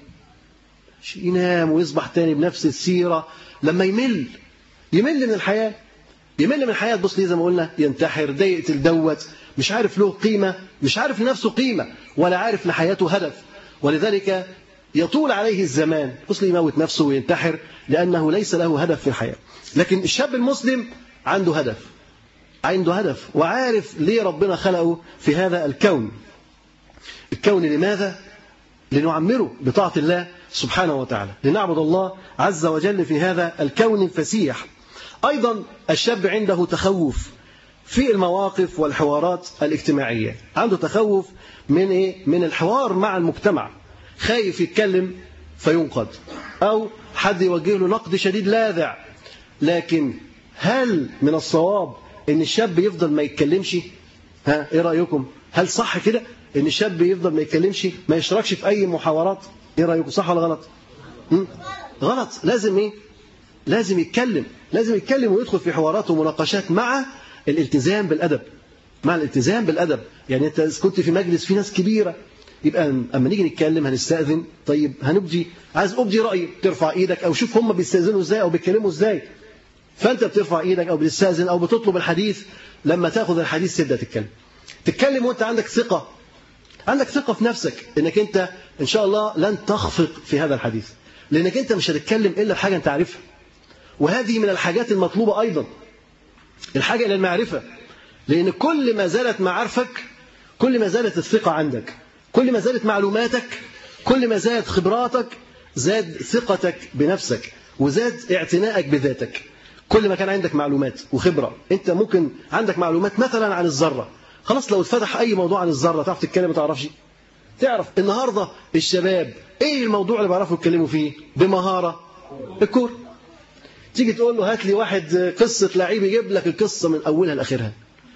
Speaker 3: ينام ويصبح تاني بنفس السيرة. لما يمل يمل من الحياة، يمل من الحياة، تبص ليه زي ما قلنا ينتحر، ده يقتل دوت، مش عارف له قيمة، مش عارف لنفسه قيمة، ولا عارف لحياته هدف. ولذلك يطول عليه الزمان، تبص ليه يموت نفسه وينتحر، لأنه ليس له هدف في الحياة. لكن الشاب المسلم عنده هدف، عنده هدف وعارف ليه ربنا خلقه في هذا الكون. الكون لماذا؟ لنعمره بطاعة الله سبحانه وتعالى، لنعبد الله عز وجل في هذا الكون الفسيح. أيضا الشاب عنده تخوف في المواقف والحوارات الاجتماعية، عنده تخوف من إيه؟ من الحوار مع المجتمع، خايف يتكلم فينقد، أو حد يوجه له نقد شديد لاذع. لكن هل من الصواب إن الشاب يفضل ما يتكلمش؟ ها إيه رأيكم؟ هل صح كده إن الشاب يفضل ما يتكلمش، ما يشتركش في أي محاورات؟ إيه رأيكم، صح ولا غلط؟ م? غلط. لازم إيه؟ لازم يتكلم، لازم يتكلم ويدخل في حوارات ومناقشات مع الالتزام بالأدب، مع الالتزام بالأدب. يعني أنت كنت في مجلس في ناس كبيرة، يبقى أما نيجي نتكلم هنستأذن، طيب هنبدي، عايز أبدي رأيي، ترفع إيدك أو شوف هم بيستأذنوا إزاي أو بيتكلموا إزاي، فأنت بترفع إيدك أو بتستأذن أو بتطلب الحديث. لما تأخذ الحديث تبدأ تتكلم، تتكلم وأنت عندك ثقة، عندك ثقة في نفسك إنك أنت إن شاء الله لن تخفق في هذا الحديث، لأنك أنت مش هتتكلم إلا بحاجة أنت عارفها. وهذه من الحاجات المطلوبة أيضا، الحاجة إلى المعرفة، لأن كل ما زالت معارفك كل ما زالت الثقة عندك، كل ما زالت معلوماتك، كل ما زادت خبراتك، زاد ثقتك بنفسك وزاد اعتنائك بذاتك. كل ما كان عندك معلومات وخبرة، أنت ممكن عندك معلومات مثلا عن الذرة، خلاص لو اتفتح أي موضوع عن الذرة تعرف تتكلم ما تعرفش؟ تعرف. النهاردة الشباب إيه الموضوع اللي بيعرفوا يتكلموا فيه بمهارة؟ الكورة. تيجي تقول له هات لي واحد قصة لعيب يجيب لك القصة من أولها لآخرها،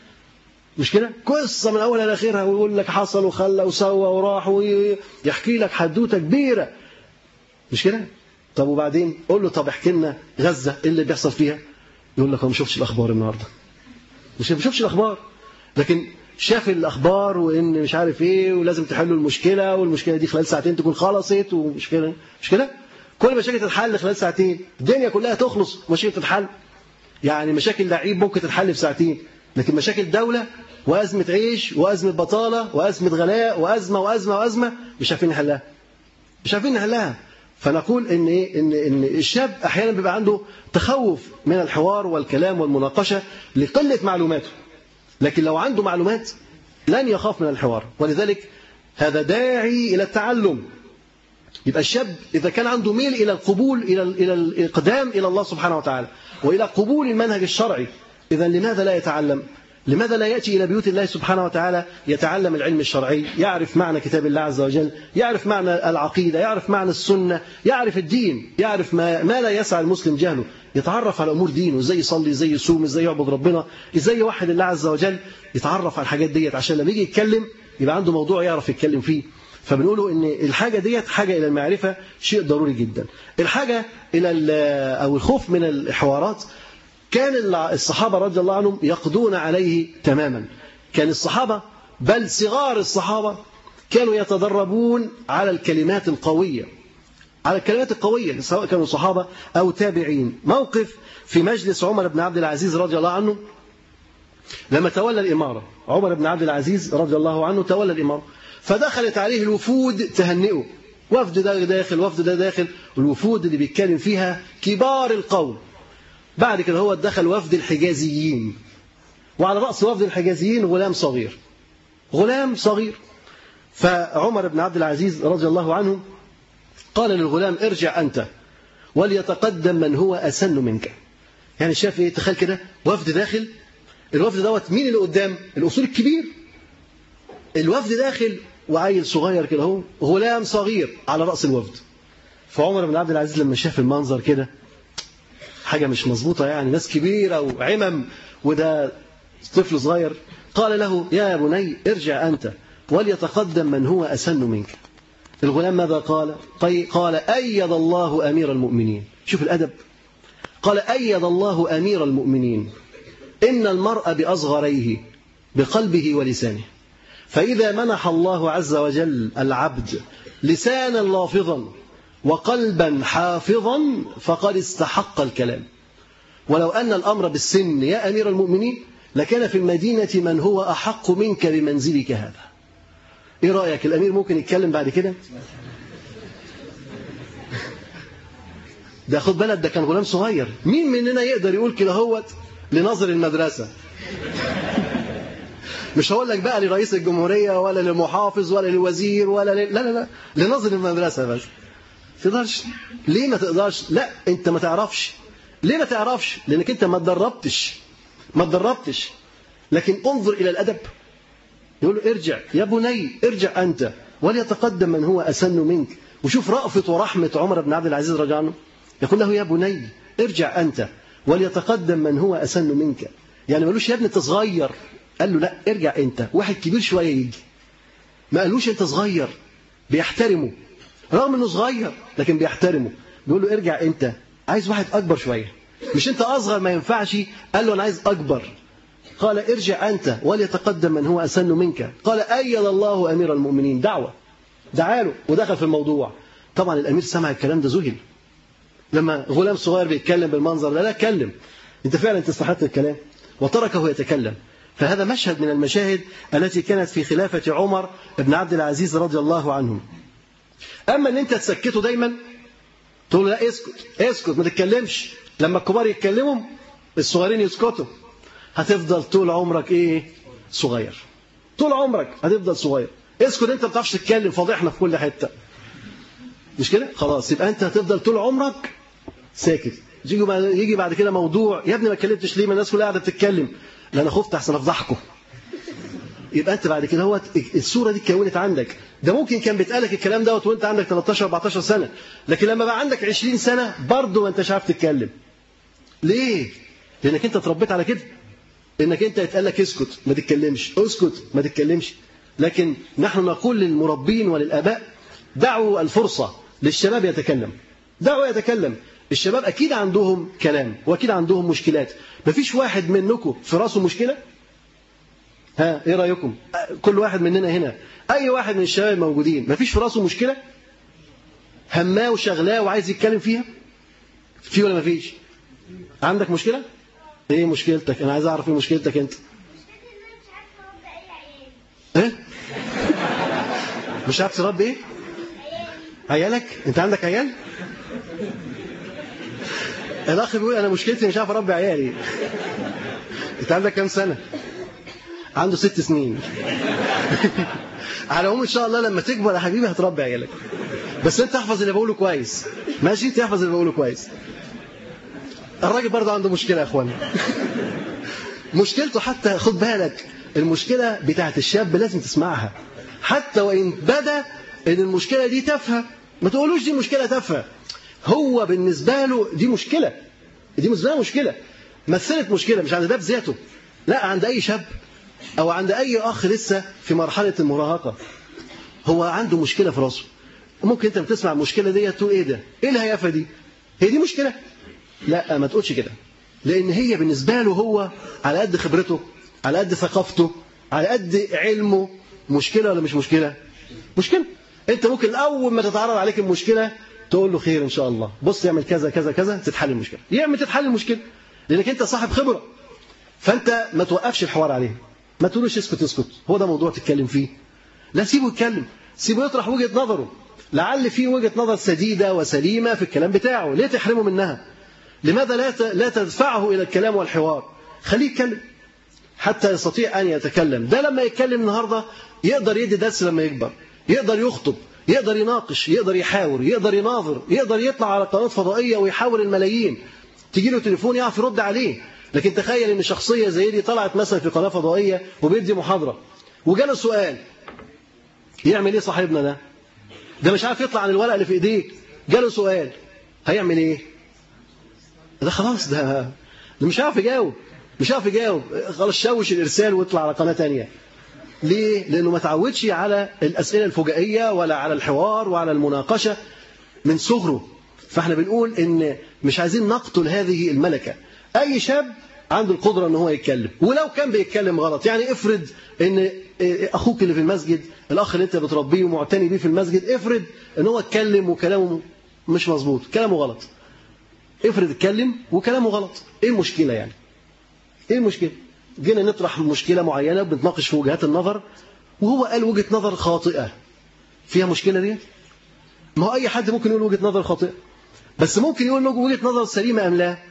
Speaker 3: مش كده؟ قصة من أولها لآخرها، ويقول لك حصل وخلى وسوى وراح ويحكي لك حدوتة كبيرة، مش كده؟ طب وبعدين قول له طب احكي لنا غزة إيه اللي بيحصل فيها؟ يقول لك أنا ما شفتش الأخبار النهاردة، مش ما شفتش الأخبار، لكن شاف الأخبار وإن مش عارف إيه ولازم تحلوا المشكلة، والمشكلة دي خلال ساعتين تكون خلصت، ومشكلة مش كده؟ كل مشاكل تتحل خلال ساعتين، الدنيا كلها تخلص مشاكل تتحل. يعني مشاكل لعيب ممكن تتحل في ساعتين، لكن مشاكل دولة وأزمة عيش وأزمة بطالة وأزمة غلاء وأزمة وأزمة وأزمة مش عارفين نحلها، مش عارفين نحلها. فنقول إن إيه إن إن الشاب أحيانا بيبقى عنده تخوف من الحوار والكلام والمناقشة لقلة معلوماته، لكن لو عنده معلومات لن يخاف من الحوار، ولذلك هذا داعي إلى التعلم. يبقى الشاب إذا كان عنده ميل إلى القبول إلى إلى الإقدام إلى الله سبحانه وتعالى وإلى قبول المنهج الشرعي، إذا لماذا لا يتعلم؟ لماذا لا يأتي إلى بيوت الله سبحانه وتعالى يتعلم العلم الشرعي، يعرف معنى كتاب الله عز وجل، يعرف معنى العقيدة، يعرف معنى السنة، يعرف الدين، يعرف ما, ما لا يسعى المسلم جهله، يتعرف على أمور دينه، إزاي يصلي، إزاي يصوم، إزاي يعبد ربنا، إزاي يوحد الله عز وجل، يتعرف على الحاجات ديت عشان لما يجي يتكلم يبقى عنده موضوع يعرف يتكلم فيه. فبنقوله ان الحاجة ديت حاجة إلى المعرفة، شيء ضروري جدا. الحاجة إلى أو الخوف من الحوارات، كان الصحابة رضي الله عنهم يقضون عليه تماما. كان الصحابة بل صغار الصحابة كانوا يتدربون على الكلمات القوية، على الكلمات القوية سواء كانوا صحابة أو تابعين. موقف في مجلس عمر بن عبد العزيز رضي الله عنه لما تولى الإمارة. عمر بن عبد العزيز رضي الله عنه تولى الإمارة، فدخلت عليه الوفود تهنئه، وفد ده داخل وفد ده داخل، والوفود اللي بيتكلم فيها كبار القوم. بعد كده هو دخل وفد الحجازيين، وعلى رأس وفد الحجازيين غلام صغير، غلام صغير. فعمر بن عبد العزيز رضي الله عنه قال للغلام ارجع أنت وليتقدم من هو أسن منك. يعني شاف ايه؟ تخيل كده وفد داخل، الوفد دوت مين اللي قدام؟ الأصول الكبير. الوفد داخل وعيل صغير كده اهو، غلام صغير على رأس الوفد. فعمر بن عبد العزيز لما شاف المنظر كده حاجة مش مظبوطة، يعني ناس كبيرة وعمم وده طفل صغير، قال له يا بني ارجع أنت وليتقدم من هو أسن منك. الغلام ماذا قال؟ قال أيد الله أمير المؤمنين. شوف الأدب، قال أيد الله أمير المؤمنين، إن المرء بأصغريه بقلبه ولسانه، فإذا منح الله عز وجل العبد لسانا لافظا وقلبا حافظا فقد استحق الكلام. ولو أن الأمر بالسن يا أمير المؤمنين لكان في المدينة من هو أحق منك بمنزلك هذا. إيه رأيك؟ الأمير ممكن يتكلم بعد كده؟ ده خد بالك، ده كان غلام صغير. مين مننا يقدر يقول كده هوت لناظر المدرسة؟ مش هقول لك بقى لرئيس الجمهورية ولا للمحافظ ولا للوزير ولا ل... لا لا لا لناظر المدرسة بس. تقدرش. ليه ما تقدرش؟ لا انت ما تعرفش. ليه ما تعرفش؟ لانك انت ما تدربتش ما تدربتش لكن انظر الى الادب. يقول له ارجع يا بني ارجع انت وليتقدم من هو اسن منك. وشوف رأفة ورحمة عمر بن عبد العزيز رضي الله عنه، يقول له يا بني ارجع انت وليتقدم من هو اسن منك. يعني ما قالوش يا ابني انت صغير، قال له لا ارجع انت، واحد كبير شويه يجي. ما قالوش انت صغير، بيحترمه رغم انه صغير لكن بيحترمه. بيقول له ارجع انت، عايز واحد اكبر شويه، مش انت اصغر ما ينفعش. قال له انا عايز اكبر. قال ارجع انت وليتقدم من هو اسن منك. قال ايد الله امير المؤمنين. دعوه دعاله ودخل في الموضوع. طبعا الامير سمع الكلام ده ذهل، لما غلام صغير بيتكلم بالمنظر ده. لا اتكلم انت فعلا تستحق الكلام، وتركه يتكلم. فهذا مشهد من المشاهد التي كانت في خلافة عمر بن عبد العزيز رضي الله عنه. أما أن أنت تسكته دايما، تقول له لا اسكت اسكت ما تتكلمش، لما الكبار يتكلموا الصغيرين يسكتوا، هتفضل طول عمرك ايه؟ صغير. طول عمرك هتفضل صغير. اسكت انت ما بتعرفش تتكلم، فاضحنا في كل حته. مش كده؟ خلاص يبقى انت هتفضل طول عمرك ساكت. يجي بعد يجي بعد كده موضوع، يا ابني ما اتكلمتش ليه؟ ما الناس كلها قاعده بتتكلم. لا انا خفت احسن افضحكم. يبقى انت بعد كده هو الصوره دي اتكونت عندك. ده ممكن كان بيتقالك الكلام دوت وانت عندك ثلاثة عشر أربعة عشر سنه، لكن لما بقى عندك عشرين سنه برضه ما انتش عارف تتكلم. ليه؟ لانك انت اتربيت على كده. انك انت يتقال لك اسكت ما تتكلمش، اسكت ما تتكلمش. لكن نحن نقول للمربين وللاباء دعوا الفرصه للشباب يتكلم. دعوا يتكلم. الشباب اكيد عندهم كلام واكيد عندهم مشكلات. مفيش واحد منكم في راسه مشكله؟ ها ايه رايكم؟ كل واحد مننا هنا، اي واحد من الشباب الموجودين مفيش في راسه مشكله؟ هماه وشغلاه وعايز يتكلم فيها؟ في ولا مفيش؟ عندك مشكله؟ ايه مشكلتك؟ انا عايز اعرف ايه مشكلتك انت. ايه؟ مش عارف تربي ايه؟ عيالك؟ انت عندك عيال؟ الاخ بيقول انا مشكلتي مش عارف اربي عيالي. انت عندك كام سنه؟ عنده ست سنين. على العموم ان شاء الله لما تكبر يا حبيبي هتربي عيالك، بس انت احفظ اللي بقوله كويس. ماشي؟ تحفظ اللي بقوله كويس. الراجل برضه عنده مشكله يا اخوانا. مشكلته حتى خد بالك، المشكله بتاعت الشاب لازم تسمعها حتى وان بدا ان المشكله دي تافهه. ما تقولوش دي مشكله تافهه، هو بالنسبه له دي مشكله. دي بالنسبه له مشكله، مثلت مشكله مش عند ده بذاته، لا عند اي شاب او عند اي اخ لسه في مرحله المراهقه. هو عنده مشكله في راسه. ممكن انت بتسمع المشكله دي تقول ايه ده؟ ايه الهيافه دي؟ هي دي مشكله؟ لا ما تقولش كده، لان هي بالنسبه له هو على قد خبرته، على قد ثقافته، على قد علمه. مشكله ولا مش مشكله؟ مشكله. انت ممكن اول ما تتعرض عليك المشكله تقول له خير ان شاء الله، بص يعمل كذا كذا كذا تتحل المشكله. يعمل تتحل المشكله لانك انت صاحب خبره. فانت ما توقفش الحوار عليه، ما تقولوش اسكت اسكت، هو ده موضوع تتكلم فيه. لا سيبه يتكلم، سيبه يطرح وجهه نظره، لعل فيه وجهه نظر سديده وسليمه في الكلام بتاعه. ليه تحرمه منها؟ لماذا لا لا تدفعه الى الكلام والحوار؟ خليه يتكلم حتى يستطيع ان يتكلم. ده لما يتكلم النهارده يقدر يدي درس لما يكبر، يقدر يخطب، يقدر يناقش، يقدر يحاور، يقدر يناظر، يقدر يطلع على قناه فضائيه ويحاور الملايين. تيجي له تليفون يعرف يرد عليه. لكن تخيل ان شخصيه زي دي طلعت مثلا في قناه فضائيه وبيدي محاضره وجاله سؤال، يعمل ايه صاحبنا ده؟ ده مش عارف يطلع عن الورق اللي في ايديه. جاله سؤال هيعمل ايه؟ ده خلاص ده, ده مش عارف يجاوب، مش عارف يجاوب خلاص شوش الارسال ويطلع على قناه ثانيه. ليه؟ لانه ما تعودش على الاسئله الفجائيه ولا على الحوار وعلى المناقشه من صغره. فاحنا بنقول ان مش عايزين نقتل هذه الملكه. اي شاب عنده القدره ان هو يتكلم، ولو كان بيتكلم غلط. يعني افرض ان اخوك اللي في المسجد، الاخ اللي انت بتربيه ومعتني بيه في المسجد، افرض ان هو اتكلم وكلامه مش مظبوط، كلامه غلط. افرض اتكلم وكلامه غلط، ايه المشكله يعني؟ ايه المشكله؟ جينا نطرح مشكله معينه بنتناقش في وجهات النظر وهو قال وجهه نظر خاطئه، فيها مشكله دي؟ ما هو اي حد ممكن يقول وجهه نظر خاطئه، بس ممكن يقول وجهه نظر سليمه ام لا؟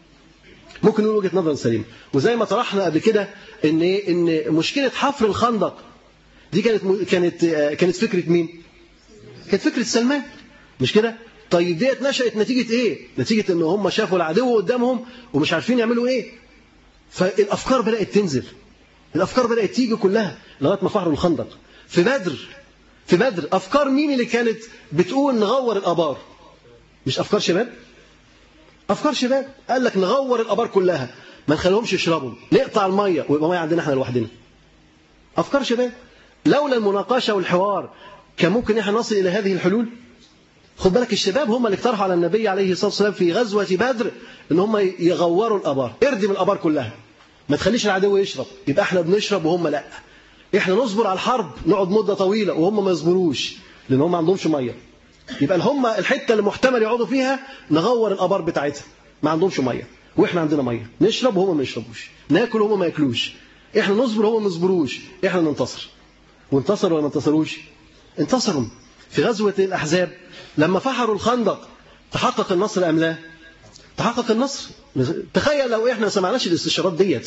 Speaker 3: ممكن نقول وجهه نظر سليمه. وزي ما طرحنا قبل كده ان ان مشكله حفر الخندق دي كانت كانت كانت فكره مين؟ كانت فكره سلمان، مش كده؟ طيب ديت نشأت نتيجه ايه؟ نتيجه ان هم شافوا العدو قدامهم ومش عارفين يعملوا ايه. فالافكار بدات تنزل، الافكار بدات تيجي كلها لغايه ما فحروا الخندق. في بدر في بدر افكار مين اللي كانت بتقول نغور الابار؟ مش افكار شباب؟ افكار شباب قال لك نغور الابار كلها، ما نخليهمش يشربوا، نقطع الميه ويبقى ميه عندنا احنا لوحدنا. افكار شباب. لولا المناقشه والحوار كان ممكن احنا نصل الى هذه الحلول. خد بالك الشباب هم اللي اقترحوا على النبي عليه الصلاه والسلام في غزوه بدر ان هم يغوروا الابار، اردم الابار كلها، ما تخليش العدو يشرب، يبقى احنا بنشرب وهم لا. احنا نصبر على الحرب نقعد مده طويله وهم ما يصبروش لان هم ما عندهمش ميه. يبقى هم الحته اللي محتمل يقعدوا فيها نغور الابار بتاعتها، ما عندهمش ميه واحنا عندنا ميه، نشرب وهم ما يشربوش، ناكل وهم ما ياكلوش، احنا نصبر وهم ما يصبروش، احنا ننتصر. وانتصروا ولا ما انتصروش؟ انتصروا في غزوه الاحزاب لما فحروا الخندق. تحقق النصر ام لا؟ تحقق النصر. تخيل لو احنا ما سمعناش الاستشارات ديت،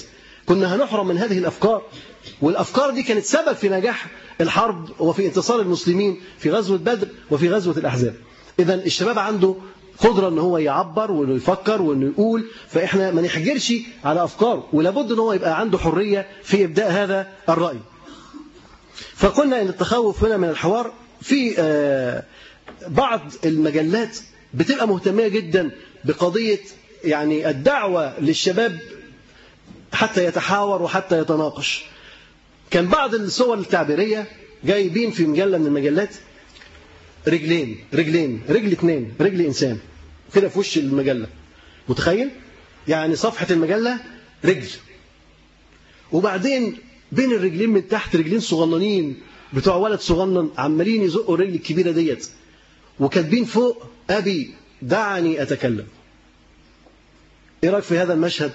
Speaker 3: كنا هنحرم من هذه الأفكار، والأفكار دي كانت سبب في نجاح الحرب وفي انتصار المسلمين في غزوة بدر وفي غزوة الأحزاب. إذن الشباب عنده قدرة أنه هو يعبر وأنه يفكر وأنه يقول، فإحنا ما نحجرش على أفكاره، ولابد أنه هو يبقى عنده حرية في إبداء هذا الرأي. فقلنا أن التخوف هنا من الحوار في بعض المجلات بتبقى مهتمية جدا بقضية يعني الدعوة للشباب حتى يتحاور وحتى يتناقش. كان بعض الصور التعبيرية جايبين في مجلة من المجلات رجلين رجلين رجل اثنين رجل إنسان كده في وش المجلة، متخيل؟ يعني صفحة المجلة رجل، وبعدين بين الرجلين من تحت رجلين صغننين بتوع ولد صغنن عمالين يزقوا الرجل الكبيرة ديت، وكاتبين فوق أبي دعني أتكلم. إيه رأيك في هذا المشهد؟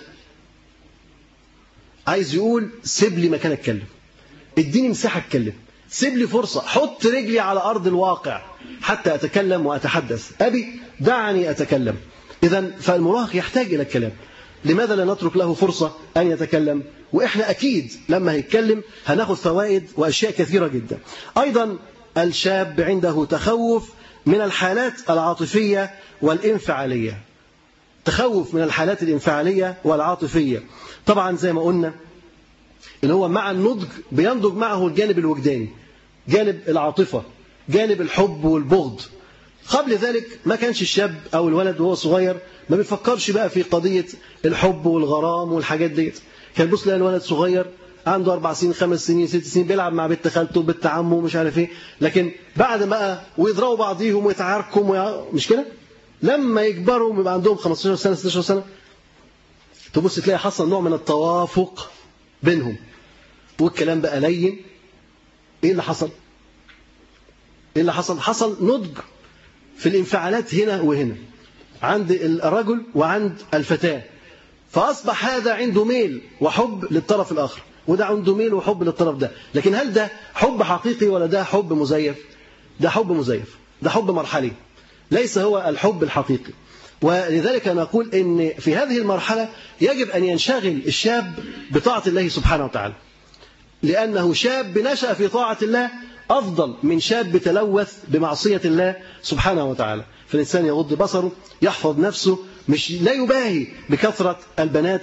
Speaker 3: عايز يقول سيب لي مكان أتكلم، اديني مساحة أتكلم، سيب لي فرصة، حط رجلي على أرض الواقع حتى أتكلم وأتحدث، أبي دعني أتكلم. إذن فالمراهق يحتاج إلى الكلام، لماذا لا نترك له فرصة أن يتكلم؟ وإحنا أكيد لما هيتكلم هناخذ فوائد وأشياء كثيرة جدا. أيضا الشاب عنده تخوف من الحالات العاطفية والانفعالية، تخوف من الحالات الانفعالية والعاطفية. طبعا زي ما قلنا إن هو مع النضج بينضج معه الجانب الوجداني، جانب العاطفة، جانب الحب والبغض. قبل ذلك ما كانش الشاب أو الولد وهو صغير ما بيفكرش بقى في قضية الحب والغرام والحاجات ديت. كان بص لقى الولد صغير عنده أربع سنين خمس سنين ست سنين بيلعب مع بنت خالته وبنت عمه ومش عارف ايه، لكن بعد ما ويضربوا بعضيهم ويتعاركوا ويع... مش كده؟ لما يكبروا ويبقى عندهم خمستاشر سنة ستاشر سنة تبص تلاقي حصل نوع من التوافق بينهم والكلام بقى لين. ايه اللي حصل؟ ايه اللي حصل؟ حصل نضج في الانفعالات هنا وهنا عند الرجل وعند الفتاة، فأصبح هذا عنده ميل وحب للطرف الآخر، وده عنده ميل وحب للطرف ده. لكن هل ده حب حقيقي ولا ده حب مزيف؟ ده حب مزيف، ده حب مرحلي، ليس هو الحب الحقيقي. ولذلك نقول إن في هذه المرحلة يجب أن ينشغل الشاب بطاعة الله سبحانه وتعالى، لأنه شاب نشأ في طاعة الله أفضل من شاب تلوث بمعصية الله سبحانه وتعالى. فالإنسان يغض بصره، يحفظ نفسه، مش لا يباهي بكثرة البنات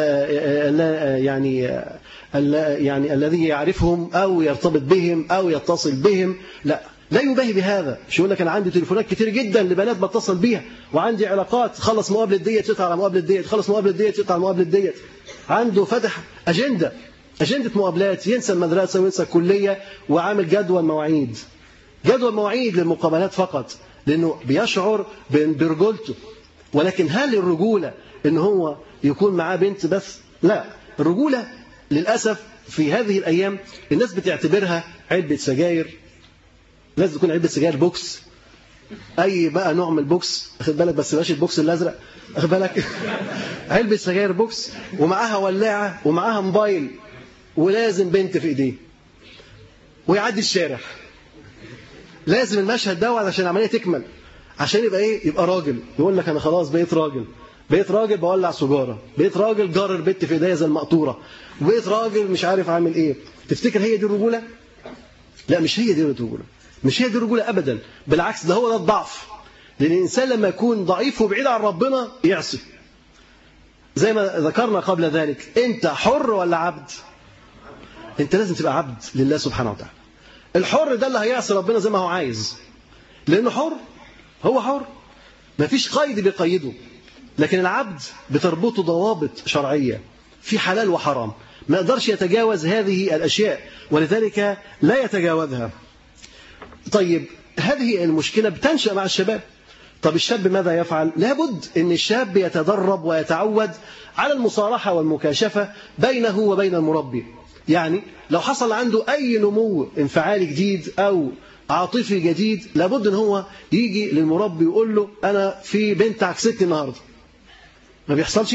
Speaker 3: اللا يعني اللا يعني الذي يعرفهم أو يرتبط بهم أو يتصل بهم، لا لا يباهي بهذا. مش يقول لك أنا عندي تليفونات كتير جدا لبنات بتصل بيها، وعندي علاقات، خلص مقابلة ديت يقطع على مقابلة ديت، خلص مقابلة ديت يقطع على مقابلة ديت. عنده فتح أجندة أجندة مقابلات، ينسى المدرسة وينسى الكلية، وعامل جدول مواعيد جدول مواعيد للمقابلات فقط، لأنه بيشعر برجولته. ولكن هل الرجولة إن هو يكون معاه بنت بس؟ لا، الرجولة للأسف في هذه الأيام الناس بتعتبرها علبة سجاير، لازم تكون علبة سجاير بوكس، أي بقى نوع من البوكس، أخذ بالك، بس بلاش البوكس الأزرق، أخذ بالك علبة سجاير بوكس ومعاها ولاعة ومعاها موبايل، ولازم بنت في إيديه ويعدي الشارع. لازم المشهد ده عشان العملية تكمل، عشان يبقى ايه، يبقى راجل، يقول لك انا خلاص بقيت راجل، بقيت راجل بولع سجاره، بقيت راجل جار البت في ايديا زي المقطوره، بقيت راجل مش عارف اعمل ايه. تفتكر هي دي الرجوله؟ لا، مش هي دي الرجوله، مش هي دي الرجوله ابدا، بالعكس ده هو ده الضعف. لان الانسان لما يكون ضعيف وبعيد عن ربنا يعصي. زي ما ذكرنا قبل ذلك، انت حر ولا عبد؟ انت لازم تبقى عبد لله سبحانه وتعالى. الحر ده اللي هيعصي ربنا زي ما هو عايز، لانه حر، هو حر، ما فيش قيد بيقيده. لكن العبد بتربطه ضوابط شرعية في حلال وحرام، ما يقدرش يتجاوز هذه الأشياء، ولذلك لا يتجاوزها. طيب هذه المشكلة بتنشأ مع الشباب. طب الشاب ماذا يفعل؟ لابد أن الشاب يتدرب ويتعود على المصارحة والمكاشفة بينه وبين المربي. يعني لو حصل عنده أي نمو انفعالي جديد أو عاطفي جديد، لابد ان هو يجي للمربي ويقول له انا في بنت عكستني النهارده. ما بيحصلش؟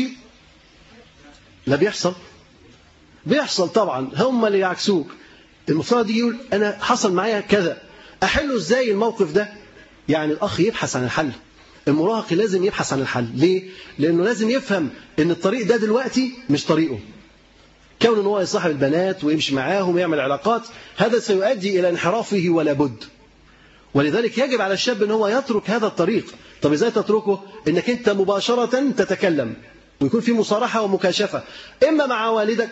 Speaker 3: لا بيحصل، بيحصل طبعا، هم اللي يعكسوك. المفترض يجي يقول انا حصل معايا كذا، احله ازاي الموقف ده؟ يعني الاخ يبحث عن الحل، المراهق لازم يبحث عن الحل. ليه؟ لانه لازم يفهم ان الطريق ده دلوقتي مش طريقه، كون ان هو يصاحب البنات ويمشي معاهم ويعمل علاقات، هذا سيؤدي الى انحرافه ولا بد. ولذلك يجب على الشاب ان هو يترك هذا الطريق. طب ازاي تتركه؟ انك انت مباشره تتكلم ويكون في مصارحه ومكاشفه اما مع والدك،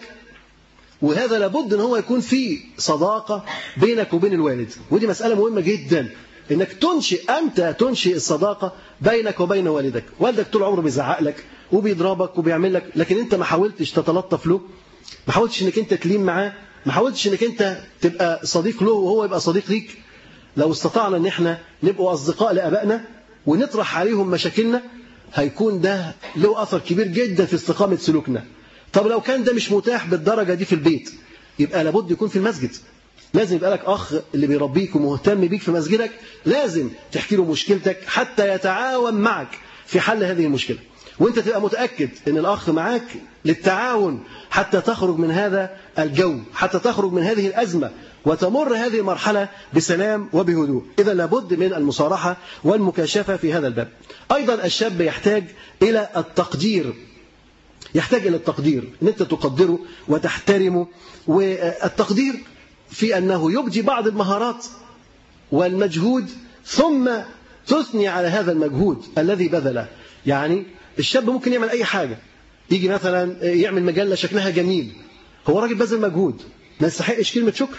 Speaker 3: وهذا لابد ان هو يكون في صداقه بينك وبين الوالد، ودي مساله مهمه جدا، انك تنشئ انت تنشئ الصداقه بينك وبين والدك. والدك طول عمره بيزعق لك وبيضربك وبيعمل لك، لكن انت ما حاولتش تتلطف له، ما حاولتش انك انت تلين معاه، ما حاولتش انك انت تبقى صديق له وهو يبقى صديق ليك. لو استطعنا ان احنا نبقوا اصدقاء لابائنا ونطرح عليهم مشاكلنا، هيكون ده له اثر كبير جدا في استقامه سلوكنا. طب لو كان ده مش متاح بالدرجه دي في البيت، يبقى لابد يكون في المسجد. لازم يبقى لك اخ اللي بيربيك ومهتم بيك في مسجدك، لازم تحكي له مشكلتك حتى يتعاون معك في حل هذه المشكله، وانت تبقى متاكد ان الاخ معاك للتعاون حتى تخرج من هذا الجو، حتى تخرج من هذه الازمه وتمر هذه المرحله بسلام وبهدوء. اذا لابد من المصارحه والمكاشفه في هذا الباب. ايضا الشاب يحتاج الى التقدير، يحتاج الى التقدير، ان انت تقدره وتحترمه. والتقدير في انه يبدي بعض المهارات والمجهود ثم تثني على هذا المجهود الذي بذله. يعني الشاب ممكن يعمل اي حاجه، يجي مثلا يعمل مجله شكلها جميل، هو راجل بذل مجهود، ما يستحقش كلمه شكر؟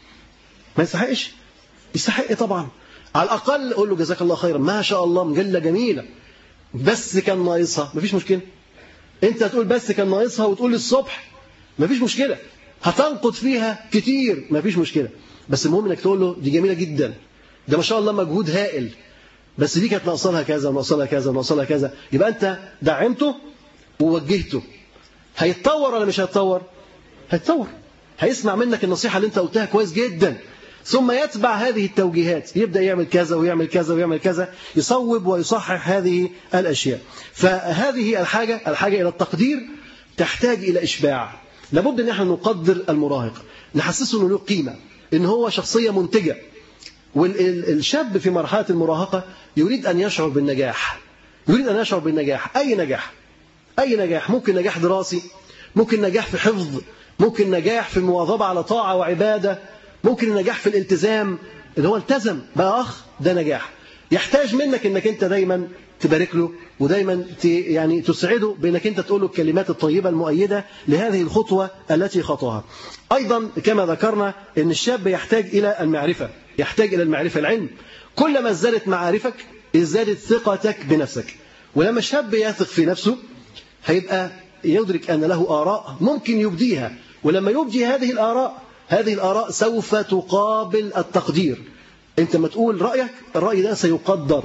Speaker 3: ما يستحقش؟ يستحق طبعا. على الاقل قول له جزاك الله خيرا، ما شاء الله مجله جميله، بس كان ناقصها، مفيش مشكله. انت هتقول بس كان ناقصها وتقول الصبح، مفيش مشكله. هتنقد فيها كتير، مفيش مشكله، بس المهم انك تقول له دي جميله جدا، ده ما شاء الله مجهود هائل، بس دي كانت ناقصه لها كذا وناقصه لها كذا وناقصه لها كذا. يبقى انت دعمته ووجهته. هيتطور ولا مش هيتطور؟ هيتطور، هيسمع منك النصيحه اللي انت قلتها كويس جدا، ثم يتبع هذه التوجيهات، يبدا يعمل كذا ويعمل كذا ويعمل كذا، يصوب ويصحح هذه الاشياء. فهذه الحاجه الحاجه الى التقدير تحتاج الى اشباع. لابد ان احنا نقدر المراهق، نحسسه انه له قيمه، ان هو شخصيه منتجه. والشاب في مرحله المراهقه يريد ان يشعر بالنجاح، يريد ان يشعر بالنجاح، اي نجاح، اي نجاح، ممكن نجاح دراسي، ممكن نجاح في حفظ، ممكن نجاح في المواظبه على طاعه وعباده، ممكن النجاح في الالتزام، اللي هو التزم بقى اخ، ده نجاح. يحتاج منك انك انت دايما تبارك له، ودايما يعني تسعده بانك انت تقول له الكلمات الطيبه المؤيده لهذه الخطوه التي خطاها. ايضا كما ذكرنا ان الشاب يحتاج الى المعرفه، يحتاج الى المعرفه، العلم. كلما ازدادت معارفك ازدادت ثقتك بنفسك. ولما الشاب يثق في نفسه هيبقى يدرك ان له اراء ممكن يبديها، ولما يبدي هذه الاراء، هذه الاراء سوف تقابل التقدير. انت ما تقول رايك، الراي ده سيقدر،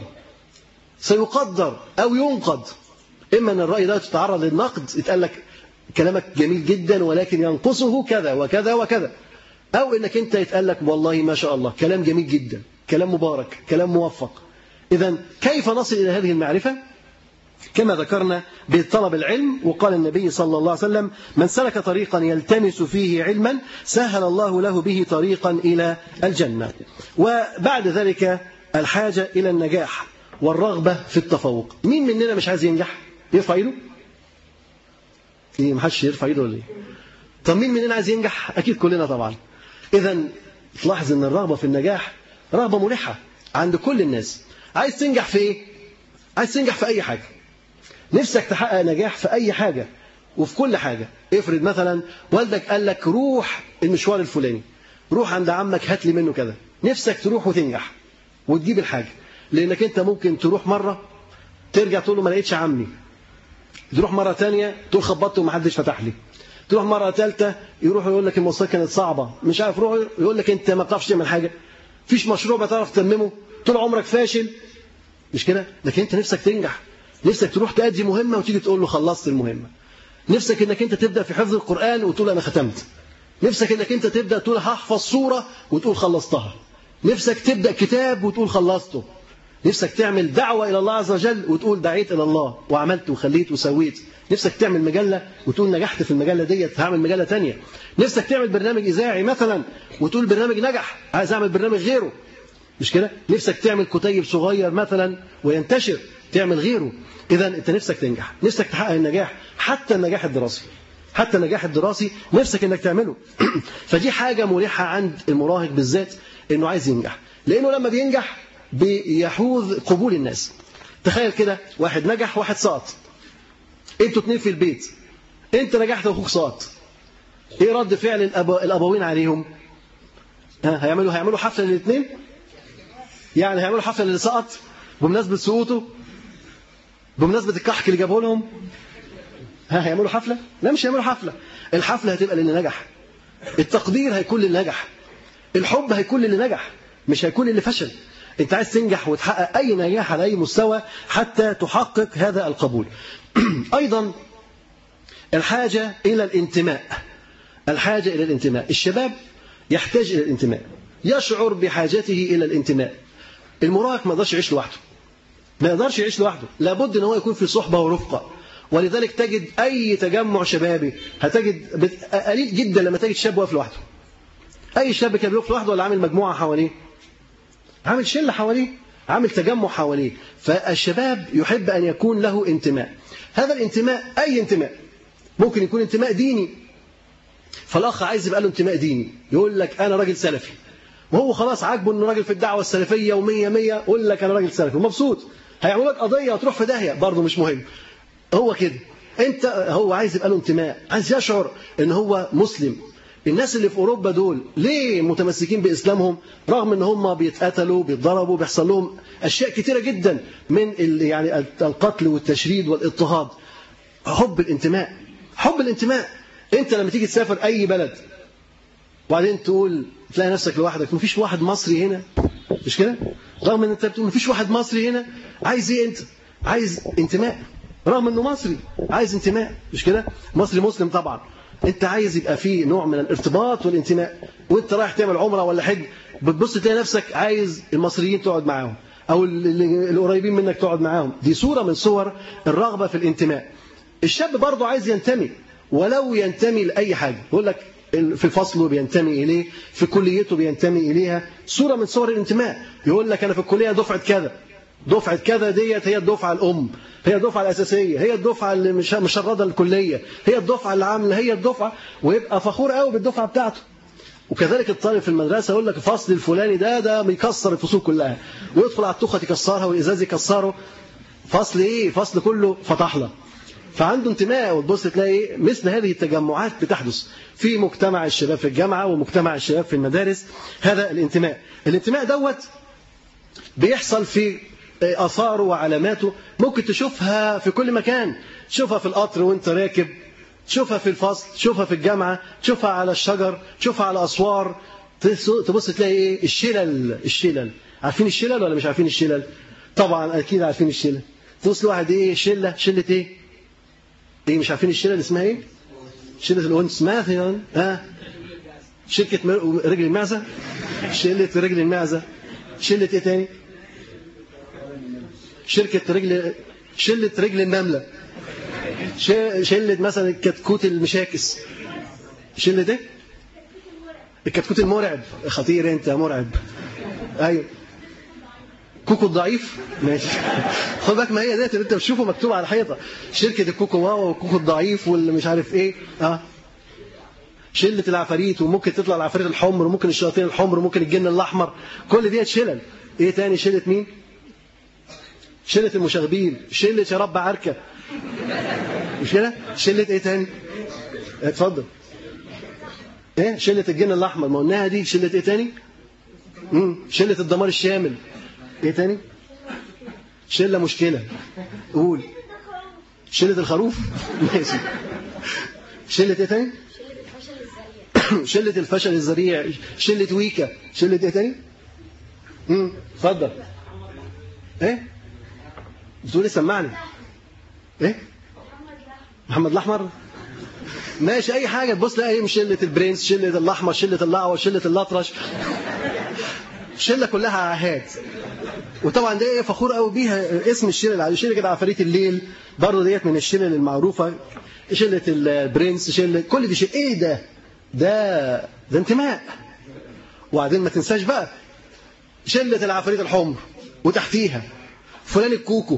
Speaker 3: سيقدر او ينقد. اما ان الراي ده تتعرض للنقد، يتقال لك كلامك جميل جدا ولكن ينقصه كذا وكذا وكذا، او انك انت يتقال لك والله ما شاء الله كلام جميل جدا، كلام مبارك، كلام موفق. اذا كيف نصل الى هذه المعرفه؟ كما ذكرنا بطلب العلم. وقال النبي صلى الله عليه وسلم: من سلك طريقا يلتمس فيه علما سهل الله له به طريقا إلى الجنة. وبعد ذلك الحاجة إلى النجاح والرغبة في التفوق. مين مننا مش عايز ينجح؟ يرفع ايده؟ ايه، محدش يرفع ايده ولا ايه؟ طب مين مننا عايز ينجح؟ اكيد كلنا طبعا. اذا تلاحظ ان الرغبة في النجاح رغبة ملحة عند كل الناس. عايز تنجح في ايه؟ عايز تنجح في اي حاجة، نفسك تحقق نجاح في أي حاجة وفي كل حاجة. افرض مثلا والدك قال لك روح المشوار الفلاني، روح عند عمك هات لي منه كذا، نفسك تروح وتنجح وتجيب الحاجة. لأنك أنت ممكن تروح مرة ترجع تقول له ما لقيتش عمي، تروح مرة تانية تقول خبطت ومحدش فتح لي، تروح مرة ثالثة يروح يقول لك المواصلات كانت صعبة، مش عارف، روح يقول لك أنت ما بتعرفش تعمل حاجة، فيش مشروع بتعرف تتممه، طول عمرك فاشل. مش كده؟ لكن أنت نفسك تنجح، نفسك تروح تأدي مهمة وتيجي تقول له خلصت المهمة. نفسك انك انت تبدأ في حفظ القرآن وتقول انا ختمت. نفسك انك انت تبدأ تقول هحفظ سورة وتقول خلصتها. نفسك تبدأ كتاب وتقول خلصته. نفسك تعمل دعوة إلى الله عز وجل وتقول دعيت إلى الله وعملت وخليت وسويت. نفسك تعمل مجلة وتقول نجحت في المجلة ديت هعمل مجلة تانية. نفسك تعمل برنامج إذاعي مثلا وتقول برنامج نجح عايز أعمل برنامج غيره. مش كده؟ نفسك تعمل كتيب صغير مثلا وينتشر تعمل غيره. إذا أنت نفسك تنجح، نفسك تحقق النجاح، حتى النجاح الدراسي، حتى النجاح الدراسي نفسك انك تعمله. فدي حاجة مريحة عند المراهق بالذات، انه عايز ينجح، لانه لما بينجح بيحوز قبول الناس. تخيل كده واحد نجح واحد سقط، انتوا اتنين في البيت، انت نجحت واخوك سقط، ايه رد فعل الأب... الابوين عليهم؟ ها هيعملوا هيعملوا حفله للاثنين؟ يعني هيعملوا حفله للي سقط بمناسبه سقوطه، بمناسبه الكحك اللي جابه لهم؟ ها هيعملوا حفله؟ لا مش هيعملوا حفله. الحفله هتبقى للي نجح، التقدير هيكون للي نجح، الحب هيكون للي نجح، مش هيكون للي فشل. انت عايز تنجح وتحقق اي نجاح على اي مستوى حتى تحقق هذا القبول. ايضا الحاجه الى الانتماء، الحاجه الى الانتماء. الشباب يحتاج الى الانتماء، يشعر بحاجته الى الانتماء. المراهق ما يقدرش يعيش لوحده، ما يقدرش يعيش لوحده، لابد ان هو يكون في صحبه ورفقه. ولذلك تجد اي تجمع شبابي هتجد قليل جدا لما تجد شاب واقف لوحده. اي شاب كان بيقف لوحده ولا عامل مجموعه حواليه؟ عامل شله حواليه، عامل تجمع حواليه. فالشباب يحب ان يكون له انتماء. هذا الانتماء اي انتماء، ممكن يكون انتماء ديني، فالاخ عايز يبقى له انتماء ديني، يقول لك انا راجل سلفي، وهو خلاص عاجبه انه راجل في الدعوه السلفيه ومية مية، يقول لك انا راجل سلفي ومبسوط. هيعملوا لك قضيه وتروح في داهيه، برضه مش مهم. هو كده، انت هو عايز يبقى له انتماء، عايز يشعر ان هو مسلم. الناس اللي في اوروبا دول ليه متمسكين باسلامهم رغم ان هم بيتقتلوا بيتضربوا بيحصل لهم اشياء كتيره جدا من يعني القتل والتشريد والاضطهاد؟ حب الانتماء، حب الانتماء. انت لما تيجي تسافر اي بلد وبعدين تقول تلاقي نفسك لوحدك، مفيش واحد مصري هنا، مش كده؟ رغم ان انت بتقول مفيش واحد مصري هنا، عايز ايه انت؟ عايز انتماء، رغم انه مصري عايز انتماء، مش كده؟ مصري مسلم طبعا، انت عايز يبقى فيه نوع من الارتباط والانتماء. وانت رايح تعمل عمره ولا حج بتبص تلاقي نفسك عايز المصريين تقعد معاهم او القريبين منك تقعد معاهم. دي صوره من صور الرغبه في الانتماء. الشاب برضه عايز ينتمي، ولو ينتمي لاي حاجه، يقول لك في فصله بينتمي اليه، في كليته بينتمي اليها، صوره من صور الانتماء. يقول لك انا في الكليه دفعه كذا، دفعه كذا ديت هي الدفعه الام، هي الدفعه الاساسيه، هي الدفعه اللي مش مشرده الكليه، هي الدفعه اللي عامله، هي الدفعه، ويبقى فخور قوي بالدفعه بتاعته. وكذلك الطالب في المدرسه يقول لك الفصل الفلاني ده ده بيكسر الفصول كلها، ويدخل على التخه يكسرها والازاز يكسره. فصل ايه؟ فصل كله فطحله. فعنده انتماء. وتبص تلاقي مثل هذه التجمعات بتحدث في مجتمع الشباب في الجامعه ومجتمع الشباب في المدارس. هذا الانتماء. الانتماء دوت بيحصل في آثاره وعلاماته، ممكن تشوفها في كل مكان، تشوفها في القطر وانت راكب، تشوفها في الفصل، تشوفها في الجامعة، تشوفها على الشجر، تشوفها على الأسوار. تبص تلاقي ايه؟ الشلل. الشلل عارفين الشلل ولا مش عارفين الشلل؟ طبعا اكيد عارفين الشلل. تبص لواحد ايه؟ شله شله ايه؟ ايه مش عارفين الشلل اسمها ايه؟ شله الانس مثلا. ها شركه رجل المعزه، شله رجل المعزه، شله ايه تاني؟ شركة رجل، شلة رجل النملة، شلة مثلا الكتكوت المشاكس، شلة ايه؟ الكتكوت المرعب. خطير انت مرعب. ايوه كوكو الضعيف. ماشي خد بالك، ما هي ديت اللي انت بتشوفه مكتوب على الحيطه، شركة الكوكو واوا والكوكو الضعيف واللي مش عارف ايه. اه شلة العفاريت، وممكن تطلع العفاريت الحمر، وممكن الشياطين الحمر، وممكن الجن الاحمر، كل ديت شلل. ايه تاني؟ شلة مين؟ شلة المشاغبين، شلة يا رب عركة، مش كده؟ شلة ايه تاني؟ اتفضل. ايه شلة الجن الاحمر، ما قلناها دي. شلة ايه تاني؟ امم شلة الدمار الشامل. ايه تاني؟ شلة مشكلة. قول. شلة الخروف. ماشي. شلة ايه تاني؟ شلة الفشل الذريع، شلة ويكا، شلة ايه تاني؟ امم اتفضل. ايه؟ بتقولي سمعني. ايه؟ محمد الاحمر. ماشي اي حاجه تبص تلاقي ايه؟ شله البرنس، شله الاحمر، شله الاعور، شله الاطرش، شله كلها عاهات. وطبعا ده ايه فخور قوي بيها اسم الشله على شله كده عفاريت الليل برضه ديت من الشلل المعروفه. شله البرنس، شله كل دي شيء. ايه ده؟ ده ده انتماء. وبعدين ما تنساش بقى شله العفاريت الحمر وتحتيها فلان الكوكو،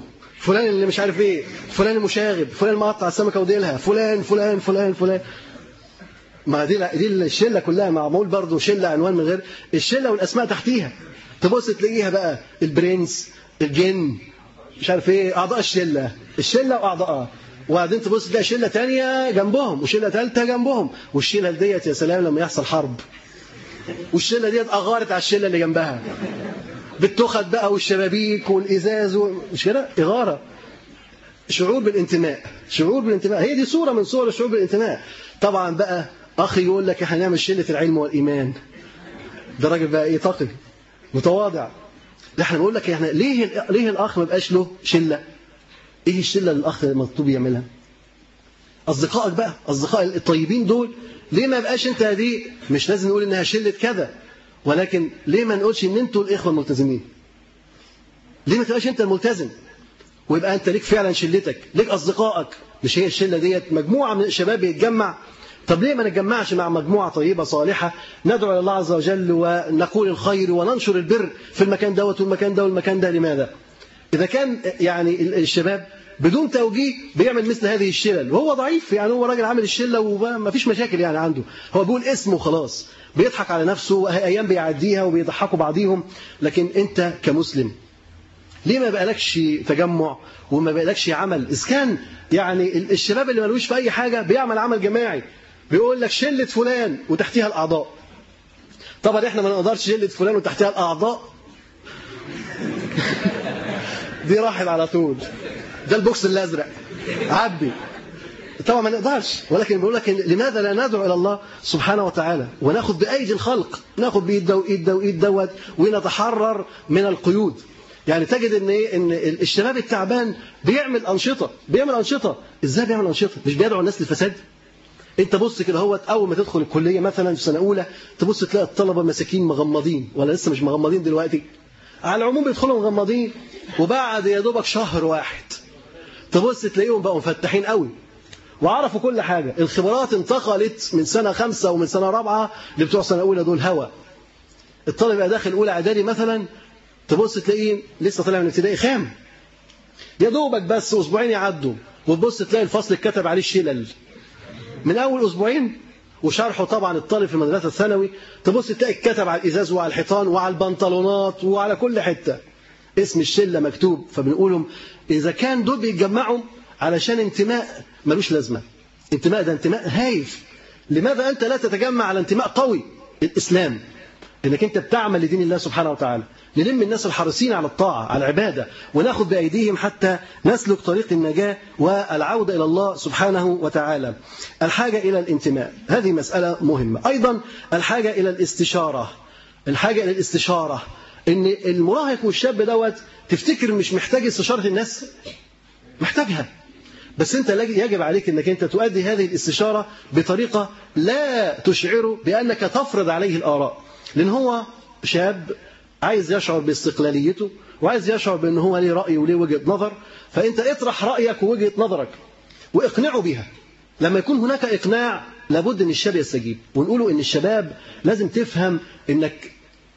Speaker 3: فلان اللي مش عارف ايه، فلان المشاغب، فلان مقطع السمكه وديلها، فلان فلان فلان فلان. ما دي دي الشله كلها معمول برضه شله عنوان من غير الشله والاسماء تحتيها. تبص تلاقيها بقى البرنس، الجن، مش عارف ايه، اعضاء الشله، الشله واعضائها. وبعدين تبص تلاقي شله ثانيه جنبهم وشله ثالثه جنبهم، والشله ديت يا سلام لما يحصل حرب والشله ديت اغارت على الشله اللي جنبها بالتخت بقى والشبابيك والازاز مش كده، اغاره. شعور بالانتماء، شعور بالانتماء، هي دي صوره من صور الشعور بالانتماء. طبعا بقى اخي يقول لك احنا هنعمل شله العلم والايمان، ده راجل بقى ايه، تقي متواضع. احنا بنقول لك احنا ليه ليه الاخ ما بقاش له شله؟ ايه الشله اللي الاخ مطلوب يعملها؟ اصدقائك بقى، اصدقاء الطيبين دول، ليه ما بقاش انت دي؟ مش لازم نقول انها شله كذا، ولكن ليه ما نقولش ان انتوا الاخوه الملتزمين؟ ليه ما تبقاش انت الملتزم ويبقى انت ليك فعلا شلتك، ليك اصدقائك؟ مش هي الشله ديت مجموعه من الشباب يتجمع؟ طب ليه ما نتجمعش مع مجموعه طيبه صالحه ندعو الى الله عز وجل ونقول الخير وننشر البر في المكان دوت والمكان ده والمكان ده؟ لماذا؟ اذا كان يعني الشباب بدون توجيه بيعمل مثل هذه الشلل وهو ضعيف، يعني هو راجل عامل الشله وما فيش مشاكل يعني عنده، هو بيقول اسمه وخلاص، بيضحك على نفسه، ايام بيعديها وبيضحكوا بعضيهم. لكن انت كمسلم ليه ما بقالكش تجمع وما بقالكش عمل؟ اذا كان يعني الشباب اللي ملوش في اي حاجه بيعمل عمل جماعي، بيقول لك شله فلان وتحتيها الاعضاء. طبعا احنا ما نقدرش شله فلان وتحتيها الاعضاء دي راحت على طول، ده البوكس الازرق عبي، طبعا ما نقدرش. ولكن بيقول لك لماذا لا ندعو الى الله سبحانه وتعالى وناخذ بايدي الخلق، ناخذ بايد ده وايد ده وايد دوت ونتحرر من القيود. يعني تجد ان ايه، ان الشباب التعبان بيعمل انشطه، بيعمل انشطه ازاي؟ بيعمل انشطه مش بيدعو الناس للفساد. انت بص كده هو اول ما تدخل الكليه مثلا في سنه اولى تبص تلاقي الطلبه مساكين مغمضين، ولا لسه مش مغمضين دلوقتي؟ على العموم بيدخلوا مغمضين، وبعد يا دوبك شهر واحد تبص تلاقيهم بقوا مفتحين قوي وعرفوا كل حاجه. الخبرات انتقلت من سنه خمسه ومن سنه رابعه لبتوع سنه اولى، دول هوا. الطالب يبقى داخل اولى اعدادي مثلا تبص تلاقيه لسه طالع من ابتدائي خام، يا دوبك بس اسبوعين يعدوا وتبص تلاقي الفصل اتكتب عليه الشلل من اول اسبوعين. وشرحه طبعا الطالب في المدرسه الثانوي تبص تلاقي اتكتب على الازاز وعلى الحيطان وعلى البنطلونات وعلى كل حته اسم الشله مكتوب. فبنقولهم اذا كان دول بيتجمعوا علشان انتماء ملوش لازمه، انتماء ده انتماء هايف، لماذا انت لا تتجمع على انتماء قوي؟ الاسلام، انك انت بتعمل لدين الله سبحانه وتعالى، نلم الناس الحريصين على الطاعه على العباده وناخذ بايديهم حتى نسلك طريق النجاه والعوده الى الله سبحانه وتعالى. الحاجه الى الانتماء هذه مساله مهمه. ايضا الحاجه الى الاستشاره، الحاجه الى الاستشاره، ان المراهق والشاب دوت تفتكر مش محتاج استشاره الناس، محتاجها، بس انت يجب عليك انك انت تؤدي هذه الاستشاره بطريقه لا تشعره بانك تفرض عليه الاراء، لان هو شاب عايز يشعر باستقلاليته وعايز يشعر بأنه هو ليه رأي وليه وجهة نظر. فأنت اطرح رأيك ووجهة نظرك واقنعه بها. لما يكون هناك إقناع لابد أن الشاب يستجيب. ونقوله أن الشباب لازم تفهم أنك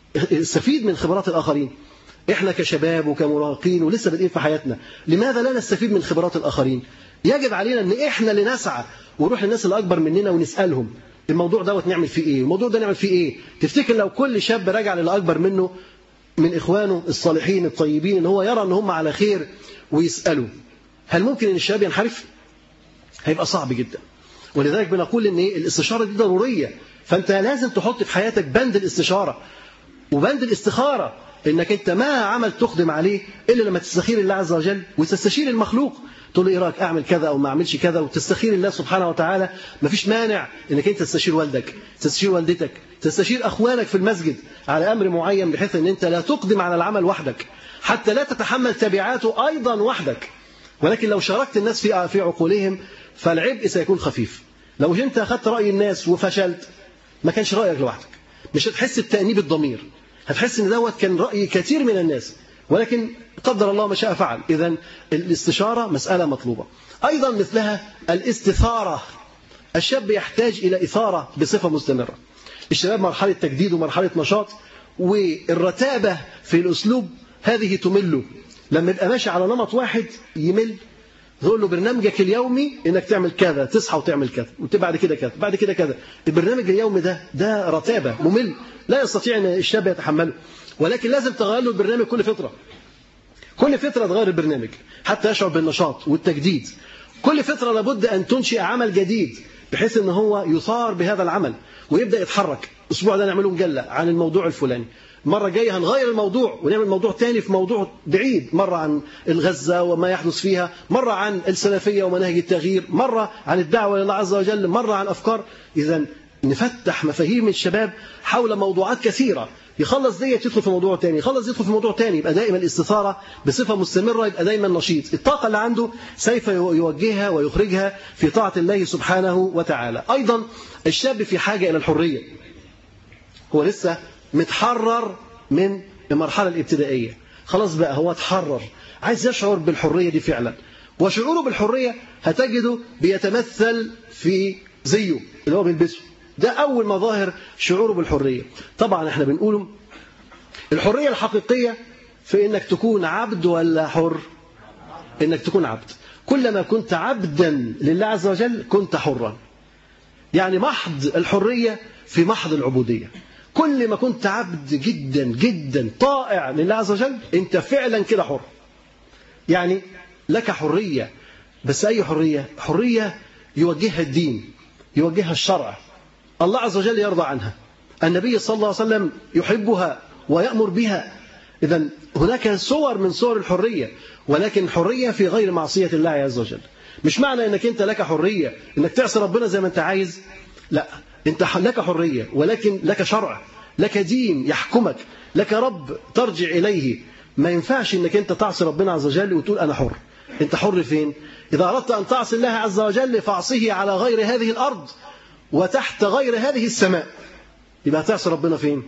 Speaker 3: تستفيد من خبرات الآخرين. إحنا كشباب وكمراهقين ولسه بادئين في حياتنا، لماذا لا نستفيد من خبرات الآخرين؟ يجب علينا أن إحنا اللي نسعى ونروح للناس اللي أكبر مننا ونسألهم الموضوع دوت نعمل فيه ايه، الموضوع ده نعمل فيه ايه. تفتكر لو كل شاب راجع للي اكبر منه من اخوانه الصالحين الطيبين ان هو يرى ان هم على خير ويسالوا، هل ممكن ان الشباب ينحرف؟ هيبقى صعب جدا. ولذلك بنقول ان الاستشاره دي ضروريه. فانت لازم تحط في حياتك بند الاستشاره وبند الاستخاره، انك انت ما عمل تقدم عليه الا لما تستخير الله عز وجل وتستشير المخلوق، تقول له ايه رايك اعمل كذا او ما اعملش كذا، وتستخير الله سبحانه وتعالى. ما فيش مانع انك انت تستشير والدك، تستشير والدتك، تستشير اخوانك في المسجد على امر معين، بحيث ان انت لا تقدم على العمل وحدك حتى لا تتحمل تبعاته ايضا وحدك. ولكن لو شاركت الناس في في عقولهم فالعبء سيكون خفيف. لو انت اخذت راي الناس وفشلت ما كانش رايك لوحدك، مش هتحس بتأنيب الضمير، هتحس ان دوت كان راي كثير من الناس، ولكن قدر الله ما شاء فعل. إذن الاستشارة مسألة مطلوبة. أيضا مثلها الاستثارة. الشاب يحتاج إلى إثارة بصفة مستمرة. الشباب مرحلة تجديد ومرحلة نشاط، والرتابة في الأسلوب هذه تمله. لما يبقى ماشي على نمط واحد يمل، تقول له برنامجك اليومي انك تعمل كذا، تصحى وتعمل كذا، وبعد كده كذا، بعد كده كذا. البرنامج اليومي ده ده رتابه ممل لا يستطيع ان الشاب يتحمله، ولكن لازم تغير له البرنامج كل فتره. كل فتره تغير البرنامج حتى يشعر بالنشاط والتجديد. كل فتره لابد ان تنشئ عمل جديد بحيث ان هو يثار بهذا العمل ويبدا يتحرك. الاسبوع ده نعمله مجله عن الموضوع الفلاني، المره الجايه هنغير الموضوع ونعمل موضوع تاني في موضوع بعيد، مره عن الغزه وما يحدث فيها، مره عن السلفيه ومناهج التغيير، مره عن الدعوه الى الله عز وجل، مره عن افكار. اذا نفتح مفاهيم الشباب حول موضوعات كثيره، يخلص ديت يدخل في موضوع تاني، يخلص يدخل في موضوع تاني، يبقى دائما الاستثاره بصفه مستمره، يبقى دائما نشيط. الطاقه اللي عنده سوف يوجهها ويخرجها في طاعه الله سبحانه وتعالى. ايضا الشاب في حاجه الى الحريه. هو لسه متحرر من المرحله الابتدائيه، خلاص بقى هو اتحرر، عايز يشعر بالحريه دي فعلا. وشعوره بالحريه هتجده بيتمثل في زيه اللي هو بيلبسه، ده أول مظاهر شعوره بالحرية. طبعا احنا بنقول الحرية الحقيقية في إنك تكون عبد ولا حر؟ إنك تكون عبد. كلما كنت عبدا لله عز وجل كنت حرا. يعني محض الحرية في محض العبودية. كل ما كنت عبد جدا جدا طائع لله عز وجل أنت فعلا كده حر. يعني لك حرية، بس أي حرية؟ حرية يوجهها الدين، يوجهها الشرع، الله عز وجل يرضى عنها، النبي صلى الله عليه وسلم يحبها ويأمر بها. إذن هناك صور من صور الحرية، ولكن حرية في غير معصية الله عز وجل. مش معنى أنك أنت لك حرية أنك تعصي ربنا زي ما أنت عايز، لا، أنت لك حرية ولكن لك شرع، لك دين يحكمك، لك رب ترجع إليه. ما ينفعش أنك أنت تعصي ربنا عز وجل وتقول أنا حر. أنت حر فين؟ إذا أردت أن تعصي الله عز وجل فاعصيه على غير هذه الأرض وتحت غير هذه السماء. يبقى هتعصي ربنا فين؟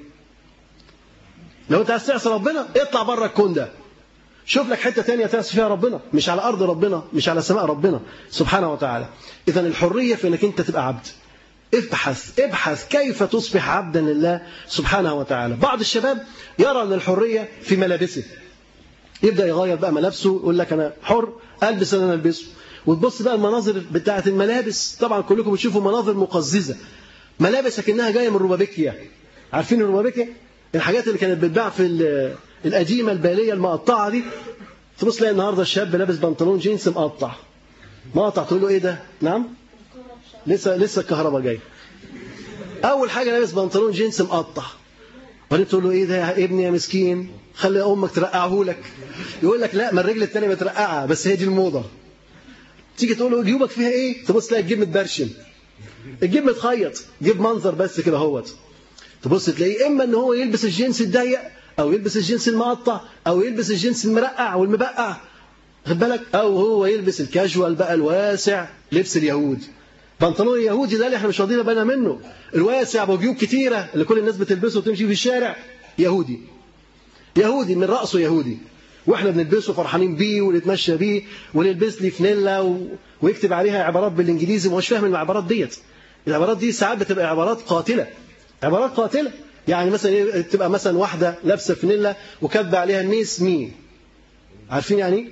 Speaker 3: لو انت عايز تعصي ربنا اطلع بره الكون ده، شوف لك حته ثانيه تعصي فيها ربنا، مش على ارض ربنا، مش على سماء ربنا سبحانه وتعالى. اذا الحريه في انك انت تبقى عبد. ابحث ابحث كيف تصبح عبدا لله سبحانه وتعالى. بعض الشباب يرى ان الحريه في ملابسه، يبدا يغير بقى ملابسه، يقول لك انا حر البس اللي انا البسه. وتبص بقى المناظر بتاعه الملابس، طبعا كلكم بتشوفوا مناظر مقززه، ملابس كأنها جايه من روبابيكيا. عارفين الروبابيكيا؟ الحاجات اللي كانت بتباع في القديمه الباليه المقطعه دي. تبص تلاقي النهارده الشاب لابس بنطلون جينز مقطع مقطع، تقول له ايه ده؟ نعم، لسه لسه الكهرباء جايه. اول حاجه لابس بنطلون جينز مقطع، وبعدين تقول له ايه ده يا ابني يا مسكين، خلي امك ترقعه لك. يقول لك لا، ما الرجل الثانيه مترقعه، بس هي دي الموضه. تيجي تقول له جيوبك فيها ايه؟ تبص تلاقي الجيب متبرشم، الجيب متخيط، جيب منظر بس كده اهوت. تبص تلاقيه اما ان هو يلبس الجينز الضيق او يلبس الجينز المقطع او يلبس الجينز المرقع والمبقع، خد بالك، او هو يلبس الكاجوال بقى الواسع، لبس اليهود. بنطلون اليهودي ده اللي احنا مش واخدين بالنا منه، الواسع ابو جيوب كتيره اللي كل الناس بتلبسه وتمشي في الشارع، يهودي. يهودي من راسه يهودي، واحنا بنلبسه فرحانين بيه ونتمشى بيه ونلبس لي فانيلا و... ويكتب عليها عبارات بالانجليزي ومش فاهم العبارات ديت. العبارات دي ساعات بتبقى عبارات قاتله، عبارات قاتله. يعني مثلا تبقى مثلا واحده لابسه فانيلا وكاتبه عليها ميس مي، عارفين يعني؟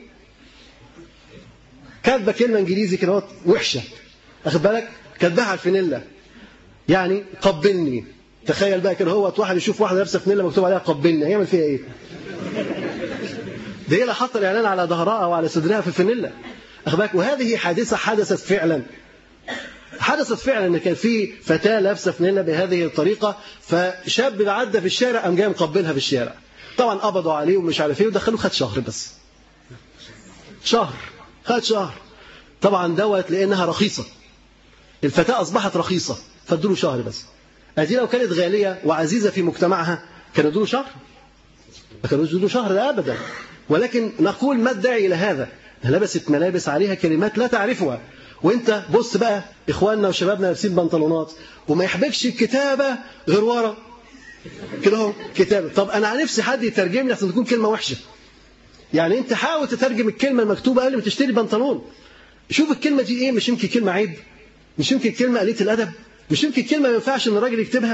Speaker 3: كاتبه كلمه انجليزي كده وحشه، واخد بالك، كاتباها على الفانيلا، يعني قبلني. تخيل بقى كده، هو واحد يشوف واحده لابسه فانيلا مكتوب عليها قبلني، هيعمل فيها ايه؟ ده هي اللي حاطه الاعلان على ظهرها او على صدرها في الفانيلا، واخد بالك. وهذه حادثه حدثت فعلا، حدثت فعلا ان كان في فتاه لابسه فانيلا بهذه الطريقه، فشاب عدى في الشارع قام جاي مقبلها في الشارع. طبعا قبضوا عليه ومش عارف ايه ودخلوه، خد شهر بس، شهر، خد شهر. طبعا دوت لانها رخيصه، الفتاه اصبحت رخيصه فادوا له شهر بس. ادي لو كانت غاليه وعزيزه في مجتمعها كانوا ادوا له شهر؟ ما كانوا ادوا له شهر ده ابدا. ولكن نقول ما الداعي الى هذا؟ لبست ملابس عليها كلمات لا تعرفها، وانت بص بقى اخواننا وشبابنا لابسين بنطلونات وما يحبكش الكتابه غير ورا كده اهو كتابه. طب انا عن نفسي حد يترجم لي عشان تكون كلمه وحشه. يعني انت حاول تترجم الكلمه المكتوبه قبل ما تشتري بنطلون. شوف الكلمه دي ايه، مش يمكن كلمه عيب، مش يمكن كلمه قليله الادب، مش يمكن كلمه ما ينفعش ان الراجل يكتبها.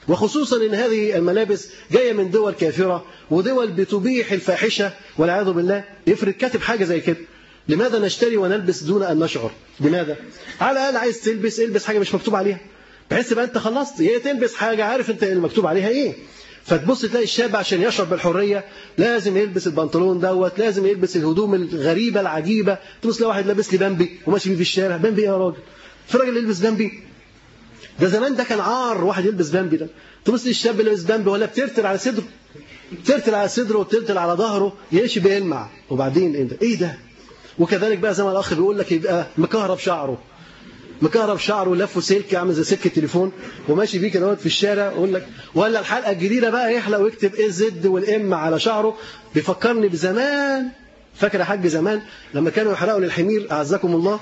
Speaker 3: وخصوصا ان هذه الملابس جايه من دول كافره ودول بتبيح الفاحشه والعياذ بالله. يفرض كاتب حاجه زي كده، لماذا نشتري ونلبس دون ان نشعر؟ لماذا؟ على الاقل عايز تلبس البس حاجه مش مكتوب عليها، بحيث يبقى انت خلصت، هي تلبس حاجه عارف انت المكتوب عليها ايه. فتبص تلاقي الشاب عشان يشعر بالحريه لازم يلبس البنطلون دوت، لازم يلبس الهدوم الغريبه العجيبه. تبص تلاقي واحد لابس لي بامبي وماشي بيه في الشارع، بامبي ايه يا راجل؟ في راجل يلبس بامبي؟ ده زمان ده كان عار واحد يلبس بامبي ده. تبص لي الشاب اللي لابس بامبي ولا بترتل على صدره، بترتل على صدره وترتل على ظهره، يمشي بيلمع، وبعدين ايه ده؟ ايه ده؟ وكذلك بقى زي ما الاخ بيقول لك يبقى مكهرب شعره، مكهرب شعره ولفه سلك عامل زي سلك التليفون وماشي بيه كده في الشارع، يقول لك ولا الحلقه الجديده بقى يحلق ويكتب ايه زد والام على شعره. بيفكرني بزمان، فاكر يا حاج زمان لما كانوا يحرقوا للحمير اعزكم الله،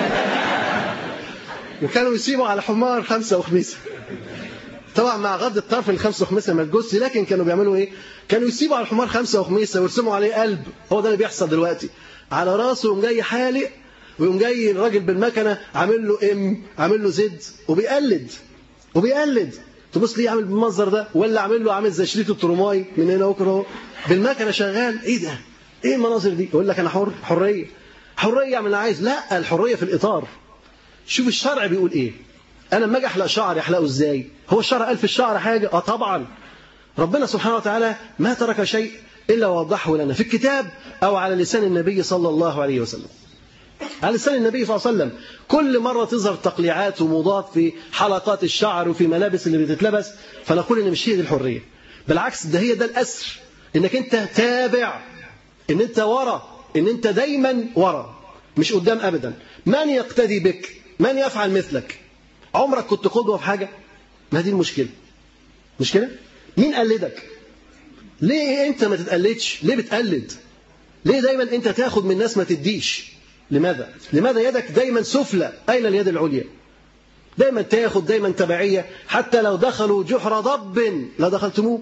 Speaker 3: وكانوا يسيبوا على حمار خمسه وخميسه، طبعا مع غض الطرف الخمسه وخميسه ما تجوزش، لكن كانوا بيعملوا ايه؟ كانوا يسيبوا على الحمار خمسه وخميسه ويرسموا عليه قلب. هو ده اللي بيحصل دلوقتي، على راسه يقوم جاي حالق، ويقوم جاي الراجل بالمكنه عامل له ام عامل له زد، وبيقلد وبيقلد. تبص ليه عامل بالمنظر ده؟ ولا عامل له عامل زي شريط الترماي من هنا وكده بالمكنه شغال. ايه ده؟ ايه المناظر دي؟ يقول لك انا حر، حريه حريه اعمل اللي عايز. لا، الحريه في الاطار. شوف الشرع بيقول ايه. انا لما اجي احلق شعري احلقه ازاي؟ هو الشرع قال في الشعر حاجه؟ اه طبعا. ربنا سبحانه وتعالى ما ترك شيء الا وضحه لنا في الكتاب او على لسان النبي صلى الله عليه وسلم. على لسان النبي صلى الله عليه وسلم كل مرة تظهر تقليعات وموضات في حلقات الشعر وفي ملابس اللي بتتلبس، فنقول ان مش هي دي الحرية، بالعكس ده هي ده الأسر، انك انت تابع، ان انت ورا، ان انت دايما ورا مش قدام ابدا. من يقتدي بك؟ من يفعل مثلك؟ عمرك كنت قدوة في حاجة؟ ما دي المشكلة. مش كده؟ مين قلدك؟ ليه انت ما تتقلدش؟ ليه بتقلد؟ ليه دايما انت تاخد من الناس ما تديش؟ لماذا؟ لماذا يدك دايما سفلى؟ أين اليد العليا؟ دايما تاخد، دايما تبعية، حتى لو دخلوا جحر ضب لدخلتموه.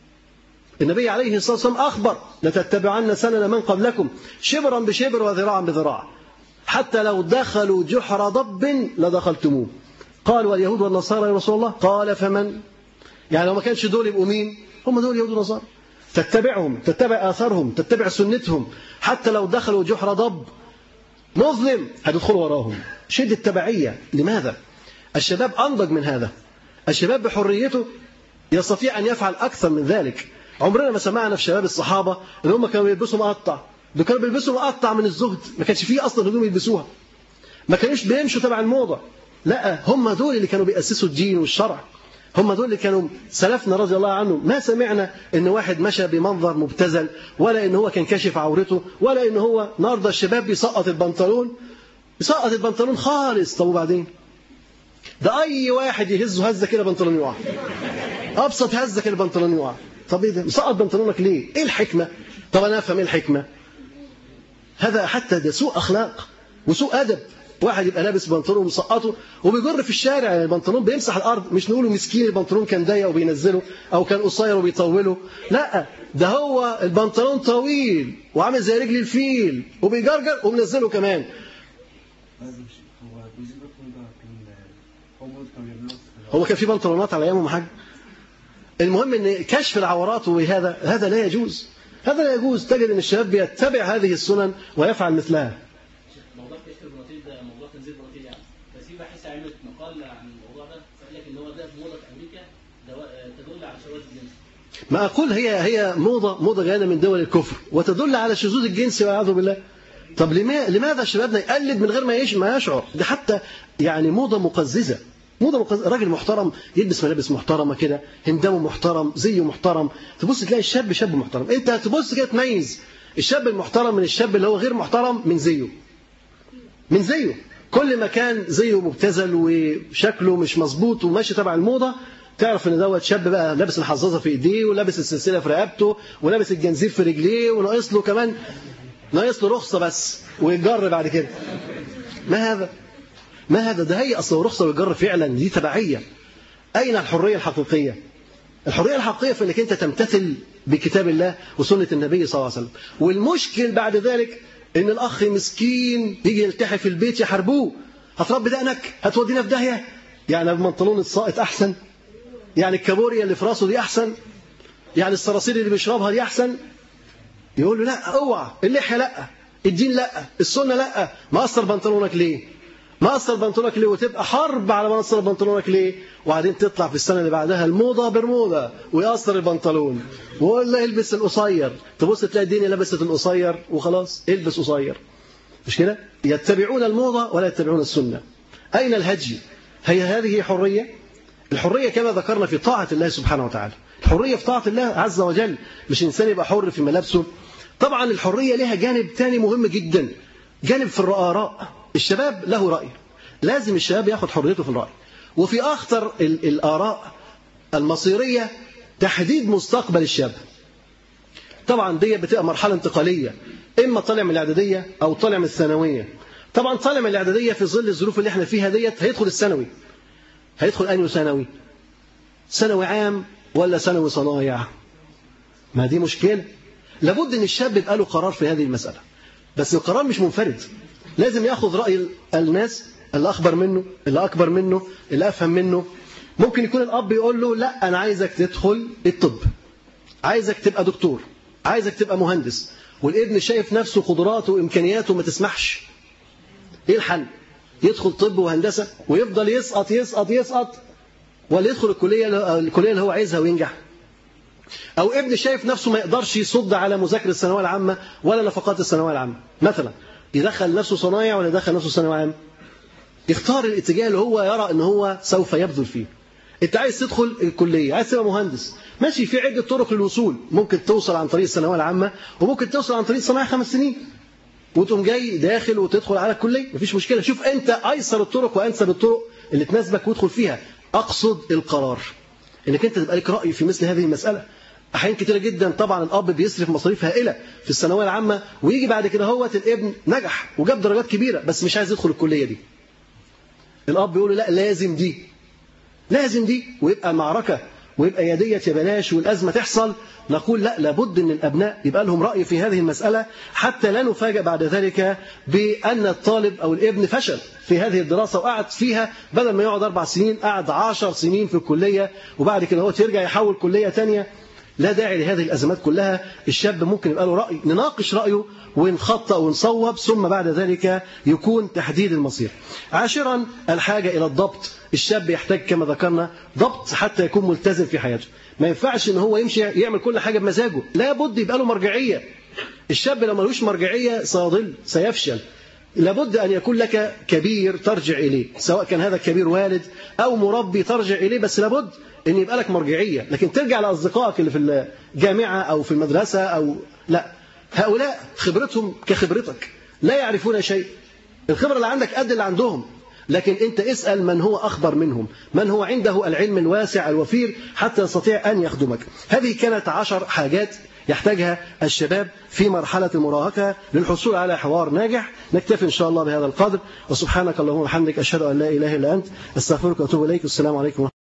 Speaker 3: النبي عليه الصلاة والسلام أخبر لتتبعن سنن من قبلكم شبرا بشبر وذراعا بذراع، حتى لو دخلوا جحر ضب لدخلتموه. قال واليهود والنصارى يا رسول الله؟ قال فمن؟ يعني لو ما كانش دول يبقوا مين؟ هم دول يهود ونصارى. تتبعهم، تتبع آثارهم، تتبع سنتهم، حتى لو دخلوا جحر ضب مظلم هتدخل وراهم. شدة التبعية. لماذا؟ الشباب أنضج من هذا. الشباب بحريته يستطيع أن يفعل أكثر من ذلك. عمرنا ما سمعنا في شباب الصحابة إن هم كانوا بيلبسوا مقطع، دول كانوا بيلبسوا مقطع من الزهد، ما كانش فيه أصلا هدوم يلبسوها، ما كانوش بيمشوا تبع الموضة. لا، هم دول اللي كانوا بيأسسوا الدين والشرع، هم دول اللي كانوا سلفنا رضي الله عنهم. ما سمعنا ان واحد مشى بمنظر مبتذل، ولا ان هو كان كاشف عورته، ولا ان هو النهارده الشباب بيسقط البنطلون، بيسقط البنطلون خالص. طب وبعدين؟ ده اي واحد يهزه هزه كده بنطلون يقع، ابسط هزه كده بنطلون يقع. طب ايه ده؟ مسقط بنطلونك ليه؟ ايه الحكمه؟ طب انا افهم ايه الحكمه. هذا حتى ده سوء اخلاق وسوء ادب. واحد يبقى لابس بنطلون ومسقطه وبيجر في الشارع، يعني البنطلون بيمسح الارض، مش نقوله مسكين البنطلون كان ضيق وبينزله او كان قصير وبيطوله، لا، ده هو البنطلون طويل وعامل زي رجل الفيل وبيجرجر ومنزله كمان. هو كان في بنطلونات على ايامهم حاجه. المهم ان كشف العورات وهذا هذا لا يجوز، هذا لا يجوز. تجد ان الشباب بيتبع هذه السنن ويفعل مثلها.
Speaker 5: موضوع كشف البناطيل ده موضوع تنزيل البناطيل، يعني بس في باحثه عملت مقال عن الموضوع ده فقال لك ان هو ده موضه في امريكا تدل على شواذ الجنس.
Speaker 3: ما اقول هي هي موضه موضه جايه من دول الكفر وتدل على شذوذ الجنس والعياذ بالله. طب لماذا شبابنا يقلد من غير ما يش ما يشعر؟ ده حتى يعني موضه مقززه، موضه مقززه. راجل محترم يلبس ملابس محترمه كده، هندامه محترم، زيه محترم، تبص تلاقي الشاب شاب محترم. انت تبص كده تميز الشاب المحترم من الشاب اللي هو غير محترم من زيه، من زيه. كل ما كان زيه مبتذل وشكله مش مظبوط وماشي تبع الموضه، تعرف ان دوت شاب بقى لابس الحظاظه في ايديه ولابس السلسله في رقبته ولابس الجنزير في رجليه وناقص له كمان ناقص له رخصه بس ويتجر بعد كده. ما هذا؟ ما هذا؟ ده هي اصلا رخصه ويتجر فعلا، دي تبعيه. اين الحريه الحقيقيه؟ الحريه الحقيقيه في انك انت تمتثل بكتاب الله وسنه النبي صلى الله عليه وسلم. والمشكل بعد ذلك ان الاخ مسكين يجي يلتحي في البيت يحاربوه، هتربي دقنك، هتودينا في داهيه، يعني البنطلون الساقط احسن. يعني الكابوريا اللي في راسه دي أحسن؟ يعني الصراصير اللي بيشربها دي أحسن؟ يقول له لا، اوعى، اللحية لا، الدين لا، السنة لا. ما قصر بنطلونك ليه؟ ما قصر بنطلونك ليه؟ وتبقى حرب على ما قصر بنطلونك ليه؟ وبعدين تطلع في السنة اللي بعدها الموضة برمودا ويقصر البنطلون ولا يلبس القصير، تبص تلاقي الدنيا لبست القصير وخلاص البس قصير. مش كده؟ يتبعون الموضة ولا يتبعون السنة. أين الهدي؟ هي هذه حرية؟ الحرية كما ذكرنا في طاعة الله سبحانه وتعالى، الحرية في طاعة الله عز وجل، مش الإنسان يبقى حر في ملابسه. طبعا الحرية لها جانب ثاني مهم جدا، جانب في الآراء. الشباب له رأي، لازم الشباب ياخد حريته في الرأي. وفي أخطر الآراء المصيرية تحديد مستقبل الشاب. طبعا دي بتبقى مرحلة انتقالية، إما طالع من الإعدادية أو طالع من الثانوية. طبعا طالع من الإعدادية في ظل الظروف اللي احنا فيها ديت هيدخل الثانوي. هيدخل أنهي ثانوي؟ ثانوي عام ولا ثانوي صنايع؟ ما دي مشكلة. لابد ان الشاب يبقى له قرار في هذه المسألة، بس القرار مش منفرد، لازم ياخذ رأي الناس اللي أخبر منه، اللي أكبر منه، اللي أفهم منه. ممكن يكون الأب يقول له لا أنا عايزك تدخل الطب، عايزك تبقى دكتور، عايزك تبقى مهندس، والابن شايف نفسه قدراته وإمكانياته ما تسمحش. إيه الحل؟ يدخل طب وهندسة ويفضل يسقط يسقط يسقط، ولا يدخل الكلية الكلية اللي هو عايزها وينجح؟ أو ابن شايف نفسه ما يقدرش يصد على مذاكرة الثانوية العامة ولا نفقات الثانوية العامة مثلا، يدخل نفسه صنايع ولا يدخل نفسه ثانوي عام؟ يختار الاتجاه اللي هو يرى ان هو سوف يبذل فيه. انت عايز تدخل الكلية، عايز تبقى مهندس، ماشي، في عدة طرق للوصول. ممكن توصل عن طريق الثانوية العامة، وممكن توصل عن طريق صناعة خمس سنين وتقوم جاي داخل وتدخل على الكلية، مفيش مشكلة. شوف انت ايسر الطرق وانسب الطرق اللي تناسبك وادخل فيها. اقصد القرار انك انت تبقى لك رأي في مثل هذه المسألة. احيان كتيرة جدا طبعا الاب بيصرف مصاريف هائلة في الثانوية العامة، ويجي بعد كده هوت الابن نجح وجاب درجات كبيرة بس مش عايز يدخل الكلية دي. الاب بيقول له لا لازم دي، لازم دي، ويبقى معركة ويبقى يدية يا بلاش والأزمة تحصل. نقول لا، لابد أن الأبناء يبقى لهم رأي في هذه المسألة حتى لا نفاجأ بعد ذلك بأن الطالب أو الابن فشل في هذه الدراسة وقعد فيها، بدل ما يقعد أربع سنين قعد عشر سنين في الكلية، وبعد كده هو يرجع يحول كلية تانية. لا داعي لهذه الأزمات كلها. الشاب ممكن يبقى له رأي، نناقش رأيه ونخطأ ونصوب، ثم بعد ذلك يكون تحديد المصير. عاشرا الحاجة إلى الضبط. الشاب يحتاج كما ذكرنا ضبط حتى يكون ملتزم في حياته. ما ينفعش ان هو يمشي يعمل كل حاجة بمزاجه، لابد يبقى له مرجعية. الشاب لو ملوش مرجعية سيضل، سيفشل. لابد أن يكون لك كبير ترجع إليه، سواء كان هذا الكبير والد أو مربي ترجع إليه، بس لابد أن يبقى لك مرجعية. لكن ترجع لأصدقائك اللي في الجامعة أو في المدرسة أو لا، هؤلاء خبرتهم كخبرتك، لا يعرفون شيء. الخبرة اللي عندك قد اللي عندهم، لكن أنت اسأل من هو أخبر منهم، من هو عنده العلم الواسع الوفير حتى يستطيع أن يخدمك. هذه كانت عشر حاجات يحتاجها الشباب في مرحلة المراهقة للحصول على حوار ناجح. نكتفي إن شاء الله بهذا القدر، وسبحانك اللهم وبحمدك أشهد أن لا إله إلا أنت أستغفرك وأتوب إليك. والسلام عليكم.